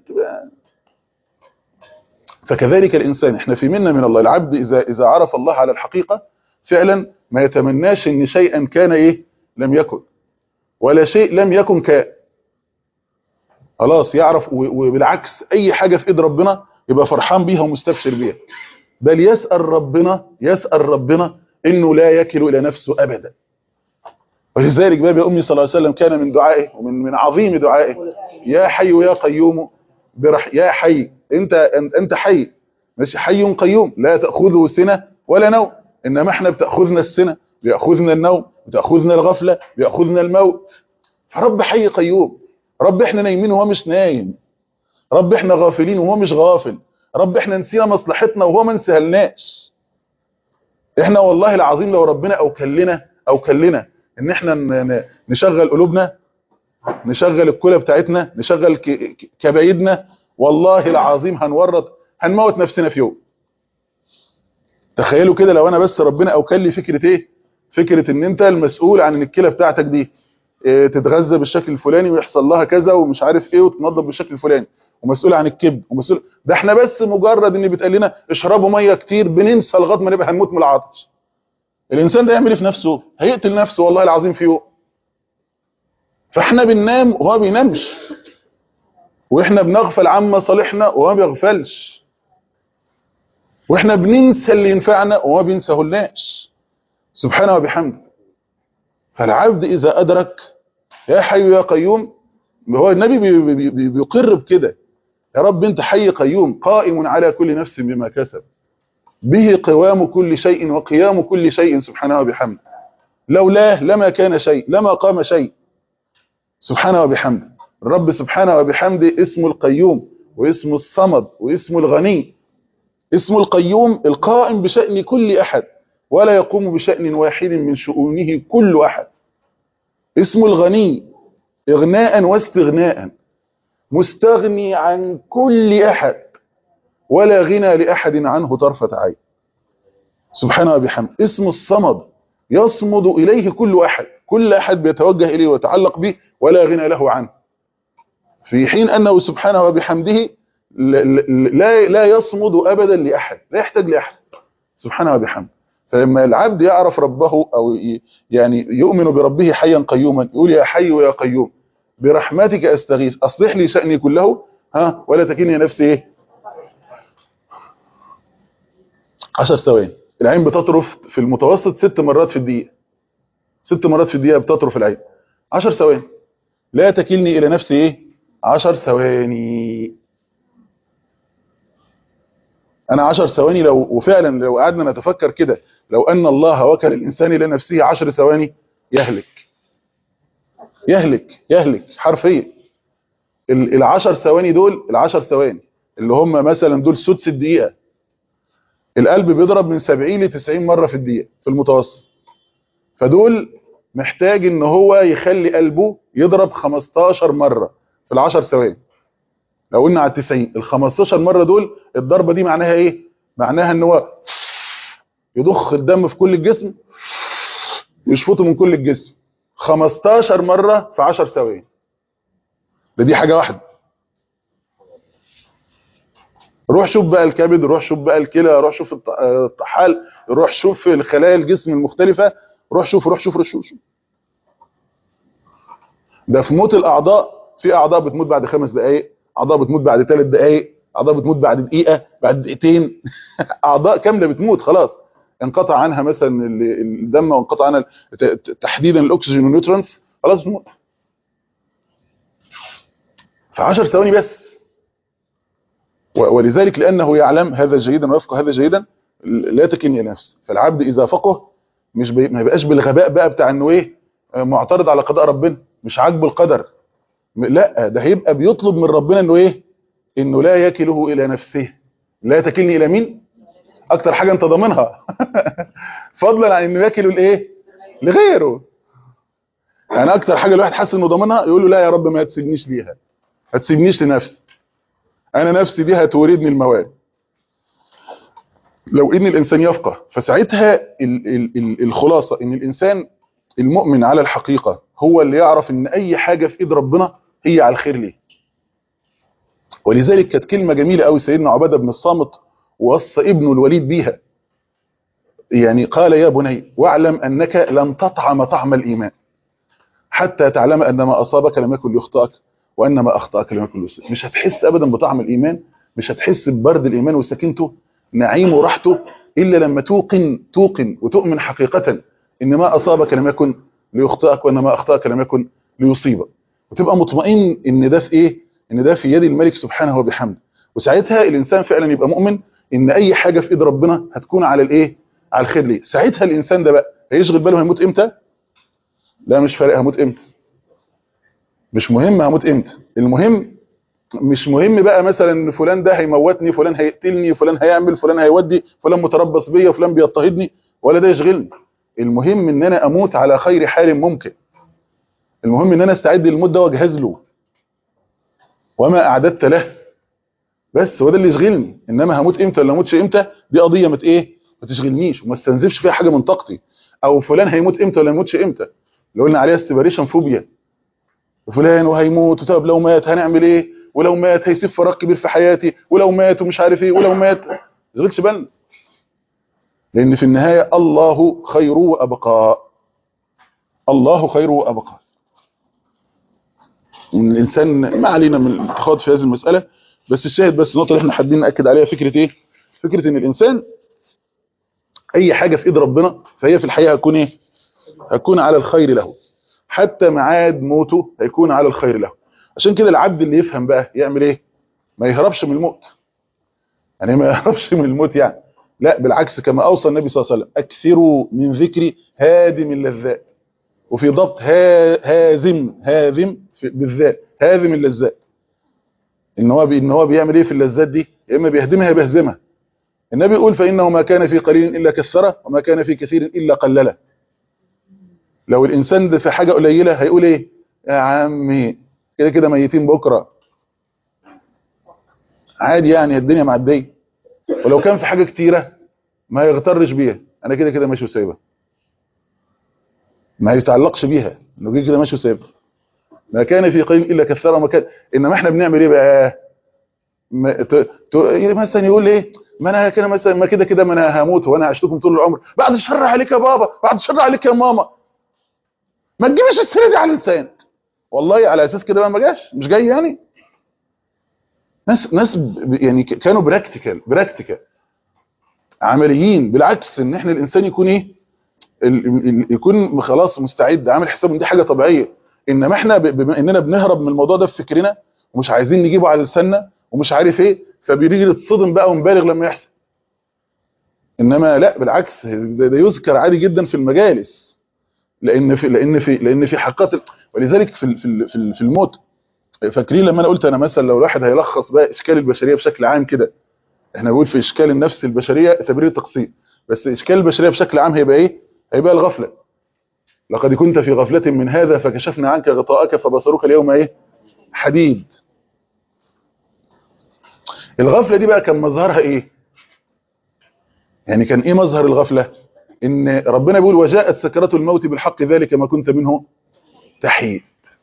فكذلك الانسان، احنا في منا من الله. العبد اذا عرف الله على الحقيقه فعلا ما يتمناش ان شيئا كان ايه لم يكن، ولا شيء لم يكن كان. خلاص يعرف، وبالعكس اي حاجه في ايد ربنا يبقى فرحان بيها ومستبشر بيها، بل يسأل ربنا انه لا يكل الى نفسه ابدا. ولذلك باب امي صلى الله عليه وسلم كان من دعائه ومن عظيم دعائه: يا حي يا قيوم يا حي، انت حي، ماشي، حي قيوم لا تاخذه سنه ولا نوم. انما احنا بتاخذنا السنه، بياخذنا النوم، بتاخذنا الغفله، بياخذنا الموت. فرب حي قيوم. رب احنا نايمين وهو مش نايم، رب احنا غافلين وهو مش غافل، رب احنا نسينا مصلحتنا وهو ما نسهلناش. احنا والله العظيم لو ربنا اوكلنا ان احنا نشغل قلوبنا، نشغل الكلى بتاعتنا، نشغل كبايدنا، والله العظيم هنموت نفسنا في يوم. تخيلوا كده لو انا بس ربنا اوكل لي فكره ايه؟ فكره ان انت المسؤول عن ان الكلى بتاعتك دي تتغذى بالشكل الفلاني ويحصل لها كذا ومش عارف ايه وتنظف بالشكل الفلاني، ومسؤول عن الكبد، ومسؤول. ده احنا بس مجرد ان بيتقال لنا اشربوا ميه كتير بننسى لغايه ما نبقى هنموت من العطش. الانسان ده يعمل ايه في نفسه؟ هيقتل نفسه والله العظيم في يوم. فاحنا بننام وهو ما بينامش، واحنا بنغفل عن مصالحنا وهو ما بيغفلش، واحنا بننسى اللي ينفعنا وهو ما بينساهولناش سبحانه وبحمده. فالعبد اذا ادرك يا حي يا قيوم، هو النبي بيقر بكده: يا رب انت حي قيوم قائم على كل نفس بما كسب، به قوام كل شيء وقيام كل شيء سبحانه وبحمده، لولاه لما كان شيء، لما قام شيء سبحانه وبحمده. الرب سبحانه وبحمده اسمه القيوم، واسمه الصمد، واسمه الغني. اسمه القيوم القائم بشأن كل أحد، ولا يقوم بشأن واحد من شؤونه كل أحد. اسمه الغني إغناء واستغناء، مستغني عن كل أحد، ولا غنى لأحد عنه طرفة عين سبحانه وبحمده. اسمه الصمد، يصمد إليه كل أحد، كل أحد بيتوجه إليه ويتعلق به، ولا غنى له عنه، في حين أنه سبحانه وبحمده لا يصمد أبدا لأحد، لا يحتاج لأحد سبحانه وبحمده. فلما العبد يعرف ربه أو يعني يؤمن بربه حيا قيوما، يقول يا حي يا قيوم برحمتك أستغيث أصلح لي شأني كله ولا تكلني نفسي إيه 10 ثواني. العين بتطرف في المتوسط 6 مرات في الدقيقة، 6 مرات في الدقيقة بتطرف العين. 10 ثواني، لا تكلني إلى نفسي إيه 10 ثواني. أنا 10 ثواني وفعلا لو قعدنا نتفكر كده، لو أن الله وكل الإنسان إلى نفسه 10 ثواني يهلك يهلك يهلك حرفيا. ال10 ثواني دول، ال10 ثواني اللي هم مثلا دول سدس الدقيقة، القلب بيضرب من 70 ل 90 مرة في الدقيقة في المتوسط. فدول محتاج ان هو يخلي قلبه يضرب 15 مرة في ال10 ثواني. لو قلنا على 90، ال15 مرة دول الضربة دي معناها ايه؟ معناها ان هو يضخ الدم في كل الجسم ويشفطه من كل الجسم 15 مرة في 10 ثواني. دي حاجة واحدة. روح شوف بقى الكبد، روح شوف بقى الكلى، روح شوف الطحال، روح شوف الخلايا الجسم المختلفة، روح شوف روح شوف روح شوف. ده في موت الأعضاء، في أعضاء بتموت بعد 5 دقايق، أعضاء بتموت بعد 3 دقايق، أعضاء بتموت بعد دقيقة، بعد دقيقتين. أعضاء كاملة بتموت خلاص، انقطع عنها مثلا الدم، وانقطع عنها تحديدا الأكسجين والنيوترونز، خلاص بتموت في 10 ثواني بس. ولذلك لأنه يعلم هذا جيدا ويفقه هذا جيدا لا تكلني إلى نفسه. فالعبد إذا فقه ما يبقاش بالغباء بقى بتاع انه ايه معترض على قضاء ربنا، مش عاجبه القدر. لا، ده هيبقى بيطلب من ربنا انه ايه، انه لا يكله الى نفسه. لا تكلني الى مين؟ اكتر حاجه انت ضامنها فضلا عن انه يكله لايه، لغيره. يعني اكتر حاجه الواحد حاسس انه ضامنها يقول له لا يا رب ما تسيبنيش ليها، ما تسيبنيش لنفسي، انا نفسي دي هتوردني المواد. لو ان الانسان يفقه، فساعتها الخلاصه ان الانسان المؤمن على الحقيقه هو اللي يعرف ان اي حاجه في ايد ربنا هي على الخير ليه. ولذلك كانت كلمه جميله قوي سيدنا عباده بن الصامت ووصى ابنه الوليد بيها، يعني قال يا بني واعلم انك لن تطعم طعم الايمان حتى تعلم ان ما اصابك لم يكن ليخطئك وان ما اخطاك لم يكن ليصيبك. مش هتحس ابدا بطعم الايمان، مش هتحس ببرد الايمان وسكينته نعيمه وراحته الا لما توقن وتؤمن حقيقه ان ما اصابك لم يكن ليخطئك وان ما اخطاك لم يكن ليصيبك، وتبقى مطمئن ان ده في ايه، ان ده في يد الملك سبحانه وبحمده. وساعتها الانسان فعلا يبقى مؤمن ان اي حاجه في ايد ربنا هتكون على الايه، على الخير ليه. ساعتها الانسان ده بقى هيشغل باله هيموت امتى؟ لا مش فارق هموت امتى، مش مهم هموت امتى. المهم مش مهم بقى مثلا فلان ده هيموتني، فلان هيقتلني، فلان هيعمل، فلان هيودي، فلان متربص بيا، فلان بيضطهدني، ولا ده يشغلني. المهم ان انا اموت على خير حال ممكن. المهم ان انا استعد للموت ده واجهز له وما اعددت له، بس هو ده اللي يشغلني. انما هموت امتى ولا هموتش امتى دي قضيه ما تشغلنيش وما استنزفش فيها حاجه من طاقتي. او فلان هيموت امتى ولا يموتش امتى اللي قلنا عليها السيبريشن فوبيا، وفلان وهيموت، طب لو مات هنعمل ايه، ولو مات هيسيب فراغ كبير في حياتي، ولو مات ومش عارف ايه، ولو مات ما تشغلش بالنا. لان في النهايه الله خير وابقى، الله خير وابقى. الانسان ما علينا من الاتخاذ في هذه المساله، بس الشاهد بس النقطه اللي احنا حابين ناكد عليها فكره ايه، فكره ان الانسان اي حاجه في ايد ربنا فهي في الحقيقه هتكون ايه، هتكون على الخير له، حتى ميعاد موته هيكون على الخير له. عشان كده العبد اللي يفهم بقى يعمل ايه، ما يهربش من الموت. يعني ما يهربش من الموت يعني، لا بالعكس، كما اوصى النبي صلى الله عليه وسلم اكثروا من ذكر هادم اللذات، وفي ضبط هازم بالذات هازم اللذات. ان هو بيعمل ايه في اللذات دي، يا اما بيهدمها يا بيهزمها. النبي يقول فانه ما كان في قليل الا كثره وما كان في كثير الا قلله. لو الانسان ده في حاجه قليله هيقول ايه، يا عمي كده كده ميتين بكره عادي يعني الدنيا معديه. ولو كان في حاجه كتيره ما يغترش بيها، انا كده كده ماشي وسايبها، ما يتعلقش بيها انه كده كده ماشي وسايبها. ما كان في قليل الا كثره وما كان. انما احنا بنعمل ايه بقى، مثلا يقول ايه، ما انا كده مثلا، ما كده كده ما انا هموت وانا عشتكم طول العمر، بعد الشر عليك يا بابا، بعد الشر عليك يا ماما، ما تجيبش السيره دي على لسانك. والله على اساس كده بقى ما جاش، مش جاي يعني. ناس يعني كانوا براكتيكال عمليين. بالعكس ان احنا الانسان يكون ايه، يكون خلاص مستعد عامل حساب ان دي حاجه طبيعيه. انما احنا بما اننا بنهرب من الموضوع ده في فكرنا ومش عايزين نجيبه على لساننا ومش عارف ايه، فبيجي نتصدم بقى ونبالغ لما يحصل. انما لا بالعكس، ده يذكر عادي جدا في المجالس، لان في حقيقه. ولذلك في الموت، فاكرين لما انا قلت انا مثلا لو الواحد هيلخص بقى اشكال البشريه بشكل عام كده، احنا بنقول في اشكال النفس البشريه تبرير تقسيم، بس اشكال البشريه بشكل عام هيبقى ايه، هيبقى الغفله. لقد كنت في غفله من هذا فكشفنا عنك غطاءك فبصرك اليوم ايه حديد. الغفله دي بقى كان مظهرها ايه، يعني كان ايه مظهر الغفله، ان ربنا بيقول وجاءت سكرات الموت بالحق ذلك ما كنت منه تحيد.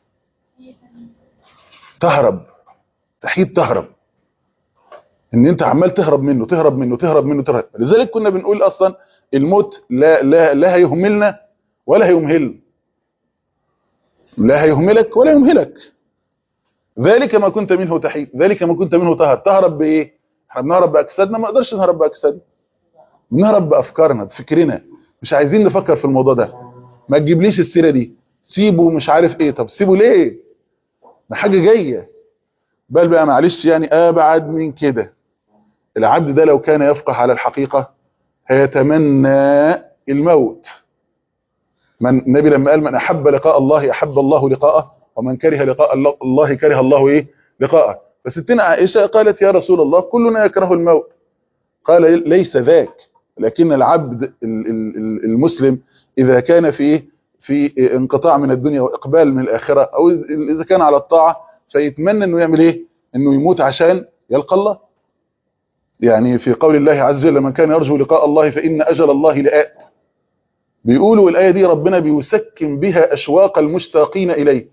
تهرب، تحيد تهرب، ان انت عمال تهرب منه تهرب منه تهرب منه تهرب. لذلك كنا بنقول اصلا الموت لا هيهملنا ولا هيمهل، لا هيهملك ولا يمهلك. ذلك ما كنت منه تحيد، ذلك ما كنت منه تهرب بايه، احنا بنهرب باجسادنا، ما نقدرش نهرب باجسادنا، بنهرب بافكارنا بفكرنا، مش عايزين نفكر في الموضوع ده. ما تجيبليش السيره دي، سيبه مش عارف ايه، طب سيبه ليه، ما حاجه جايه. بل بقى معلش يعني ابعد من كده، العبد ده لو كان يفقه على الحقيقه هيتمنى الموت النبي لما قال من احب لقاء الله احب الله لقاءه، ومن كره لقاء الله كره الله ايه لقاءه. فستنا عائشه قالت يا رسول الله كلنا يكره الموت. قال ليس ذاك، لكن العبد المسلم اذا كان في انقطاع من الدنيا واقبال من الاخره، او اذا كان على الطاعه فيتمنى انه يعمل ايه؟ انه يموت عشان يلقى الله. يعني في قول الله عز وجل من كان يرجو لقاء الله فان اجل الله لآت. بيقولوا الايه دي ربنا بيسكن بها اشواق المشتاقين اليه.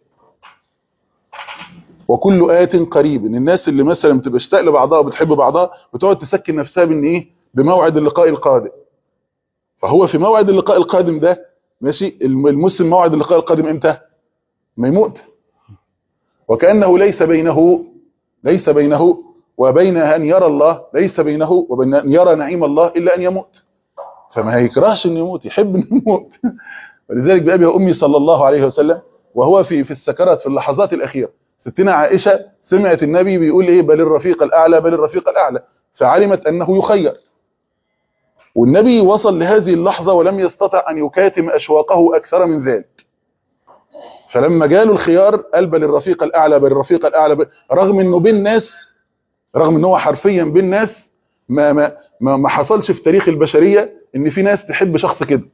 وكل آت قريب، ان الناس اللي مثلا بتبقى اشتاق لبعضها وبتحب بعضها بتقعد تسكن نفسها بان ايه؟ بموعد اللقاء القادم. فهو في موعد اللقاء القادم ده ماشي، المسلم موعد اللقاء القادم امتى؟ ما يموت. وكأنه ليس بينه وبين ان يرى الله، ليس بينه وبين ان يرى نعيم الله الا ان يموت. فما هيكرهش انه يموت، يحب انه يموت. ولذلك بأبي وأمي صلى الله عليه وسلم وهو في السكرات في اللحظات الأخيرة، ستنا عائشة سمعت النبي بيقول ايه؟ بل الرفيق الأعلى بل الرفيق الأعلى، فعلمت أنه يخير. والنبي وصل لهذه اللحظة ولم يستطع أن يكاتم أشواقه أكثر من ذلك. فلما جاله الخيار قال بل الرفيق الأعلى بل الرفيق الأعلى، رغم أنه بين ناس، رغم أنه حرفيا بين ناس ما حصلش في تاريخ البشرية ان في ناس تحب شخص كده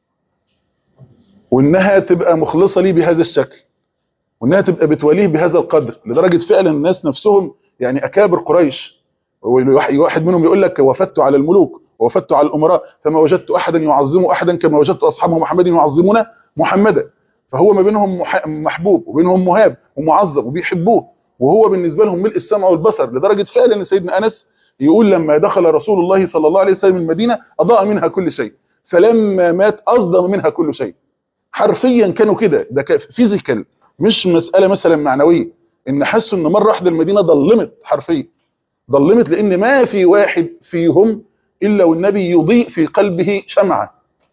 وانها تبقى مخلصة ليه بهذا الشكل وانها تبقى بتوليه بهذا القدر، لدرجة فعلا الناس نفسهم يعني اكابر قريش واحد منهم يقول لك وفدت على الملوك ووفدت على الامراء فما وجدت احدا يعظم احدا كما وجدت اصحاب محمد يعظمون محمدا. فهو ما بينهم محبوب وبينهم مهاب ومعظم وبيحبوه، وهو بالنسبة لهم ملء السمع والبصر، لدرجة فعلا ان سيدنا انس يقول لما دخل رسول الله صلى الله عليه وسلم المدينة اضاء منها كل شيء، فلما مات اصدم منها كل شيء. حرفيا كانوا كده، ده فيزيكال، مش مسألة مثلا معنوية، ان حسوا ان مرة واحدة المدينة ضلمت، حرفيا ضلمت، لان ما في واحد فيهم الا والنبي يضيء في قلبه شمعة،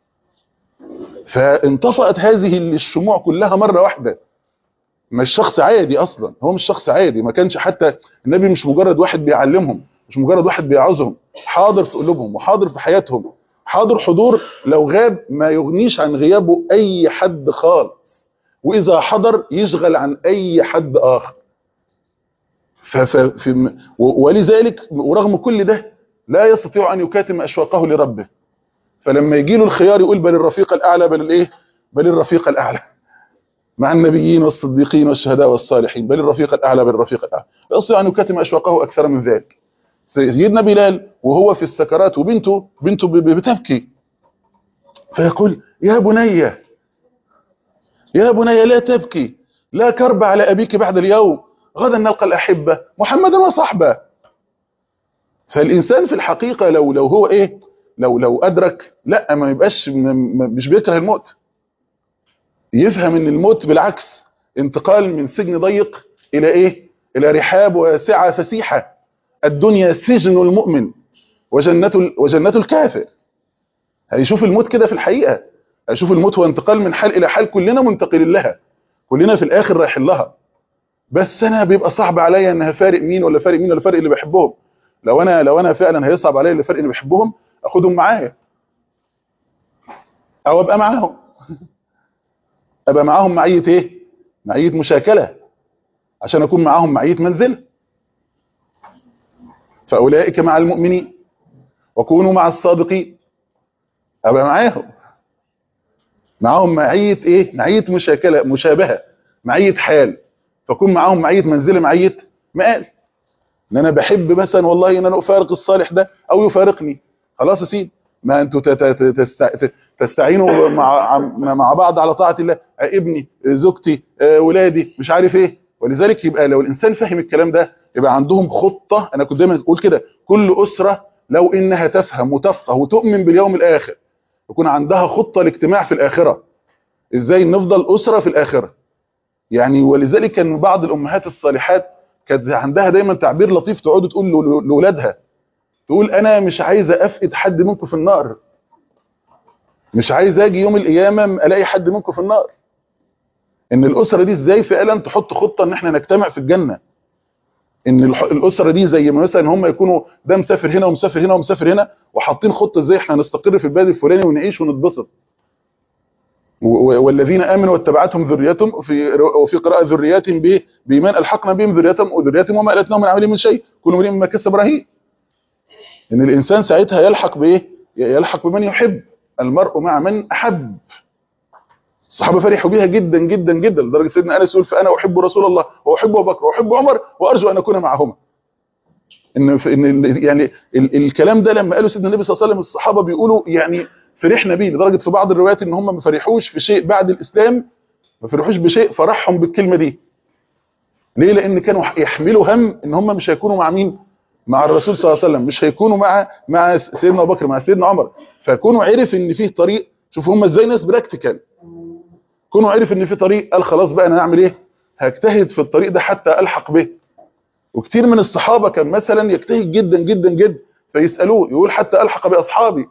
فانطفأت هذه الشموع كلها مرة واحدة. مش شخص عادي اصلا، هو مش شخص عادي، ما كانش حتى النبي مش مجرد واحد بيعلمهم، مش مجرد واحد بيعظهم، حاضر في قلوبهم وحاضر في حياتهم، حاضر حضور لو غاب ما يغنيش عن غيابه اي حد خالص، واذا حضر يشغل عن اي حد اخر. ولذلك ورغم كل ده لا يستطيع ان يكاتم اشواقه لربه، فلما يجي له الخيار يقول بل الرفيق الاعلى بل الايه؟ بل الرفيق الاعلى مع النبيين والصديقين والشهداء والصالحين، بل الرفيق الاعلى بل الرفيق الاعلى، لا يستطيع ان يكاتم اشواقه اكثر من ذلك. سيدنا بلال وهو في السكرات وبنته بتبكي، فيقول يا بني لا تبكي، لا كرب على ابيك بعد اليوم، غدا نلقى الاحبه محمدا وصحبه. فالانسان في الحقيقه لو هو ايه، لو ادرك، لا ما يبقاش مش بيكره الموت، يفهم ان الموت بالعكس انتقال من سجن ضيق الى ايه؟ الى رحاب واسعه فسيحه. الدنيا سجن المؤمن وجنة الكافر. هيشوف الموت كده في الحقيقه، هيشوف الموت هو انتقال من حال الى حال، كلنا منتقلين لها، كلنا في الاخر رايحين لها. بس انا بيبقى صعب عليا ان هفارق مين ولا فارق مين ولا فارق اللي بحبهم. لو انا فعلا هيصعب عليا اللي فارق اللي بحبهم، اخدهم معايا او ابقى معاهم، ابقى معاهم معيه ايه؟ معيه مشاكله، عشان اكون معاهم معيه منزله. فاولئك مع المؤمنين وكونوا مع الصادقين، ابقى معاهم معيه ايه؟ معيه مشاكله، مشابهه، معيه حال، فكون معاهم معيه منزله، معيه مآل. ان انا بحب مثلا والله ان انا افارق الصالح ده او يفارقني، خلاص يا سيدي، ما انتوا تستعينوا مع بعض على طاعه الله، ابني، زوجتي، ولادي، مش عارف ايه. ولذلك يبقى لو الانسان فهم الكلام ده يبقى عندهم خطه. انا كنت دايما اقول كده، كل اسره لو انها تفهم وتفقه وتؤمن باليوم الاخر يكون عندها خطه لاجتماع في الاخره، ازاي نفضل اسره في الاخره. يعني ولذلك كان بعض الامهات الصالحات كانت عندها دايما تعبير لطيف تقعد تقول لاولادها، تقول انا مش عايزه افقد حد منكم في النار، مش عايزه اجي يوم القيامه الاقي حد منكم في النار. ان الاسره دي ازاي فعلا تحط خطه ان احنا نجتمع في الجنه، ان الاسره دي زي ما مثلا هم يكونوا ده مسافر هنا ومسافر هنا ومسافر هنا، وحاطين خطه ازاي احنا نستقر في البلد الفلاني ونعيش ونتبسط. والذين امنوا واتبعتهم ذريتهم وفي قراءه ذرياتهم بايمان الحقنا بهم ذريتهم وما التناهم من عملهم من شيء كل امرئ بما كسب رهين. ان الانسان ساعتها يلحق بايه؟ يلحق بمن يحب، المرء مع من احب. الصحابه فرحوا بها جدا جدا جدا لدرجه سيدنا انس يقول فانا احب رسول الله واحب ابو بكر واحب عمر وارجو ان اكون معهما. ان يعني الكلام ده لما قالوا سيدنا النبي صلى الله عليه وسلم الصحابه بيقولوا يعني فرحنا بيه، لدرجه في بعض الروايات ان هم ما فرحوش في شيء بعد الاسلام، ما فرحوش بشيء فرحهم بالكلمه دي. ليه؟ لان كانوا يحملوا هم ان هم مش هيكونوا مع مين؟ مع الرسول صلى الله عليه وسلم، مش هيكونوا مع سيدنا ابو بكر، مع سيدنا عمر. فكونوا عرف ان فيه طريق، شوفوا هم ازاي ناس براكتيكال، كونوا عرف ان في طريق، قال خلاص بقى انا هعمل ايه؟ هجتهد في الطريق ده حتى الحق به. وكتير من الصحابه كان مثلا يجتهد جدا جدا جدا فيسالوه يقول حتى الحق باصحابي،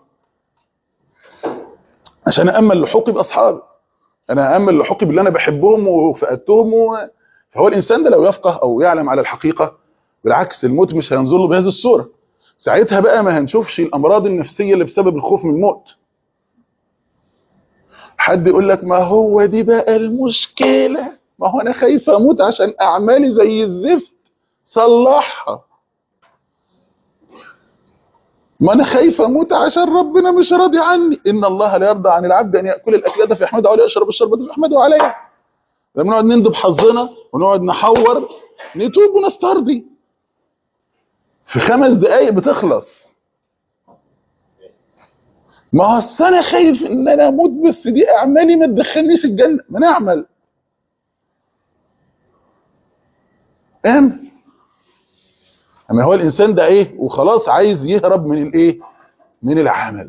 عشان أأمل لحوقي بأصحابي، أنا أأمل لحوقي باللي أنا بحبهم وفقدتهم فهو الإنسان ده لو يفقه أو يعلم على الحقيقة بالعكس الموت مش هينظر له بهذه الصورة. ساعتها بقى ما هنشوفش الأمراض النفسية اللي بسبب الخوف من الموت. حد يقول لك ما هو دي بقى المشكلة، ما هو أنا خايف أموت عشان أعمالي زي الزفت، صلحها. ما انا خايف اموت عشان ربنا مش راضي عني، ان الله لا يرضى عن العبد ان ياكل الاكله في احمده ولا يشرب الشربه في احمده عليها. لما نقعد نندب حظنا ونقعد نحور نتوب ونسترضي في 5 دقائق بتخلص. ما هو انا خايف ان انا اموت بس دي اعمالي ما تدخلنيش الجنه، ما نعمل اما هو الانسان ده ايه وخلاص عايز يهرب من الايه؟ من العمل،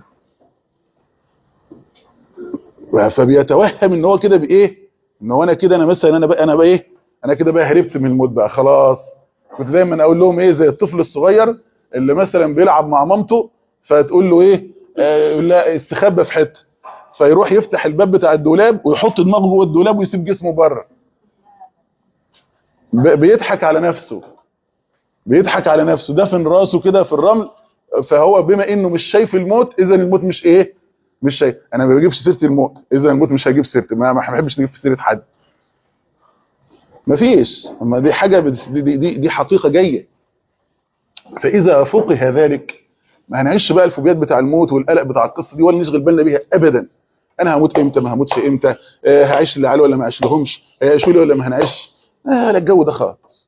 فبيتوهم ان هو كده بايه؟ ان هو انا كده انا مثلا انا بقى ايه؟ انا كده بقى هربت من الموت بقى خلاص. كنت دايما اقول لهم ايه زي الطفل الصغير اللي مثلا بيلعب مع مامته فتقول له ايه؟ يقول لا استخبى في حته، فيروح يفتح الباب بتاع الدولاب ويحط دماغه جوه الدولاب ويسيب جسمه بره. بيضحك على نفسه، بيضحك على نفسه، دفن راسه كده في الرمل. فهو بما انه مش شايف الموت اذا الموت مش ايه؟ مش شيء. انا ما بجيبش سيره الموت اذا الموت مش هجيب سيرتي، ما بحبش نجيب في سيره حد. مفيش، اما دي حاجه دي حقيقه جايه. فاذا فقه ذلك ما هنعيش بقى الفوبيات بتاع الموت والقلق بتاع القصه دي ولا نشغل بالنا بيها ابدا. انا هموت امتى؟ ما هموتش امتى؟ هعيش اللي عليه ولا ما اعيش لهمش؟ هيعيشوا لي ولا ما هنعيش؟ لا الجو ده خالص.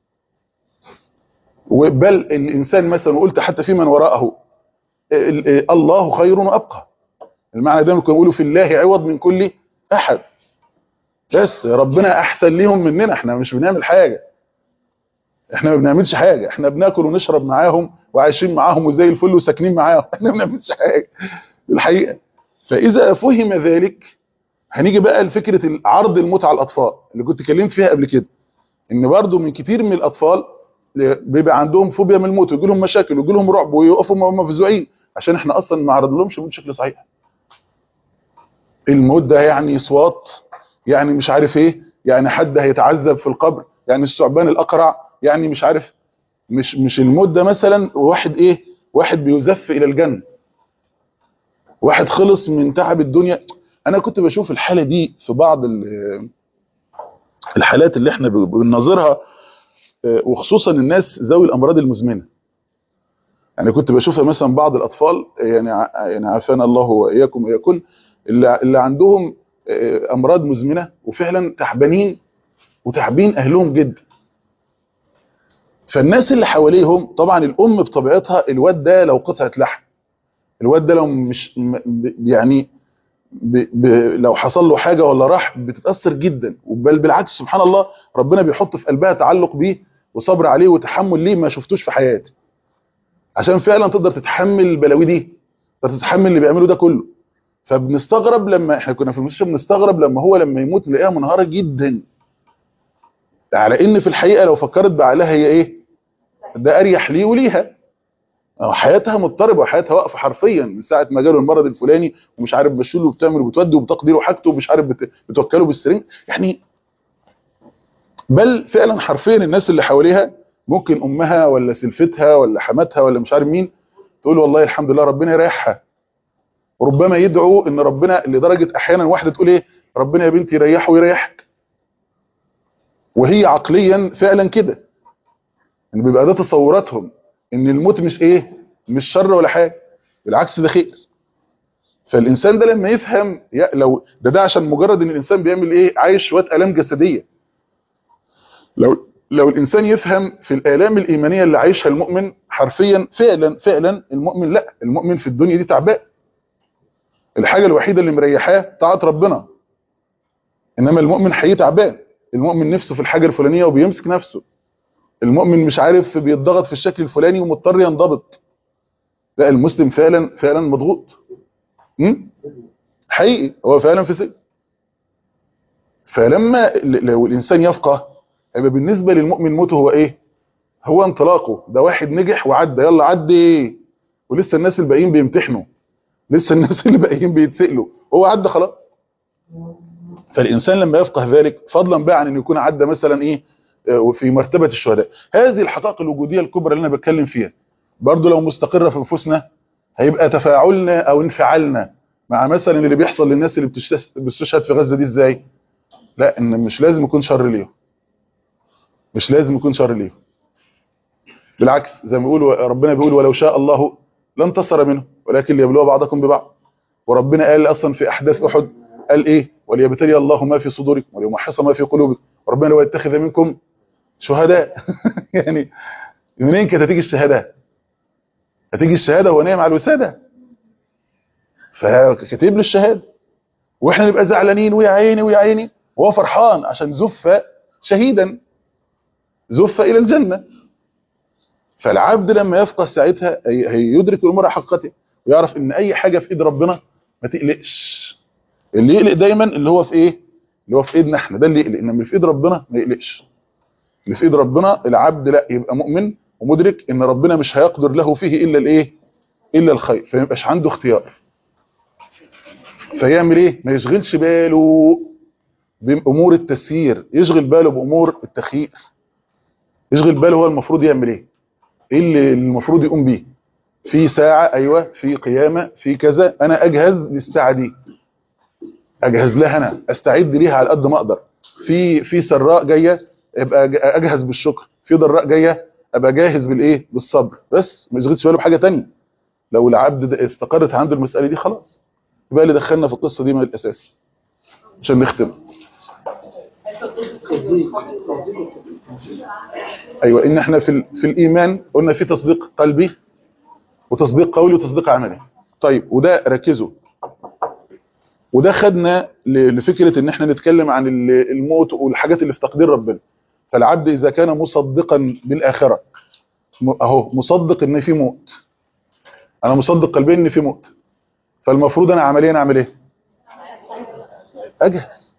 بل الانسان مثلا وقلت حتى في من وراءه الله خير وابقى. المعنى ده كانوا بيقولوا في الله عوض من كل احد. بس ربنا احسن ليهم مننا، احنا مش بنعمل حاجه، احنا ما بنعملش حاجه، احنا بناكل ونشرب معاهم وعايشين معاهم وزي الفل وساكنين معاهم، احنا ما بنعملش حاجه الحقيقه. فاذا فهم ذلك هنيجي بقى لفكره عرض الموت على الاطفال اللي كنت اتكلمت فيها قبل كده، ان برضو من كتير من الاطفال بيبقى عندهم فوبيا من الموت ويجي لهم مشاكل ويجي لهم رعب ويقفوا مفزوعين عشان احنا اصلا ما عرضناهمش بشكل صحيح. الموت ده يعني صوات، يعني مش عارف ايه، يعني حد هيتعذب في القبر، يعني الثعبان الاقرع، يعني مش عارف. مش الموت ده مثلا واحد ايه؟ واحد بيزف الى الجنه، واحد خلص من تعب الدنيا. انا كنت بشوف الحاله دي في بعض الحالات اللي احنا بنناظرها، وخصوصا الناس ذوي الامراض المزمنه. يعني كنت بشوفها مثلا بعض الاطفال، يعني عافانا الله واياكم ويكن اللي عندهم امراض مزمنه وفعلا تعبانين وتعبين اهلهم جدا. فالناس اللي حواليهم طبعا الام بطبيعتها الواد ده لو قطعه لحم، الواد ده لو مش يعني لو حصل له حاجه ولا راح بتتاثر جدا. بل بالعكس سبحان الله ربنا بيحط في قلبها تعلق بيه وصبر عليه وتحمل ليه ما شفتوش في حياتي، عشان فعلا تقدر تتحمل البلاوي دي، تقدر تتحمل اللي بيعمله ده كله. فبنستغرب لما احنا كنا في المستشفى، بنستغرب لما هو لما يموت نلاقيها منهاره جدا، على ان في الحقيقه لو فكرت بعقلها هي ايه؟ ده اريح ليه وليها. حياتها مضطربه وحياتها واقفه حرفيا من ساعه ما جاله المرض الفلاني ومش عارف بشيله وبتعمل وبتودي وبتقضي له حاجته ومش عارف بتوكله بالسرير يعني. بل فعلا حرفيا الناس اللي حواليها ممكن امها ولا سلفتها ولا حماتها ولا مش عارف مين تقول والله الحمد لله ربنا يريحها. وربما يدعو ان ربنا لدرجه احيانا واحده تقول ايه؟ ربنا يا بنتي يريحه ويريحك. وهي عقليا فعلا كده، ان بيبقى ده تصوراتهم ان الموت مش ايه، مش شر ولا حاجه، بالعكس ده خير. فالانسان ده لما يفهم لو ده عشان مجرد ان الانسان بيعمل ايه، عايش شويه الام جسديه. لو الانسان يفهم في الالام الايمانيه اللي عايشها المؤمن حرفيا، فعلا المؤمن، لا المؤمن في الدنيا دي تعبان، الحاجه الوحيده اللي مريحاه طاعه ربنا. انما المؤمن حقيقي تعبان، المؤمن نفسه في الحاجه الفلانيه وبيمسك نفسه، المؤمن مش عارف بيتضغط في الشكل الفلاني ومضطر ينضبط. لا المسلم فعلا مضغوط. حقيقي هو فعلا في سجن. فلما لو الانسان يفقه، يبقى بالنسبه للمؤمن موته هو ايه؟ هو انطلاقه. ده واحد نجح وعدى، يلا عدي، ولسه الناس الباقيين بيمتحنوا، لسه الناس اللي باقيين بيتسالوا، هو عدى خلاص. فالانسان لما يفقه ذلك، فضلا بقى عن انه يكون عدى مثلا ايه وفي مرتبه الشهداء، هذه الحقائق الوجوديه الكبرى اللي انا بتكلم فيها برضو لو مستقره في نفوسنا، هيبقى تفاعلنا او انفعالنا مع مثلا اللي بيحصل للناس اللي بتستشهد في غزه دي ازاي؟ لا، ان مش لازم يكون شر ليهم، مش لازم يكون شر ليهم، بالعكس زي ما بيقول ربنا، بيقول ولو شاء الله لانتصر منه ولكن ليبلو بعضكم ببعض. وربنا قال اصلا في احداث احد، قال ايه؟ وليبتلي الله ما في صدوركم وليمحص ما في قلوبكم وربنا لو يتخذ منكم شهداء. يعني منين كانت هتيجي الشهاده؟ هتيجي الشهاده وهو نايم على الوساده، فكتب له الشهاده، واحنا نبقى زعلانين ويا عيني ويا عيني، وهو فرحان عشان زف شهيدا، زف الى الجنه. فالعبد لما يفقه ساعتها هيدرك الامور حقيقتها، ويعرف ان اي حاجه في ايد ربنا ما تقلقش. اللي يقلق دايما اللي هو في ايه؟ اللي هو في ايدنا احنا، ده اللي يقلق. انما اللي في ايد ربنا ما يقلقش. اللي في ايد ربنا العبد لا يبقى مؤمن ومدرك ان ربنا مش هيقدر له فيه الا الايه؟ الا الخير، فما يبقاش عنده اختيار. فيعمل ايه؟ ما يشغلش باله بامور التسيير، يشغل باله بامور التخيير. يشغل باله هو المفروض يعمل ايه؟ ايه اللي المفروض يقوم بيه؟ في ساعه، ايوه، في قيامه، في كذا، انا اجهز للساعه دي، اجهز لها، انا استعد ليها على قد ما اقدر. في سراء جايه ابقى اجهز بالشكر، في ضراء جايه ابقى جاهز بالايه؟ بالصبر. بس ما يشغلش باله بحاجه ثانيه. لو العبد ده استقرت عنده المساله دي خلاص. يبقى اللي دخلنا في القصه دي من الاساس عشان نختم. ايوه، ان احنا في الايمان قلنا في تصديق قلبي وتصديق قولي وتصديق عملي. طيب، وده ركزوا، وده خدنا لفكره ان احنا نتكلم عن الموت والحاجات اللي في تقدير ربنا. فالعبد اذا كان مصدقا بالاخره، اهو مصدق ان في موت، انا مصدق قلبيا ان في موت، فالمفروض انا عمليا اعمل ايه؟ اجهز.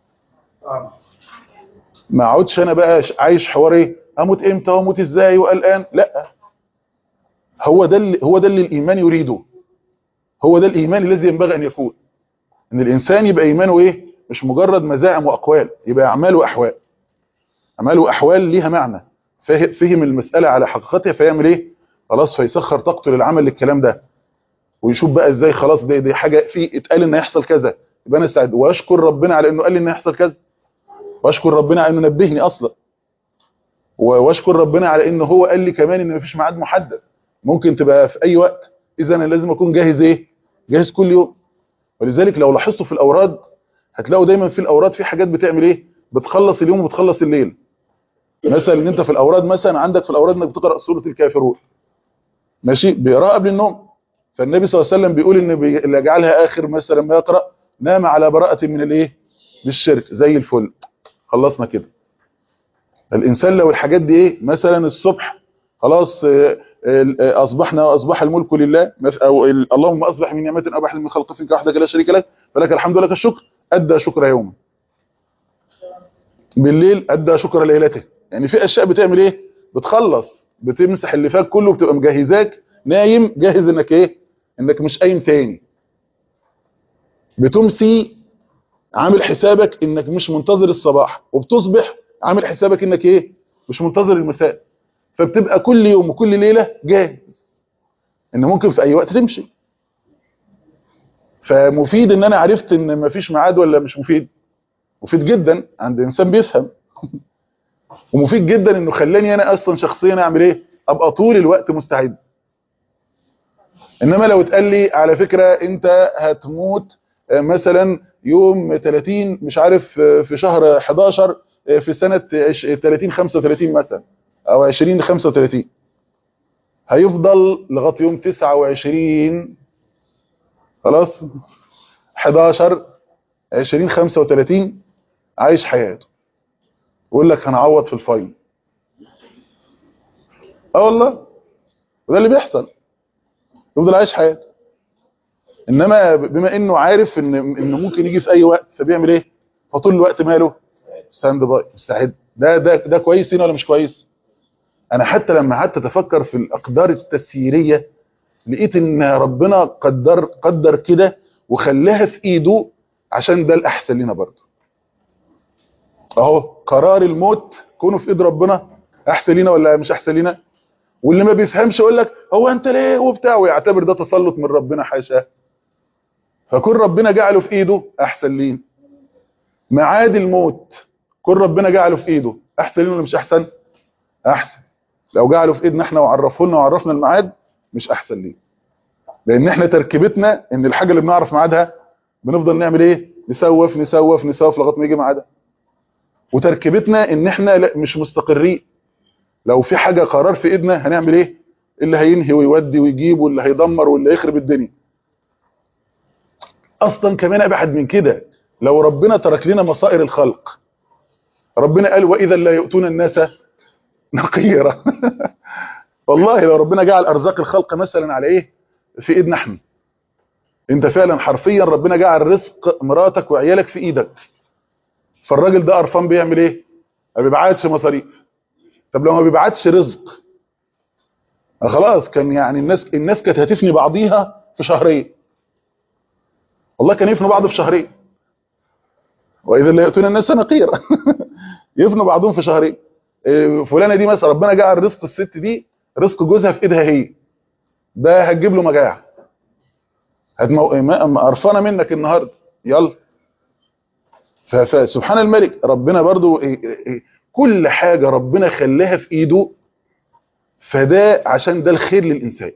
ما اقعدش انا بقى عايش حوار ايه؟ اموت امتى واموت ازاي وقلقان. لا، هو ده اللي الايمان يريده، هو ده الايمان الذي ينبغي ان يكون. ان الانسان يبقى ايمانه ايه؟ مش مجرد مزاعم واقوال، يبقى اعمال واحوال. اعمال واحوال ليها معنى، فهم المساله على حقيقتها، فيعمل ايه؟ خلاص، فيسخر طاقته للعمل للكلام ده، ويشوف بقى ازاي خلاص دي حاجه في اتقال ان هيحصل كذا، يبقى انا استعد واشكر ربنا على انه قال لي ان هيحصل كذا، واشكر ربنا على انه نبهني اصلا، واشكر ربنا على انه هو قال لي كمان ان مفيش ميعاد محدد، ممكن تبقى في اي وقت. اذا انا لازم اكون جاهز ايه؟ جاهز كل يوم. ولذلك لو لاحظتوا في الاوراد هتلاقوا دايما في الاوراد في حاجات بتعمل ايه؟ بتخلص اليوم وبتخلص الليل. مثلا ان انت في الاوراد، مثلا عندك في الاوراد انك بتقرا سوره الكافرون، ماشي، بيقراها قبل النوم. فالنبي صلى الله عليه وسلم بيقول ان اللي يجعلها اخر مثلا ما يقرا نام على براءه من الايه؟ بالشرك، زي الفل. خلصنا كده. الانسان لو الحاجات دي ايه؟ مثلا الصبح خلاص اصبح الملك لله، او اللهم اصبح من نعمه او احد من خلق فيك وحدك لا شريك لك فلك الحمد ولك الشكر، ادى شكر يومه. بالليل ادى شكر ليلته. يعني في اشياء بتعمل ايه؟ بتخلص، بتمسح اللي فات كله، وبتبقى مجهزاك نايم جاهز انك ايه؟ انك مش قايم تاني. بتمسي عامل حسابك انك مش منتظر الصباح، وبتصبح عامل حسابك انك ايه؟ مش منتظر المساء. فبتبقى كل يوم وكل ليله جاهز ان ممكن في اي وقت تمشي. فمفيد ان انا عرفت ان مفيش ميعاد ولا مش مفيد؟ مفيد جدا عند انسان بيفهم، ومفيد جدا انه خلاني انا اصلا شخصيا اعمل ايه، ابقى طول الوقت مستعد. انما لو اتقال لي على فكره انت هتموت مثلا يوم 30 مش عارف في شهر 11 في سنه 30 35 مثلا او 20 35، هيفضل لغايه يوم 29 خلاص 11 20 35 عايش حياته، ويقول لك هنعوض في الفاينل. والله وده اللي بيحصل، يفضل عايش حياته. انما بما انه عارف انه ممكن يجي في اي وقت، فبيعمل ايه؟ فطول الوقت ماله ستاند باي، مستعد. ده كويس هنا ولا مش كويس؟ انا حتى لما قعدت اتفكر في الاقدار التسييريه، لقيت ان ربنا قدر كده وخلاها في ايده عشان ده الاحسن لنا برضه. اهو قرار الموت كونه في ايد ربنا احسن لنا ولا مش احسن لنا؟ واللي ما بيفهمش يقول لك هو انت ليه وبتاع، ويعتبر ده تسلط من ربنا، حاشا. فكون ربنا جعله في ايده احسن لينا. ميعاد الموت كون ربنا جعله في ايده احسن لينا ولا مش احسن؟ احسن. لو جعله في ايدنا احنا وعرفه لنا وعرفنا الميعاد مش احسن ليه؟ لان احنا تركيبتنا ان الحاجه اللي بنعرف ميعادها بنفضل نعمل ايه؟ نسوف لغايه ما يجي ميعادها. وتركيبتنا ان احنا لا مش مستقرين. لو في حاجه قرار في ايدنا هنعمل ايه؟ اللي هينهي ويودي ويجيب، واللي هيدمر، واللي هيخرب الدنيا. اصلا كمان ابعد من كده، لو ربنا ترك لنا مصائر الخلق، ربنا قال واذا لا يؤتون الناس نقيرا. والله لو ربنا جعل ارزاق الخلق مثلا على ايه؟ في ايدنا احنا. انت فعلا حرفيا ربنا جعل رزق مراتك وعيالك في ايدك، فالراجل ده قرفان بيعمل ايه؟ ما بيبعتش مصاريف. طب لو ما بيبعتش رزق خلاص كان يعني الناس كانت هتفني بعضيها في شهرين. والله كان يفنوا بعض في شهرين. واذا لا ياتون الناس نقيرا. يفنوا بعضهم في شهرين. فلانه دي مثلا ربنا جعل رزق الست دي رزق جوزها في ايدها هي، ده هتجيب له مجاعه، قرفانه منك النهارده، يلا. فسبحان الملك ربنا برضو كل حاجه ربنا خلاها في ايده، فده عشان ده الخير للانسان.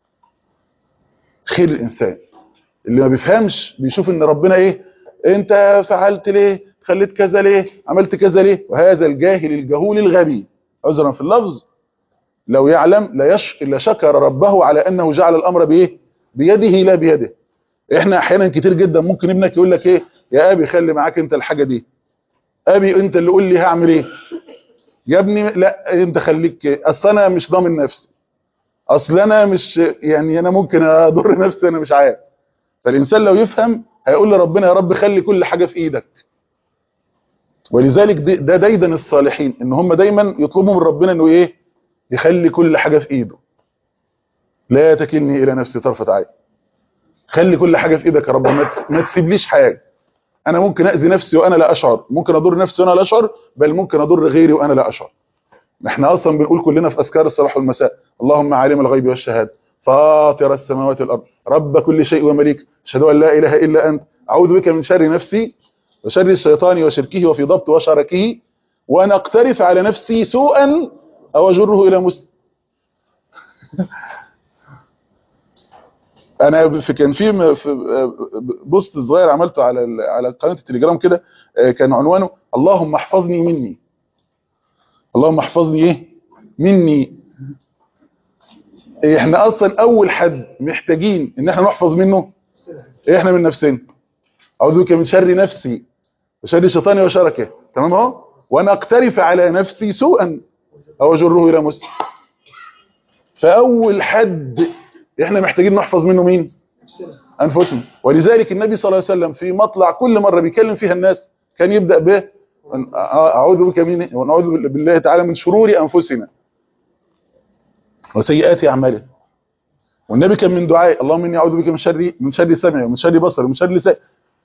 خير للانسان. اللي ما بيفهمش بيشوف ان ربنا ايه، انت فعلت ليه، خليت كذا ليه، عملت كذا ليه. وهذا الجاهل الجهول الغبي، عذرا في اللفظ، لو يعلم لا شكر ربه على انه جعل الامر بايه؟ بيده لا بيده. احنا احيانا كتير جدا ممكن ابنك يقول لك ايه، يا ابي خلي معاك انت الحاجه دي، ابي انت اللي قول لي هعمل ايه. يا ابني لا انت خليك، اصل انا مش ضامن نفسي، اصل انا مش يعني انا ممكن اضر نفسي انا مش عارف. فالانسان لو يفهم هيقول لربنا يا رب خلي كل حاجه في ايدك. ولذلك ده دايما الصالحين ان هم دايما يطلبوا من ربنا انه ايه؟ يخلي كل حاجه في ايده. لا تكلني الى نفسي طرفه عين. خلي كل حاجه في ايدك يا رب، ما تسيبليش حاجه. انا ممكن اذي نفسي وانا لا اشعر، ممكن اضر نفسي وانا لا اشعر، بل ممكن اضر غيري وانا لا اشعر. احنا اصلا بنقول كلنا في اذكار الصباح والمساء اللهم عالم الغيب والشهاده فاطر السماوات والارض رب كل شيء ومليك اشهد ان لا اله الا انت اعوذ بك من شر نفسي وشر الشيطان وشركه وفي ضبط وشركه وان اقترف على نفسي سوءا او اجره الى مسلم. انا كان في بوست صغير عملته على قناه التليجرام كده، كان عنوانه اللهم احفظني مني. اللهم احفظني ايه؟ مني. احنا اصلا اول حد محتاجين ان احنا نحفظ منه احنا من نفسنا. اعوذ بك من شر نفسي وشر الشيطان وشركه، تمام اهو. وانا اقترف على نفسي سوءا او اجره الى مسلم. فاول حد احنا محتاجين نحفظ منه مين؟ انفسنا. ولذلك النبي صلى الله عليه وسلم في مطلع كل مره بيكلم فيها الناس كان يبدا به اعوذ بك من ونعوذ بالله تعالى من شرور انفسنا وسيئات اعمالنا. والنبي كان من دعاء اللهم اني اعوذ بك من شر سمعي ومن شر بصري ومن شر لساني.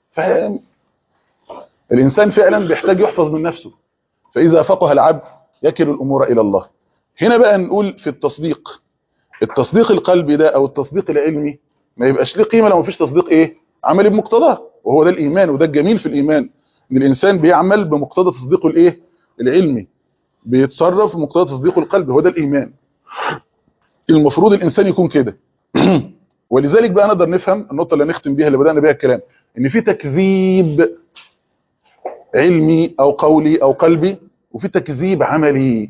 الانسان فعلا بيحتاج يحفظ من نفسه. فاذا فقه العبد يكل الامور الى الله. هنا بقى نقول في التصديق القلبي ده او التصديق العلمي ما يبقاش ليه قيمه لو ما فيش تصديق ايه؟ عملي بمقتضاه. وهو ده الايمان، وده الجميل في الايمان ان الانسان بيعمل بمقتضى تصديقه الايه العلمي، بيتصرف بمقتضى تصديقه القلبي، هو ده الايمان. المفروض الانسان يكون كده. ولذلك بقى نقدر نفهم النقطه اللي نختم بيها اللي بدانا بيها الكلام، ان في تكذيب علمي او قولي او قلبي، وفي تكذيب عملي.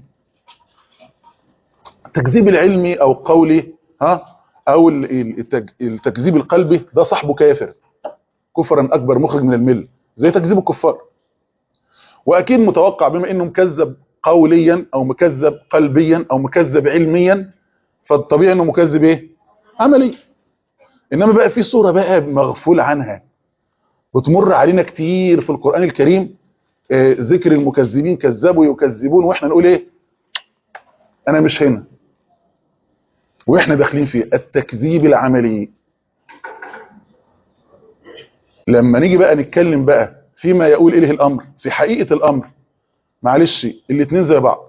التكذيب العلمي او قولي او التكذيب القلبي ده صاحبه كافر كفرا اكبر مخرج من المله، زي تكذيب الكفار. واكيد متوقع بما انه مكذب قوليا او مكذب قلبيا او مكذب علميا، فالطبيعي انه مكذب ايه عملي. انما بقى في صوره بقى مغفول عنها بتمر علينا كتير في القرآن الكريم، ذكر المكذبين كذبوا يكذبون، واحنا نقول ايه انا مش هنا، واحنا داخلين فيه التكذيب العملي. لما نيجي بقى نتكلم بقى فيما يقول اليه الامر في حقيقة الامر، معلش الاتنين زي بعض.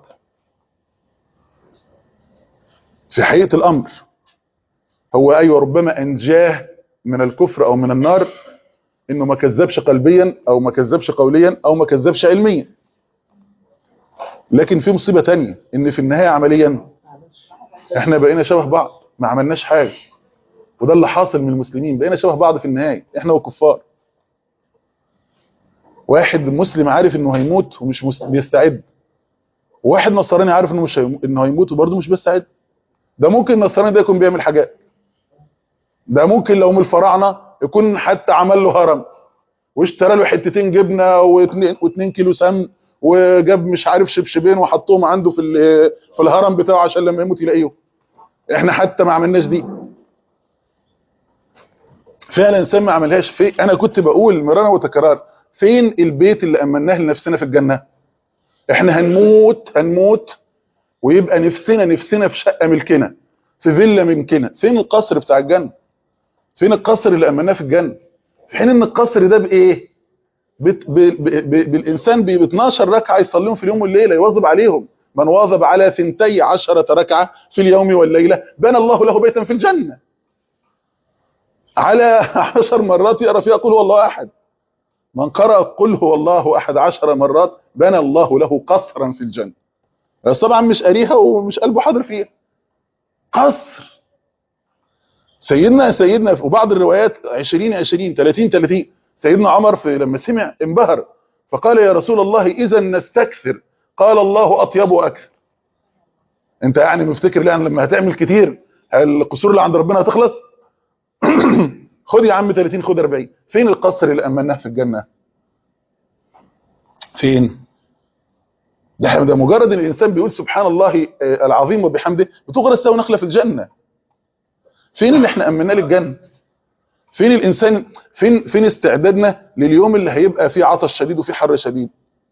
في حقيقة الامر هو ايوه ربما انجاه من الكفر او من النار انه ما كذبش قلبيا او ما كذبش قوليا او ما كذبش علميا، لكن في مصيبة تانية، ان في النهاية عمليا احنا بقينا شبه بعض، ما عملناش حاجة. وده اللي حاصل من المسلمين، بقينا شبه بعض في النهاية احنا والكفار. واحد مسلم عارف انه هيموت ومش بيستعد، وواحد نصراني عارف انه مش انه هيموت وبرضه مش بيستعد. ده ممكن النصراني ده يكون بيعمل حاجات، ده ممكن لو من الفراعنة يكون حتى عمل له هرم واشترى له حتتين جبنه و2 كيلو سمن وجاب مش عارف شبشبين وحطهم عنده في الهرم بتاعه عشان لما يموت يلاقيهم. احنا حتى ما عملناش دي، فعلا انسان ما عملهاش. في انا كنت بقول مرارا وتكرار، فين البيت اللي امناه لنفسنا في الجنه؟ احنا هنموت ويبقى نفسنا في شقه ملكنا، في فيلا ملكنا. فين القصر بتاع الجنه؟ فين القصر اللي امناه في الجنه؟ في حين ان القصر ده بايه؟ بالإنسان ب 12 ركعة يصليهم في اليوم والليلة، يواظب عليهم. من واظب على 12 ركعة في اليوم والليلة بنى الله له بيتا في الجنة. على 10 مرات يقرأ فيها قل هو الله أحد. من قرأ قل هو الله أحد 10 مرات بنى الله له قصرا في الجنة. بس طبعا مش قاريها ومش قلبه حاضر فيها. قصر. سيدنا وبعض الروايات 20 30 سيدنا عمر لما سمع انبهر فقال يا رسول الله إذا نستكثر، قال الله أطيب وأكثر. انت يعني مفتكر لأن لما هتعمل كتير القصور اللي عند ربنا هتخلص؟ خد يا عم 30 خد 40. فين القصر اللي أمناه في الجنة؟ فين؟ ده مجرد ان الإنسان بيقول سبحان الله العظيم وبحمده بتغرس له نخلة في الجنة. فين اللي احنا أمناه للجنة؟ فين الإنسان؟ فين استعدادنا لليوم اللي هيبقى فيه عطش شديد وفيه حر شديد؟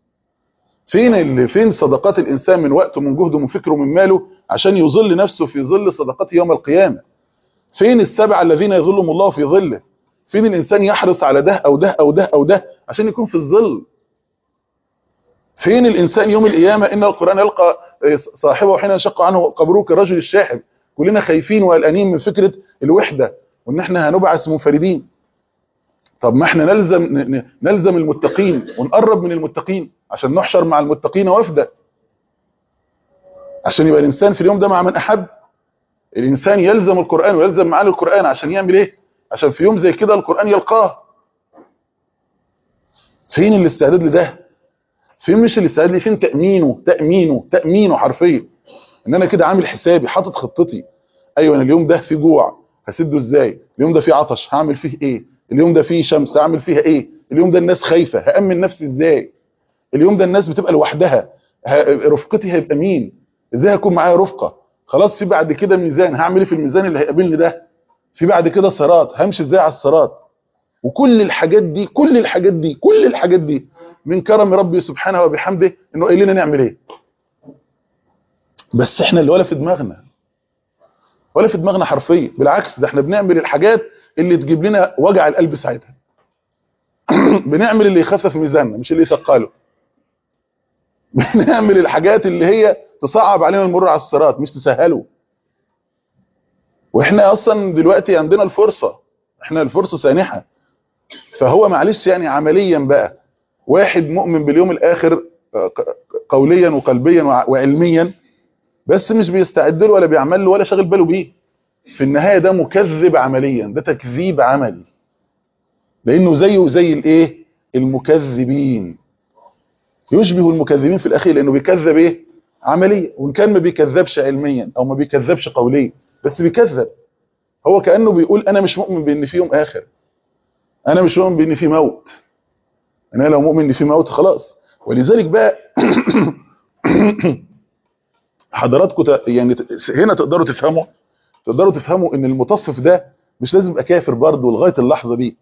فين صدقات الإنسان من وقته من جهده من فكره من ماله عشان يظل نفسه في ظل صدقاته يوم القيامة؟ فين السبعة الذين يظلهم الله في ظله؟ فين الإنسان يحرص على ده أو ده أو ده أو ده عشان يكون في الظل؟ فين الإنسان يوم القيامة؟ إن القرآن يلقى صاحبه حين ينشق عنه قبره كالرجل الشاحب. كلنا خايفين وقلقانين من فكرة الوحدة وإن احنا هنبعث منفردين. طب ما احنا نلزم المتقين ونقرب من المتقين عشان نحشر مع المتقين وفدا، عشان يبقى الإنسان في اليوم ده مع من أحب. الإنسان يلزم القرآن ويلزم معاني القرآن عشان يعمل إيه؟ عشان في يوم زي كده القرآن يلقاه. فين الاستعداد لده؟ فين مش الاستعداد ليه؟ فين تأمينه حرفيا ان انا كده عامل حسابي حاطط خطتي. ايوه انا اليوم ده في جوع هسده ازاي؟ اليوم ده في عطش هعمل فيه ايه؟ اليوم ده في شمس هعمل فيها ايه؟ اليوم ده الناس خايفة هأمن نفسي ازاي؟ اليوم ده الناس بتبقى لوحدها رفقتي هيبقى مين؟ ازاي هكون معايا رفقة؟ خلاص في بعد كده ميزان هعمل ايه في الميزان اللي هيقابلني ده؟ في بعد كده صراط همشي ازاي على الصراط؟ وكل الحاجات دي من كرم ربي سبحانه وبحمده انه قايل لنا نعمل ايه. بس احنا اللي ولا في دماغنا حرفيا. بالعكس ده احنا بنعمل الحاجات اللي تجيب لنا وجع القلب ساعتها. بنعمل اللي يخفف ميزاننا مش اللي يثقله. بنعمل الحاجات اللي هي تصعب علينا المرور على الصراط مش تسهله. واحنا اصلا دلوقتي عندنا الفرصة، احنا الفرصة سانحة. فهو معلش يعني عمليا بقى واحد مؤمن باليوم الاخر قوليا وقلبيا وعلميا، بس مش بيستعد له ولا بيعمل له ولا شاغل باله بيه. في النهايه ده مكذب عمليا، ده تكذيب عملي، لانه زيه زي الايه؟ المكذبين، يشبه المكذبين في الاخير، لانه بيكذب ايه؟ عمليا. وان كان ما بيكذبش علميا او ما بيكذبش قوليا، بس بيكذب. هو كانه بيقول انا مش مؤمن بان في يوم اخر، انا مش مؤمن بان في موت، انا لو مؤمن ان في موت خلاص. ولذلك بقى حضراتكم يعني هنا تقدروا تفهموا ان المطفف ده مش لازم يبقى كافر برضه لغايه اللحظه دي،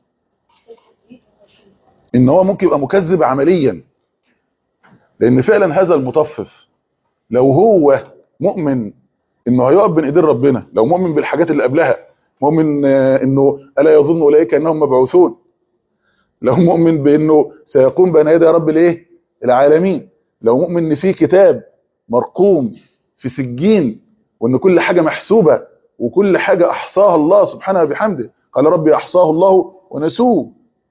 ان هو ممكن يبقى مكذب عمليا. لان فعلا هذا المطفف لو هو مؤمن انه هيقف بين ايدين ربنا، لو مؤمن بالحاجات اللي قبلها، مؤمن انه الا يظن اولئك انهم مبعوثون، لو مؤمن بانه سيقوم بين يدي رب الايه؟ العالمين، لو مؤمن ان في كتاب مرقوم في سجين، وان كل حاجه محسوبه وكل حاجه احصاها الله سبحانه وبحمده، قال ربي احصاه الله ونسوه.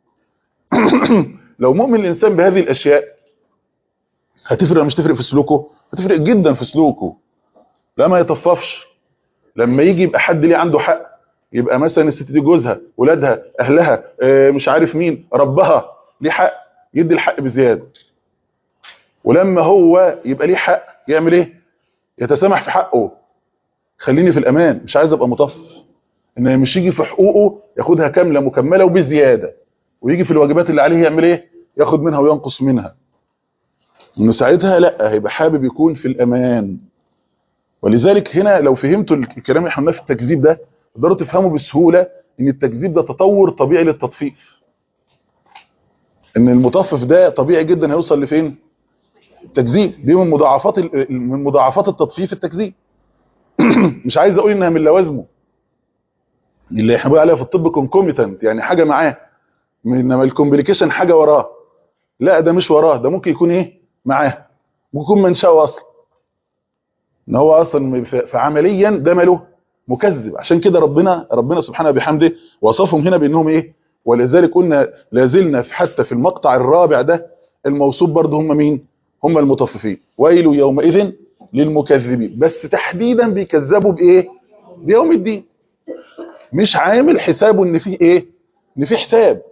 لو مؤمن الانسان بهذه الاشياء، هتفرق ولا مش تفرق في سلوكه؟ هتفرق جدا في سلوكه. لا ما يطففش. لما يجي يبقى حد ليه عنده حق، يبقى مثلا الست دي جوزها، ولادها، اهلها، مش عارف مين، ربها ليه حق، يدي الحق بزياده. ولما هو يبقى ليه حق يعمل ايه؟ يتسامح في حقه. خليني في الامان، مش عايز ابقى مطفف. ان مش يجي في حقوقه ياخدها كامله مكمله وبزياده، ويجي في الواجبات اللي عليه يعمل ايه؟ ياخد منها وينقص منها. انه ساعتها لا، هيبقى حابب يكون في الامان. ولذلك هنا لو فهمتوا الكلام اللي احنا قلناه في التكذيب ده، تقدروا تفهموا بسهوله ان التكذيب ده تطور طبيعي للتطفيف. ان المطفف ده طبيعي جدا هيوصل لفين؟ التكذيب دي من مضاعفات التطفيف التكذيب. مش عايز اقول انها من لوازمه اللي احنا بنقول عليها في الطب كونكوميتنت، يعني حاجه معاه، انما الكومبليكيشن حاجه وراه. لا ده مش وراه، ده ممكن يكون ايه؟ معاه، ممكن يكون منشأه اصلا ان هو اصلا فعمليا ده ماله؟ مكذب. عشان كده ربنا سبحانه بحمده وصفهم هنا بانهم ايه؟ ولذلك قلنا لازلنا حتى في المقطع الرابع ده الموصوف برضه هم مين؟ هم المطففين. ويل يومئذ للمكذبين، بس تحديدا بيكذبوا بايه؟ بيوم الدين. مش عامل حسابه ان فيه ايه؟ ان فيه حساب.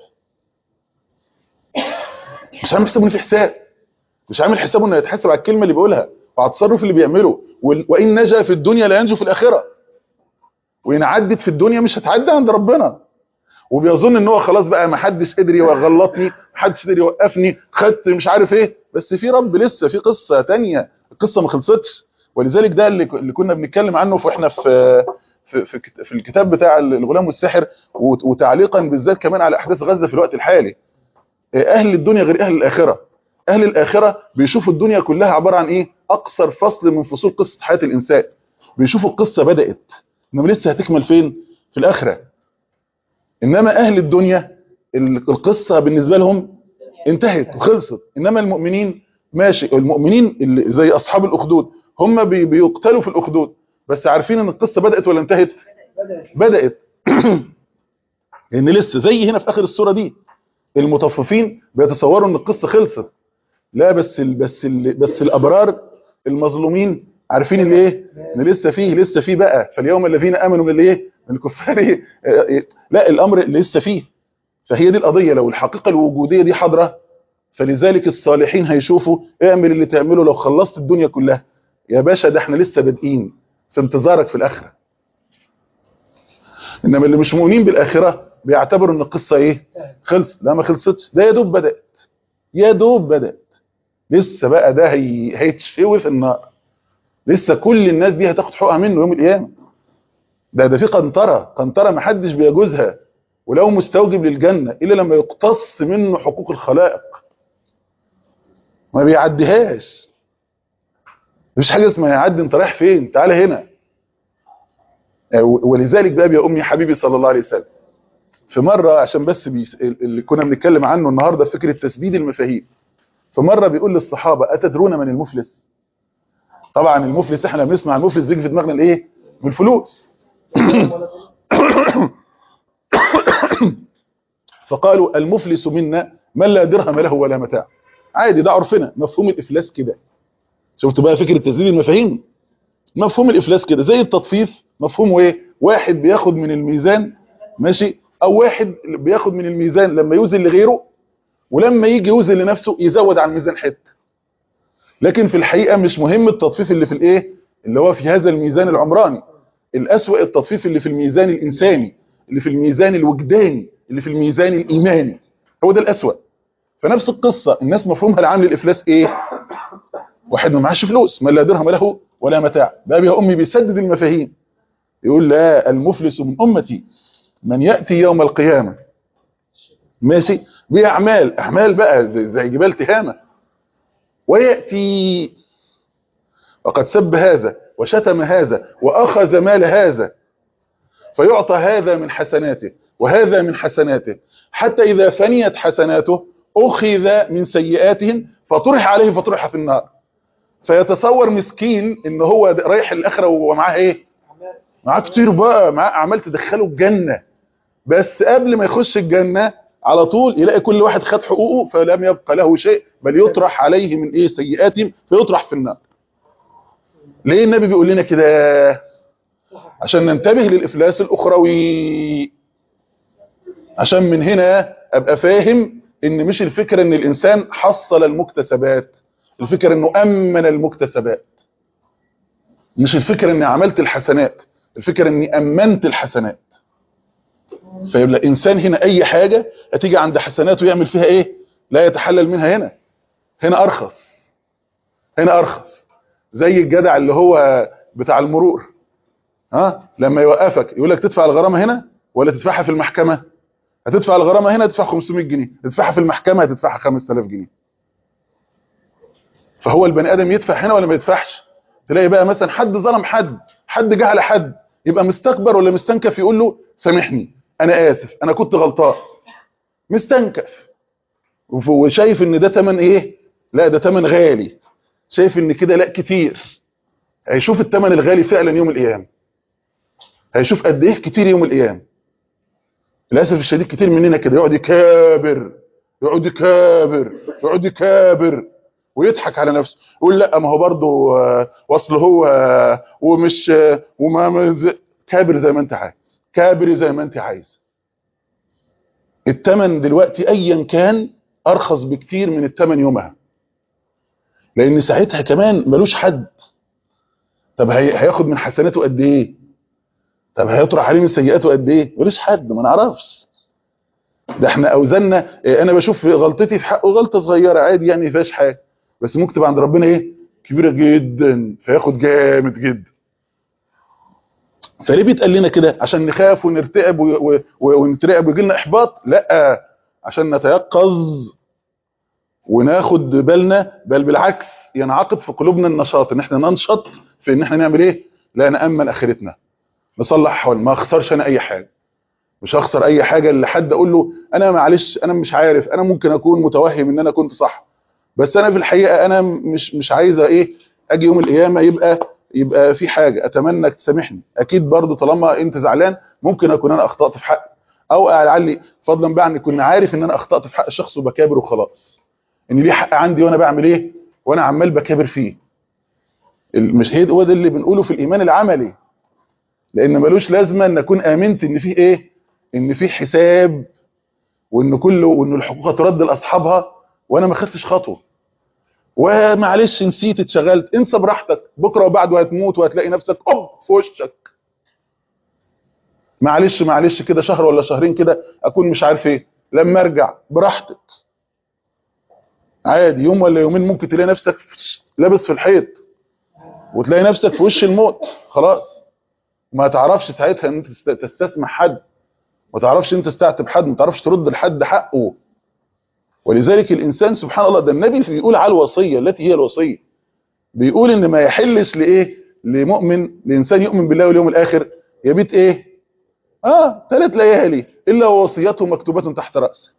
مش عامل حسابه ان فيه حساب، مش عامل حسابه انه يتحاسب على الكلمه اللي بيقولها وعلى التصرف اللي بيعمله. وان نجا في الدنيا لا ينجو في الاخره، وان عدت في الدنيا مش هتعدي عند ربنا. وبيظن ان هو خلاص بقى ما حدش قدر يغلطني، ما حدش قدر يوقفني، خدت مش عارف ايه، بس في رب لسه في قصه ثانيه، القصه ما خلصتش. ولذلك ده اللي كنا بنتكلم عنه واحنا في الكتاب بتاع الغلام والسحر، وتعليقا بالذات كمان على احداث غزه في الوقت الحالي. اهل الدنيا غير اهل الاخره. اهل الاخره بيشوفوا الدنيا كلها عباره عن ايه؟ اقصر فصل من فصول قصه حياه الانسان. بيشوفوا القصه بدات، انما لسه هتكمل فين؟ في الاخره. انما اهل الدنيا القصه بالنسبه لهم انتهت وخلصت. انما المؤمنين ماشي، المؤمنين اللي زي اصحاب الاخدود هم بيقتلوا في الاخدود، بس عارفين ان القصه بدات ولا انتهت؟ بدات. لان لسه زي هنا في اخر السوره دي المطففين بيتصوروا ان القصه خلصت. لا، بس الابرار المظلومين عارفين ان ايه؟ ان لسه فيه بقى. فاليوم الذين امنوا من الايه؟ من الكفار. لا، الامر لسه فيه. فهي دي القضيه. لو الحقيقه الوجوديه دي حاضره، فلذلك الصالحين هيشوفوا اعمل اللي تعمله لو خلصت الدنيا كلها يا باشا، ده احنا لسه بادئين في انتظارك في الاخره. انما اللي مش مؤمنين بالاخره بيعتبروا ان القصه ايه؟ خلصت. لا ما خلصتش، ده يا دوب بدات. لسه بقى ده هيتشوي في النار. لسه كل الناس دي هتاخد حقوقها منه يوم القيامه. ده في قنطره ما حدش بيجوزها، ولو مستوجب للجنه الا لما يقتص منه حقوق الخلائق، ما بيعديهاش. مفيش حاجه اسمها يعدي انت رايح فين، تعالى هنا. ولذلك بقى يا امي حبيبي صلى الله عليه وسلم في مره، عشان بس اللي كنا بنتكلم عنه النهارده فكره تسديد المفاهيم، في مره بيقول للصحابه اتدرون من المفلس؟ طبعا المفلس احنا بنسمع المفلس بيجي في دماغنا الايه؟ بالفلوس. فقالوا المفلس منا من لا درهم له ولا متاع. عادي، ده عرفنا مفهوم الافلاس كده. شفت بقى فكره تسديد المفاهيم؟ مفهوم الافلاس كده زي التطفيف، مفهومه ايه؟ واحد بياخد من الميزان ماشي، او واحد بياخد من الميزان لما يوزن لغيره، ولما يجي يوزن لنفسه يزود على الميزان حته. لكن في الحقيقه مش مهم التطفيف اللي في الايه، اللي هو في هذا الميزان العمراني. الاسوأ التطفيف اللي في الميزان الانساني، اللي في الميزان الوجداني، اللي في الميزان الايماني، هو ده الاسوأ. فنفس القصه الناس مفهومها العام للافلاس ايه؟ واحد ما معاش فلوس، من لا درهم له ولا متاع. بقى يا امي بيسدد المفاهيم، يقول لا، المفلس من امتي من ياتي يوم القيامه ماشي باعمال بقى زي جبال تهامه، وياتي وقد سب هذا وشتم هذا واخذ مال هذا، فيعطى هذا من حسناته وهذا من حسناته، حتى اذا فنيت حسناته اخذ من سيئاتهم فطرح عليه فطرح في النار. فيتصور مسكين ان هو رايح الاخره ومعاه ايه؟ معاه كتير بقى، معاه اعمال تدخله الجنه، بس قبل ما يخش الجنه على طول يلاقي كل واحد خد حقوقه فلم يبقى له شيء، بل يطرح عليه من ايه؟ سيئاتهم فيطرح في النار. ليه النبي بيقول لنا كده؟ عشان ننتبه للافلاس الاخروي، عشان من هنا ابقى فاهم ان مش الفكره ان الانسان حصل المكتسبات، الفكره انه امن المكتسبات. مش الفكره اني عملت الحسنات، الفكره اني امنت الحسنات. فيبقى الانسان هنا اي حاجه هتيجي عند حسناته يعمل فيها ايه؟ لا يتحلل منها. هنا ارخص، هنا ارخص. زي الجدع اللي هو بتاع المرور، لما يوقفك يقول لك تدفع الغرامه هنا ولا تدفعها في المحكمه؟ هتدفع الغرامه هنا تدفع 500 جنيه، تدفعها في المحكمه هتدفعها 5000 جنيه. فهو البني ادم يدفع هنا ولا ما يدفعش؟ تلاقي بقى مثلا حد ظلم حد جه على حد، يبقى مستكبر ولا مستنكف يقول له سامحني انا اسف انا كنت غلطان. مستنكف وشايف ان ده تمن ايه؟ لا ده تمن غالي. شايف ان كده لا كتير. هيشوف التمن الغالي فعلا يوم القيامه، هيشوف قد ايه كتير يوم القيامه. للاسف الشديد كتير مننا كده يقعد يكابر يقعد يكابر يقعد يكابر ويضحك على نفسه، يقول لا ما هو برضه وصل هو ومش كابر زي ما انت عايز، كابر زي ما انت عايز. الثمن دلوقتي ايا كان ارخص بكتير من الثمن يومها، لان ساعتها كمان ملوش حد. طب هياخد من حسناته قد ايه؟ طب هيطرح عليه من سيئاته قد ايه؟ ملوش حد، ما نعرفش. ده احنا اوزاننا انا بشوف غلطتي في حقه غلطه صغيره عادي يعني ما فيهاش حاجه، بس ممكن تبقى عند ربنا ايه؟ كبيره جدا، فياخد جامد جدا. فليه بيتقال لنا كده؟ عشان نخاف ونرتعب ونترعب ويجي لنا احباط؟ لا، عشان نتيقظ وناخد بالنا، بل بالعكس ينعقد في قلوبنا النشاط، ان احنا ننشط في ان احنا نعمل ايه؟ لا نامن اخرتنا، نصلح احوالنا، ما اخسرش انا اي حاجه. مش هخسر اي حاجه اللي حد اقول له انا معلش انا مش عارف، انا ممكن اكون متوهم ان انا كنت صح، بس انا في الحقيقه انا مش عايزه ايه اجي يوم القيامه يبقى في حاجه. اتمنى انك تسامحني، اكيد برضو طالما انت زعلان ممكن اكون انا اخطات في حقك، او لعلي فضلا بقى ان كنا عارف ان انا اخطات في حق الشخص وبكابر وخلاص، ان ليه حق عندي وانا بعمل ايه؟ وانا عمال بكابر فيه. مش هو ده اللي بنقوله في الايمان العملي، لان ملوش لازمه ان اكون امنت ان فيه ايه؟ ان فيه حساب، وان الحقوق ترد لاصحابها وانا ما خدتش خطوه. ومعلش نسيت اتشغلت، انسى براحتك، بكره وبعده هتموت وهتلاقي نفسك في وشك. معلش كده شهر ولا شهرين كده اكون مش عارف ايه، لما ارجع براحتك عادي. يوم ولا يومين ممكن تلاقي نفسك لابس في الحيط وتلاقي نفسك في وش الموت خلاص. ما تعرفش ساعتها ان انت تستسمح حد، ما تعرفش انت تستعتب حد، ما تعرفش ترد لحد حقه. ولذلك الانسان سبحان الله، ده النبي بيقول على الوصيه التي هي الوصيه، بيقول ان ما يحلش لايه؟ لمؤمن، لانسان يؤمن بالله واليوم الاخر، يبيت ايه؟ 3 ليالي الا ووصيته مكتوبه تحت راسه.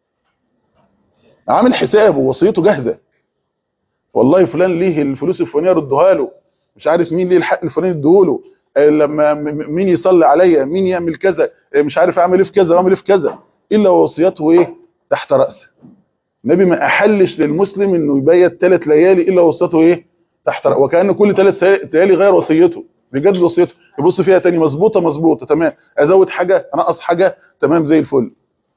عامل حسابه وصيته جاهزه، والله فلان ليه الفلوس الفلانيه ردها له، مش عارف مين ليه الحق الفلاني اديهوله، لما مين يصلي عليا، مين يعمل كذا، مش عارف اعمل ايه في كذا واعمل ايه في كذا، الا وصيته ايه؟ تحت راسه. النبي ما احلش للمسلم انه يبيت 3 ليالي الا وصيته ايه تحت وكأن كل 3 ليالي غير وصيته، بيجدد وصيته، يبص فيها تاني مظبوطه تمام، ازود حاجه انقص حاجه تمام زي الفل.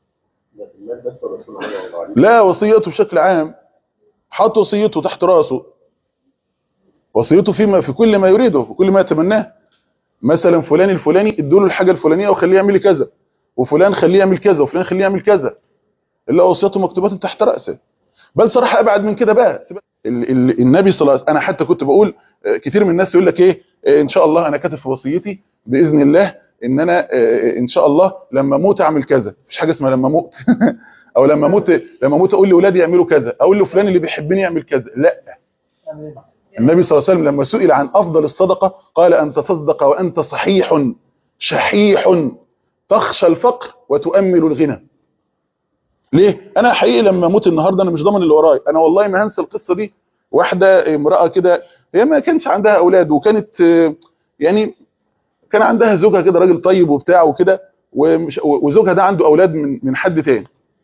لا، وصيته بشكل عام، حط وصيته تحت راسه، وصيته فيما في كل ما يريده وكل ما يتمناه. مثلا فلان الفلاني ادوا له الحاجه الفلانيه وخليه يعمل كذا، وفلان خليه يعمل كذا، وفلان خليه يعمل كذا، الا وصيته مكتوبه تحت راسه. بل صراحه ابعد من كده بقى، النبي صلى الله عليه وسلم، انا حتى كنت بقول كتير من الناس يقول لك ايه ان شاء الله انا كاتب في وصيتي باذن الله ان انا ان شاء الله لما اموت اعمل كذا. مفيش حاجه اسمها لما اموت او لما اموت اقول لاولادي يعملوا كذا، اقول لفلان اللي بيحبني يعمل كذا. لا، النبي صلى الله عليه وسلم لما سئل عن افضل الصدقه قال ان تصدق وانت صحيح شحيح تخشى الفقر وتؤمل الغنى. ليه؟ انا حقيقي لما اموت النهارده انا مش ضامن اللي ورايا. انا والله ما هنسى القصه دي. واحده امراه كده هي ما كانش عندها اولاد، وكانت يعني كان عندها زوجها كده راجل طيب وبتاع وكده، وزوجها ده عنده اولاد من حد تاني.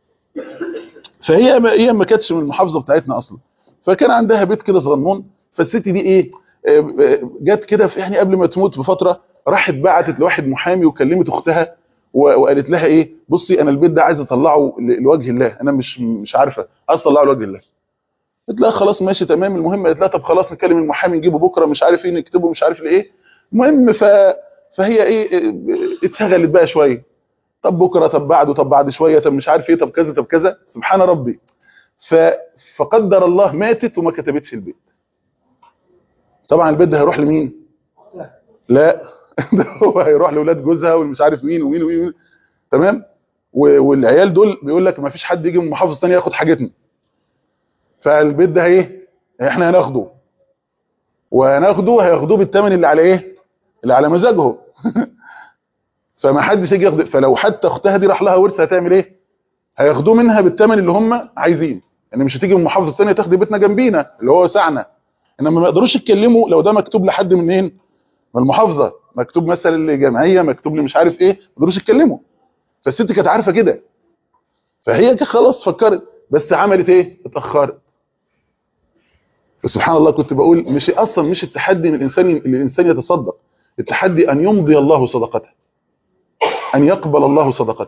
فهي ما كانتش من المحافظه بتاعتنا اصلا، فكان عندها بيت كده صغنون. فالست دي ايه جت كده يعني قبل ما تموت بفتره راحت بعتت لواحد محامي وكلمت اختها وقالت لها ايه بصي انا البيت ده عايز اطلعه لوجه الله، انا مش عارفه عايز اطلعه لوجه الله. قلت لها خلاص ماشي تمام. المهم قالت لها طب خلاص نكلم المحامي نجيبه بكره مش عارف ايه نكتبه مش عارف ايه. المهم فهي ايه اتشغلت بقى شويه، طب بكره طب بعده طب بعد شويه طب مش عارف ايه طب كذا طب كذا. سبحان ربي. فقدر الله ماتت وما كتبتش البيت. طبعا البيت ده هيروح لمين؟ لا ده هو هيروح لاولاد جوزها والمش عارف مين ومين ومين. تمام. والعيال دول بيقول لك ما فيش حد يجي من محافظه ثانيه ياخد حاجتنا. فالبيت ده ايه احنا هناخده، هياخدوه بالثمن اللي على ايه اللي على مزاجهم فما حدش يجي ياخد. فلو حتى اختها دي راح لها ورث هتعمل ايه؟ هياخدوه منها بالثمن اللي هم عايزين. يعني مش هتيجي من محافظه ثانيه تاخد بيتنا جنبينا اللي هو سعنا. انما ما يقدروش يتكلموا لو ده مكتوب لحد منين من المحافظه، مكتوب مثلا لجمعيه، مكتوب لي مش عارف ايه، ما يقدروش يتكلموا. فالست كانت عارفه كده، فهي خلاص فكرت، بس عملت ايه؟ اتاخرت. فسبحان الله كنت بقول مش التحدي ان الانسان يتصدق، التحدي ان يمضي الله صدقته، ان يقبل الله صدقته.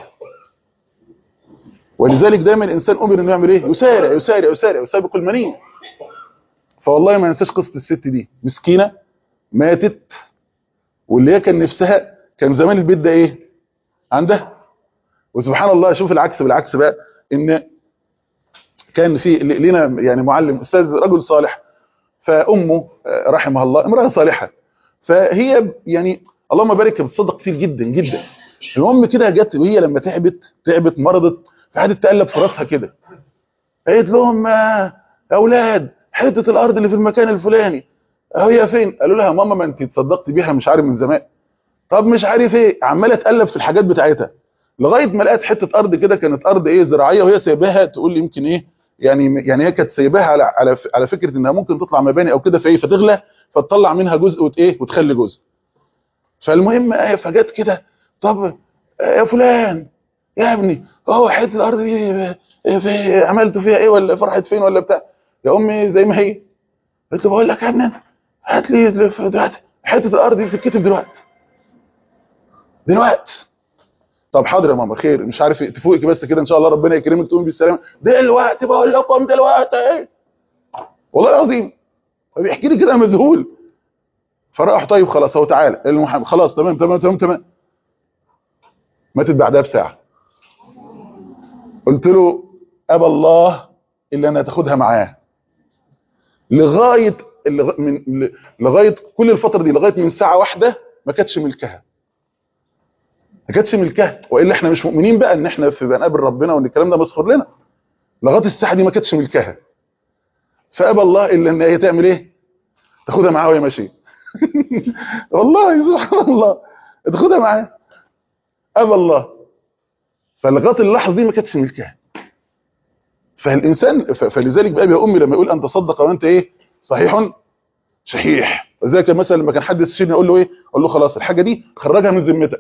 ولذلك دايما الانسان امر انه يعمل ايه؟ يسارع يسارع يسارع وسابق المنين. فوالله ما ننساش قصه الست دي، مسكينه ماتت، واللي هي كان نفسها كان زمان البيت ده ايه عندها. وسبحان الله شوف العكس بالعكس بقى، ان كان في لنا يعني معلم استاذ رجل صالح، فامه رحمها الله امراه صالحه، فهي يعني اللهم بارك بتصدق كتير جدا جدا. المهم كده جت وهي لما تعبت مرضت، فقعدت تقلب في راسها كده، قالت لهم يا اولاد حته الارض اللي في المكان الفلاني هي فين؟ قالوا لها ماما ما انت تصدقتي بيها مش عارف من زمان. طب مش عارف ايه، عماله تقلب في الحاجات بتاعتها لغايه ما لقت حته ارض كده كانت ارض ايه زراعيه، وهي سايباها تقول لي يمكن ايه يعني هي كانت سايباها على فكره انها ممكن تطلع مباني او كده فايه فتغلى فتطلع منها جزء وتخلي جزء. فالمهم فجت كده طب يا فلان يا ابني اهو حته الارض دي عملتوا فيها ايه ولا فرحت فين ولا بتاع؟ يا امي زي ما هي. قلت له بقول لك يا ابني انت هات لي دلوقتي حته الارض دي تتكتب دلوقتي. طب حاضر يا ماما خير مش عارف ايه تفوقك بس كده ان شاء الله ربنا يكرمك تقومي بالسلامه دلوقتي بقول لكم دلوقتي ايه والله العظيم. فبيحكي لي كده مذهول. فراح طيب خلاص هو تعالى المحامي خلاص تمام. ماتت بعدها بساعه. قلت له ابى الله الا ان تاخدها معاه لغايه كل الفتره دي لغايه من ساعه واحده ما كانتش ملكها. والا احنا مش مؤمنين بقى ان احنا في بنقابل ربنا وان الكلام ده مسخر لنا. لغايه الساعه دي ما كانتش ملكها. فابى الله الا ان هي تعمل ايه؟ تاخدها معاه وهي ماشيه والله سبحان الله تاخدها معاه. ابى الله. فلغايه اللحظه دي ما كانتش ملكها. فالانسان فلذلك بقى يا امي لما يقول ان تصدق وانت ايه صحيح شحيح. وذلك مثلا لما كان حد يستشيرني اقول له ايه؟ اقول له خلاص الحاجه دي خرجها من ذمتك،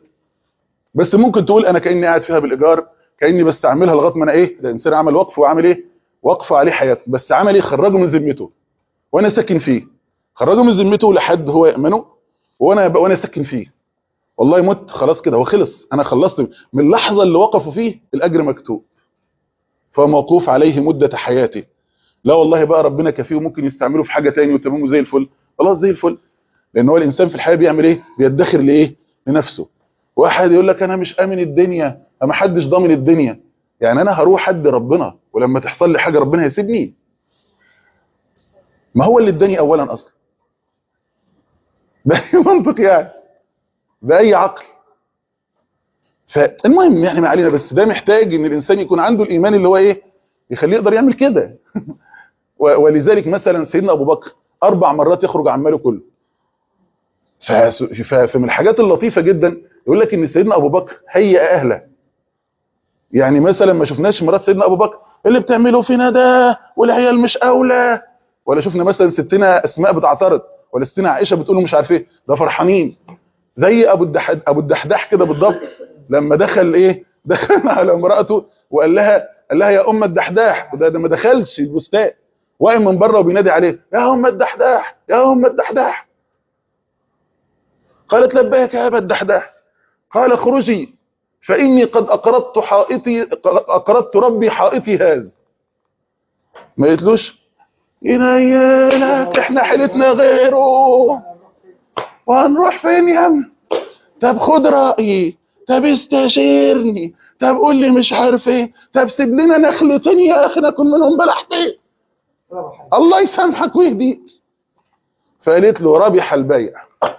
بس ممكن تقول انا كاني قاعد فيها بالايجار، كاني بستعملها لغايه ما انا ايه ده انسان عمل وقف وعامل ايه وقفوا عليه حياته، بس عمل ايه؟ خرجه من ذمته وانا ساكن فيه، خرجه من ذمته لحد هو يامنه وانا ساكن فيه. والله مت خلاص كده، هو خلص، انا خلصت من اللحظه اللي وقفوا فيه، الاجر مكتوب، فموقوف عليه مده حياته. لا والله بقى ربنا كفيه وممكن يستعمله في حاجه تاني وتمامه زي الفل، خلاص زي الفل. لان هو الانسان في الحياه بيعمل ايه؟ بيدخر لايه؟ لنفسه. واحد يقول لك انا مش امن الدنيا، ما حدش ضامن الدنيا. يعني انا هروح حد ربنا ولما تحصل لي حاجه ربنا هيسيبني؟ ما هو اللي اداني اولا اصلا. باي منطق يعني، باي عقل. فالمهم يعني ما علينا، بس ده محتاج ان الانسان يكون عنده الايمان اللي هو ايه؟ يخليه يقدر يعمل كده. ولذلك مثلا سيدنا ابو بكر 4 مرات يخرج عن ماله كله. فمن الحاجات اللطيفه جدا يقول لك ان سيدنا ابو بكر هيئ اهله. يعني مثلا ما شفناش مرات سيدنا ابو بكر اللي بتعمله فينا ده والعيال مش اولى، ولا شفنا مثلا ستنا اسماء بتعترض، ولا ستنا عائشه بتقول مش عارف ايه، ده فرحانين زي ابو الدحداح كده بالضبط. لما دخل ايه؟ دخل على امراته وقال لها يا ام الدحداح، ده ما دخلش البستان، واقف من بره وبينادي عليه يا ام الدحداح يا ام الدحداح. قالت لبيك يا ابا الدحداح. قال اخرجي فاني قد اقرضت ربي حائطي هذا. ما قلتلوش ينيلك احنا حيلتنا غيره وهنروح فين يا عم؟ طب خد رايي، طب استشيرني، طب قول لي مش عارف ايه، طب سيب لنا نخلتين يا اخي ناكل منهم بلحتين الله يسامحك ويهديك. فقالت له ربح البيع.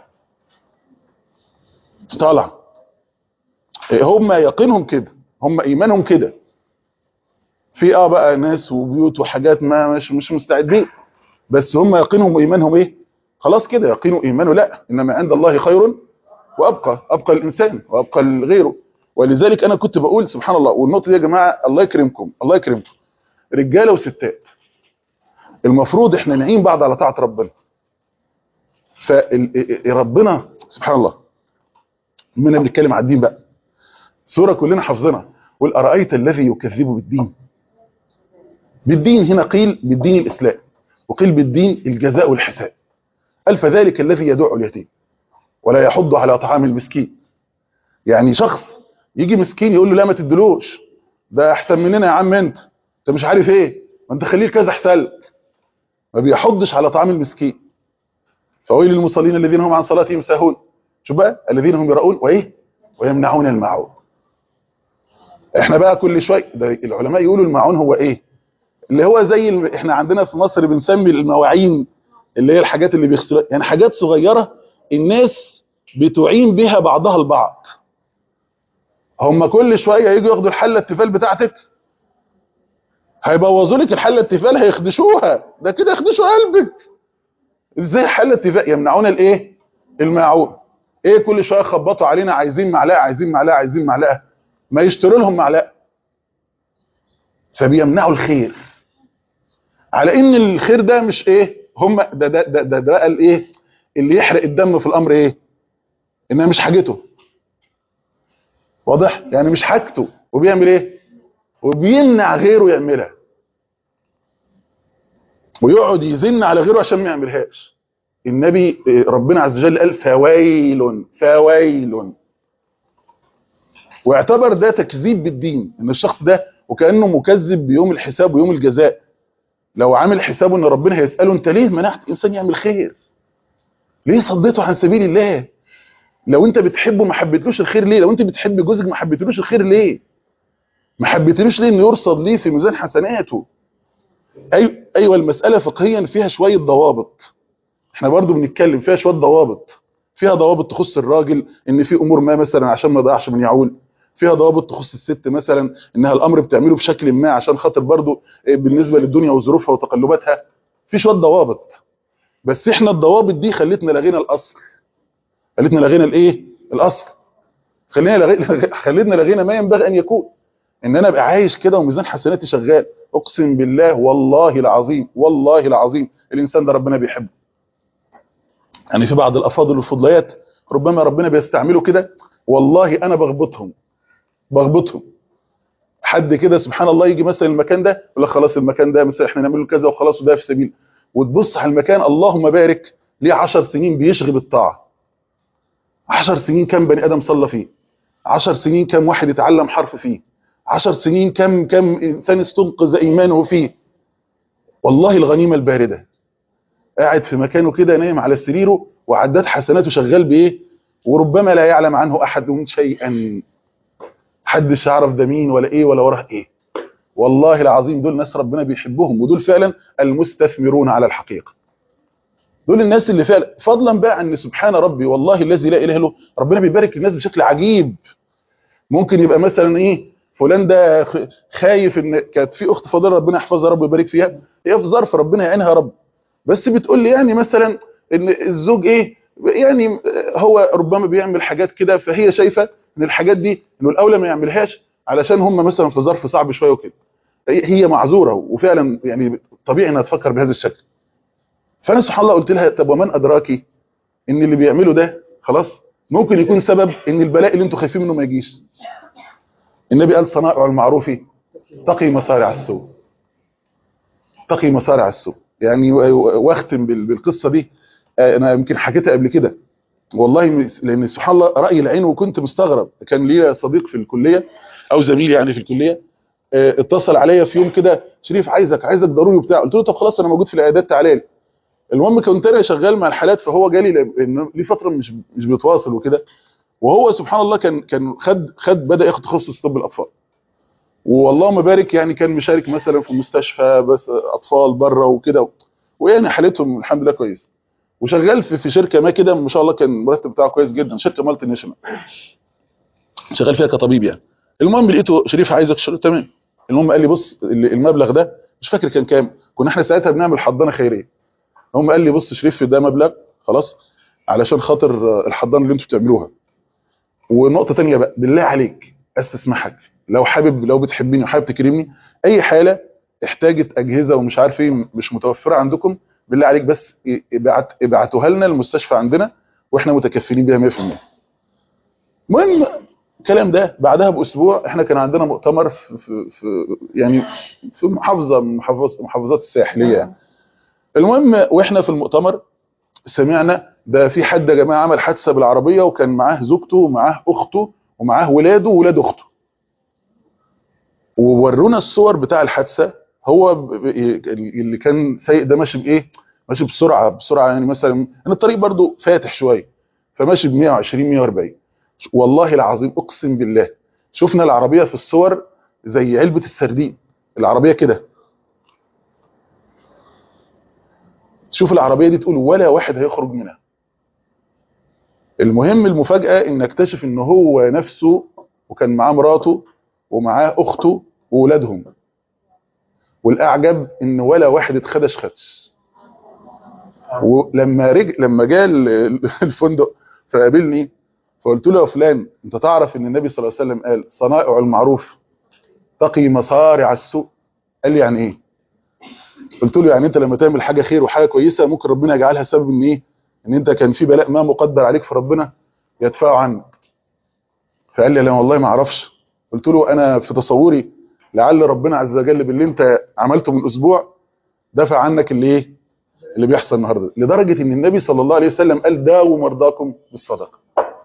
طالع هم يقينهم كده، هم ايمانهم كده. في بقى ناس وبيوت وحاجات ما مش مستعدين، بس هم يقينهم وايمانهم ايه؟ خلاص كده يقينوا ايمانه لا، انما عند الله خير وابقى الانسان وابقى لغيره. ولذلك انا كنت بقول سبحان الله، والنقطه دي يا جماعه الله يكرمكم الله يكرمكم، رجاله وستات المفروض احنا نعين بعض على طاعه ربنا. فربنا سبحان الله لما بنتكلم على الدين بقى، سوره كلنا حافظينها، قل ارايت الذي يكذب بالدين. بالدين هنا قيل بالدين الاسلام، وقيل بالدين الجزاء والحساب. قال فذلك الذي يدع اليتيم ولا يحض على طعام المسكين. يعني شخص يجي مسكين يقول له لا ما تدلوش، ده احسن مننا يا عم، انت مش عارف ايه، ما انت خليه كذا احسن لك. ما بيحضش على طعام المسكين. فويل للمصلين الذين هم عن صلاتهم ساهون. شوف بقى الذين هم يراؤون وايه ويمنعون الماعون. احنا بقى كل شويه ده العلماء يقولوا الماعون هو ايه؟ اللي هو زي احنا عندنا في مصر بنسمي المواعين، اللي هي الحاجات اللي بيغسلوها، يعني حاجات صغيره الناس بتعين بها بعضها البعض. هم كل شويه يجوا ياخدوا الحله التيفال بتاعتك، هيبوظوا لك الحله التيفال، هيخدشوها، ده كده يخدشوا قلبك. ازاي حله التيفال؟ يمنعون الايه؟ الماعون. ايه كل شويه يخبطوا علينا عايزين معلقه عايزين معلقه عايزين معلقه، ما يشتروا لهم معلقه. فبيمنعوا الخير، على ان الخير ده مش ايه، هم ده بقى الايه اللي يحرق الدم في الامر ايه؟ انها مش حاجته. واضح؟ يعني مش حاجته، وبيعمل ايه؟ وبيمنع غيره يعملها، ويقعد يزن على غيره عشان ما يعملهاش. النبي ربنا عز وجل قال فويل فويل، واعتبر ده تكذيب بالدين، ان الشخص ده وكانه مكذب بيوم الحساب ويوم الجزاء. لو عامل حسابه ان ربنا هيساله انت ليه منعت انسان يعمل خير؟ ليه صديته عن سبيل الله؟ لو انت بتحبه ما حبيتلوش الخير ليه؟ لو انت بتحب جوزك ما حبيتلوش الخير ليه؟ ما حبيتلوش ليه انه يرصد ليه في ميزان حسناته؟ ايوه المساله فقهيا فيها شويه ضوابط، احنا برضو بنتكلم فيها شويه ضوابط. فيها ضوابط تخص الراجل ان في امور ما مثلا عشان ما يضيعش من يعول، فيها ضوابط تخص الست مثلا انها الامر بتعمله بشكل ما عشان خاطر برضو بالنسبه للدنيا وظروفها وتقلباتها، في شويه ضوابط. بس احنا الضوابط دي خلتنا لغينا الاصل، خلتنا لغينا الايه؟ الاصل. خلتنا لغينا ما ينبغي ان يكون، ان انا ابقى عايش كده وميزان حسناتي شغال. اقسم بالله والله العظيم والله العظيم الانسان ده ربنا بيحبه. يعني في بعض الافاضل والفضليات ربما ربنا بيستعمله كده، والله انا بغبطهم حد كده سبحان الله يجي مثلا المكان ده يقول لك خلاص المكان ده مثلا احنا نعمل له كذا وخلاص وده في سبيل، وتبص على المكان اللهم بارك ليه 10 سنين بيشغل بالطاعه، 10 سنين كم بني ادم صلى فيه، 10 سنين كم واحد يتعلم حرف فيه، 10 سنين كم انسان استنقذ ايمانه فيه. والله الغنيمه البارده، قاعد في مكانه كده نايم على سريره وعداد حسناته شغال بايه، وربما لا يعلم عنه احد شيئا، محدش يعرف ده مين ولا ايه ولا وراه ايه. والله العظيم دول ناس ربنا بيحبهم، ودول فعلا المستثمرون على الحقيقه. دول الناس اللي فعلا، فضلا بقى ان سبحان ربي والله الذي لا اله الا هو ربنا بيبارك الناس بشكل عجيب. ممكن يبقى مثلا ايه فلان ده خايف، ان كانت في اخت فاضله ربنا يحفظها رب ويبارك فيها، هي في ظرف ربنا يعينها يا رب، بس بتقول لي يعني مثلا ان الزوج ايه يعني هو ربما بيعمل حاجات كده، فهي شايفه ان الحاجات دي انه الاولى ما يعملهاش علشان هم مثلا في ظرف صعب شويه وكده. هي معذوره وفعلا يعني طبيعي انها تفكر بهذا الشكل. فانا سبحان الله قلت لها طب ومن ادراكي ان اللي بيعمله ده خلاص ممكن يكون سبب ان البلاء اللي انتوا خايفين منه ما يجيش. النبي قال صنائع المعروف تقي مصارع السوء، تقي مصارع السوء. يعني واختم بالقصه دي، انا يمكن حكيتها قبل كده والله، لان سبحان الله راي العين وكنت مستغرب. كان لي صديق في الكليه او زميل يعني في الكليه، اتصل عليا في يوم كده شريف عايزك ضروري وبتاع، قلت له طب خلاص انا موجود في العيادات تعالى لي. المهم كنت انا شغال مع الحالات، فهو جالي لانه ليه فتره مش بيتواصل وكده، وهو سبحان الله كان خد بدا ياخد تخصص طب الاطفال، والله ما بارك يعني كان مشارك مثلا في مستشفى بس اطفال بره وكده، ويعني حالتهم الحمد لله كويسه، وشغال في شركه ما كده ما شاء الله، كان المرتب بتاعه كويس جدا، شركه مالتي ناشونال شغال فيها كطبيب يعني. المهم لقيته شريف عايزك شغل تمام. المهم قال لي بص المبلغ ده مش فاكر كان كام، كنا احنا ساعتها بنعمل حضانه خيريه. هم قال لي بص شريف ده مبلغ خلاص علشان خاطر الحضانه اللي انتوا بتعملوها، ونقطه ثانيه بقى بالله عليك استسمحك لو بتحبيني وحابب تكرمني، اي حاله احتاجت اجهزه ومش عارف ايه مش متوفره عندكم، بالله عليك بس ابعتوها لنا المستشفى عندنا واحنا متكفلين بيها 100%. المهم الكلام ده بعدها باسبوع احنا كان عندنا مؤتمر في يعني في محافظه من محافظات الساحليه يعني. المهم واحنا في المؤتمر سمعنا ده في حد يا جماعه عمل حادثه بالعربيه وكان معاه زوجته ومعاه اخته ومعاه ولاده وولاد اخته، وورونا الصور بتاع الحادثه. هو اللي كان سايق ده ماشي بايه، ماشي بسرعه يعني مثلا ان الطريق برضو فاتح شويه، فماشي ب 120 140. والله العظيم اقسم بالله شفنا العربيه في الصور زي علبه السردين، العربيه كده تشوف العربيه دي تقول ولا واحد هيخرج منها. المهم المفاجاه ان اكتشف ان هو نفسه وكان معاه مراته ومعاه اخته واولادهم، والاعجب ان ولا واحد خدش. لما جاء الفندق فقابلني، فقلت له يا فلان انت تعرف ان النبي صلى الله عليه وسلم قال صنائع المعروف تقي مصارع السوء؟ قال لي يعني ايه؟ قلت له يعني انت لما تعمل حاجه خير وحاجه كويسه ممكن ربنا يجعلها سبب ان ايه، ان انت كان في بلاء ما مقدر عليك فربنا يدفعه عنك. فقال لي لا والله ما اعرفش. قلت له انا في تصوري لعل ربنا عز وجل باللي انت عملته من اسبوع دفع عنك اللي ايه اللي بيحصل النهارده، لدرجه ان النبي صلى الله عليه وسلم قال داووا مرضاكم بالصدقه.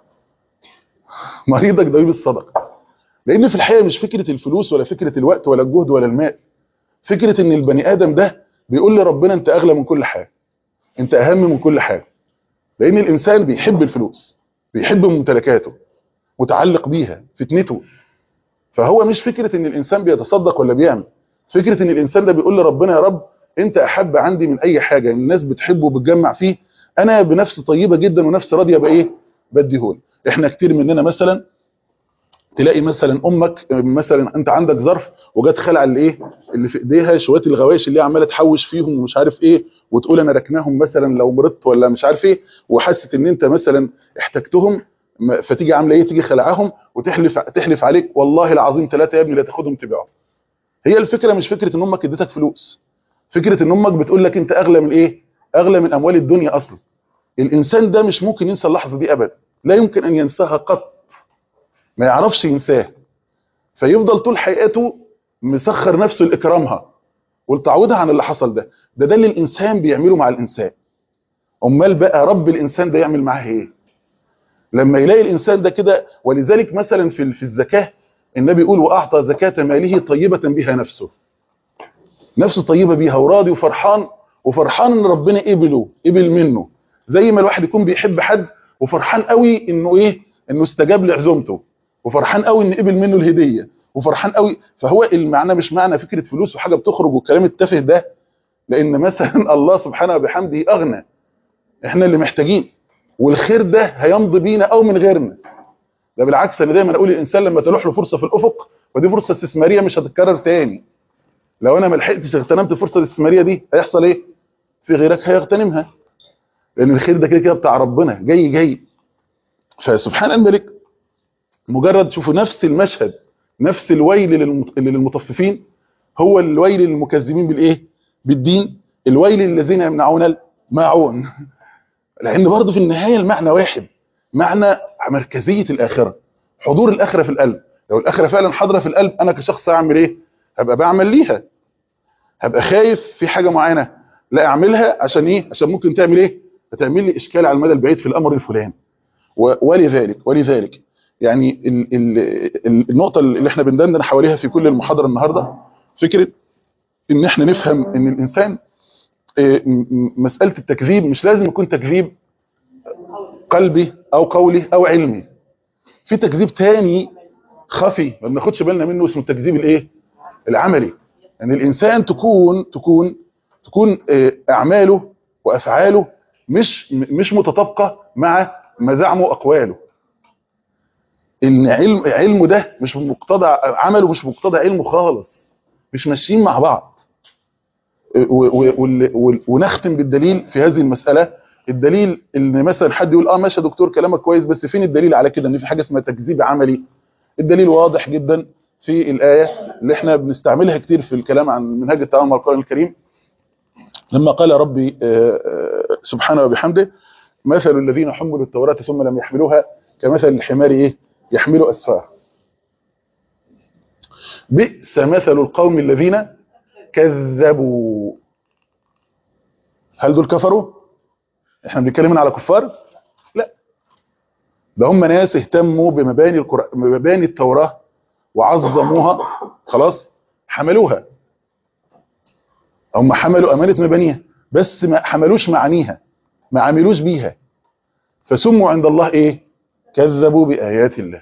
مريضك داويه بالصدقه. لان في الحقيقه مش فكره الفلوس ولا فكره الوقت ولا الجهد ولا المال، فكره ان البني ادم ده بيقول لربنا انت اغلى من كل حاجه، انت اهم من كل حاجه. لان الانسان بيحب الفلوس، بيحب ممتلكاته، متعلق بيها فتنته. فهو مش فكره ان الانسان بيتصدق ولا بيعمل، فكره ان الانسان ده بيقول لربنا يا رب انت احب عندي من اي حاجه الناس بتحبه وبتجمع فيه، انا بنفس طيبه جدا ونفس راضيه بايه بديهول. احنا كتير مننا مثلا تلاقي مثلا امك مثلا انت عندك ظرف وجت خلع اللي في ايديها شويه الغوايش اللي هي عماله تحوش فيهم ومش عارف ايه، وتقول انا ركناهم مثلا لو مرضت ولا مش عارف ايه، وحست ان انت مثلا احتجتهم، فتيجي عامله ايه، تيجي خلعهم وتحلف عليك والله العظيم 3 يا ابني لا تاخدهم تبيعهم. هي الفكره مش فكره ان امك اديتك فلوس، فكره ان امك بتقول لك انت اغلى من ايه، اغلى من اموال الدنيا اصلا. الانسان ده مش ممكن ينسى اللحظه دي ابدا، لا يمكن ان ينساها قط، ما يعرفش ينساه. فيفضل طول حياته مسخر نفسه لاكرامها ولتعويضها عن اللي حصل ده اللي الانسان بيعمله مع الانسان. امال بقى رب الانسان ده يعمل معاه ايه لما يلاقي الانسان ده كده؟ ولذلك مثلا في الزكاه النبي يقول واعطى زكاه ماله طيبه بها نفسه طيبه بيها وراضي وفرحان ان ربنا قبل منه، زي ما الواحد يكون بيحب حد وفرحان قوي انه استجاب لعزومته، وفرحان قوي ان قبل منه الهديه، وفرحان قوي. فهو المعنى مش معنى فكره فلوس وحاجه بتخرج والكلام التافه ده، لان مثلا الله سبحانه وبحمده اغنى، احنا اللي محتاجين، والخير ده هيمضي بينا او من غيرنا. ده بالعكس، انا دايما اقول الانسان لما تلوح له فرصه في الافق، ودي فرصه استثماريه مش هتتكرر تاني، لو انا ما لحقتش اغتنمت الفرصه الاستثماريه دي هيحصل ايه؟ في غيرك هيغتنمها، لان الخير ده كده كده بتاع ربنا جاي. فسبحان الملك، مجرد شوفوا نفس المشهد، نفس الويل للمطففين هو الويل للمكذبين بالدين، الويل للذين يمنعون الماعون. لان برضه في النهايه المعنى واحد، معنى مركزيه الاخره، حضور الاخره في القلب. لو الاخره فعلا حاضره في القلب، انا كشخص اعمل ايه؟ هبقى بعمل ليها، هبقى خايف في حاجه معينه لا اعملها عشان ايه؟ عشان ممكن تعمل ايه؟ هتعمل لي اشكال على المدى البعيد في الامر الفلاني. ولذلك يعني النقطه اللي احنا بندندن حواليها في كل المحاضره النهارده، فكره ان احنا نفهم ان الانسان مساله التكذيب مش لازم يكون تكذيب قلبي او قولي او علمي. في تكذيب تاني خفي ما بناخدش بالنا منه، اسمه التكذيب العملي. يعني الانسان تكون اعماله وافعاله مش متطابقه مع مزاعمه واقواله. ان علمه ده مش بمقتضى عمله، مش بمقتضى علمه خالص، مش ماشيين مع بعض. ونختم بالدليل في هذه المساله. الدليل ان مثلا حد يقول ماشي يا دكتور كلامك كويس، بس فين الدليل على كده ان في حاجه اسمها تكذيب عملي؟ الدليل واضح جدا في الايه اللي احنا بنستعملها كتير في الكلام عن منهج التعامل مع القرآن الكريم، لما قال ربي سبحانه وبحمده مثل الذين حملوا التوراة ثم لم يحملوها كمثل الحمار يحمل أسفار، بئس مثل القوم الذين كذبوا. هل دول كفروا؟ احنا بنتكلم على كفار؟ لا، ده هم ناس اهتموا بمباني التوراة وعظموها، خلاص حملوها، هم حملوا أمانة مبانيها بس ما حملوش معانيها، ما عملوش بيها، فسموا عند الله ايه؟ كذبوا بآيات الله،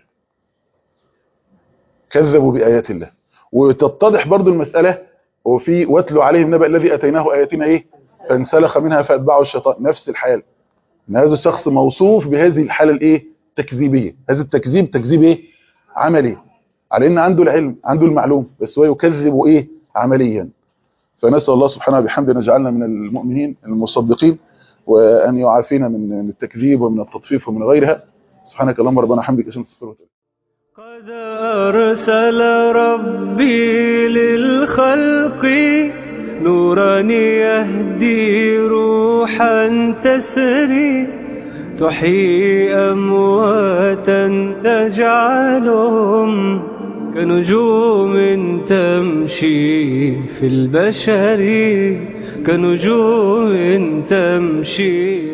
كذبوا بآيات الله. وتتضح برضو المسألة وفي واتلو عليهم نبأ الذي أتيناه آياتنا ايه؟ فانسلخ منها فأتبعه الشيطان. نفس الحال، ان هذا الشخص موصوف بهذه الحالة التكذيبية. هذا التكذيب تكذيب عملي، على ان عنده العلم، عنده المعلوم، بس هو يكذب عمليا. فنسأل الله سبحانه وبحمده ان يجعلنا من المؤمنين المصدقين، وأن يعافينا من التكذيب ومن التطفيف ومن غيرها. سبحانك اللهم ربنا وبحمدك أشهد أن لا إله إلا أنت. قد أرسل ربي للخلق نورا يهدي روحا تسري، تحيي أمواتا تجعلهم كنجوم تمشي في البشر، كنجوم تمشي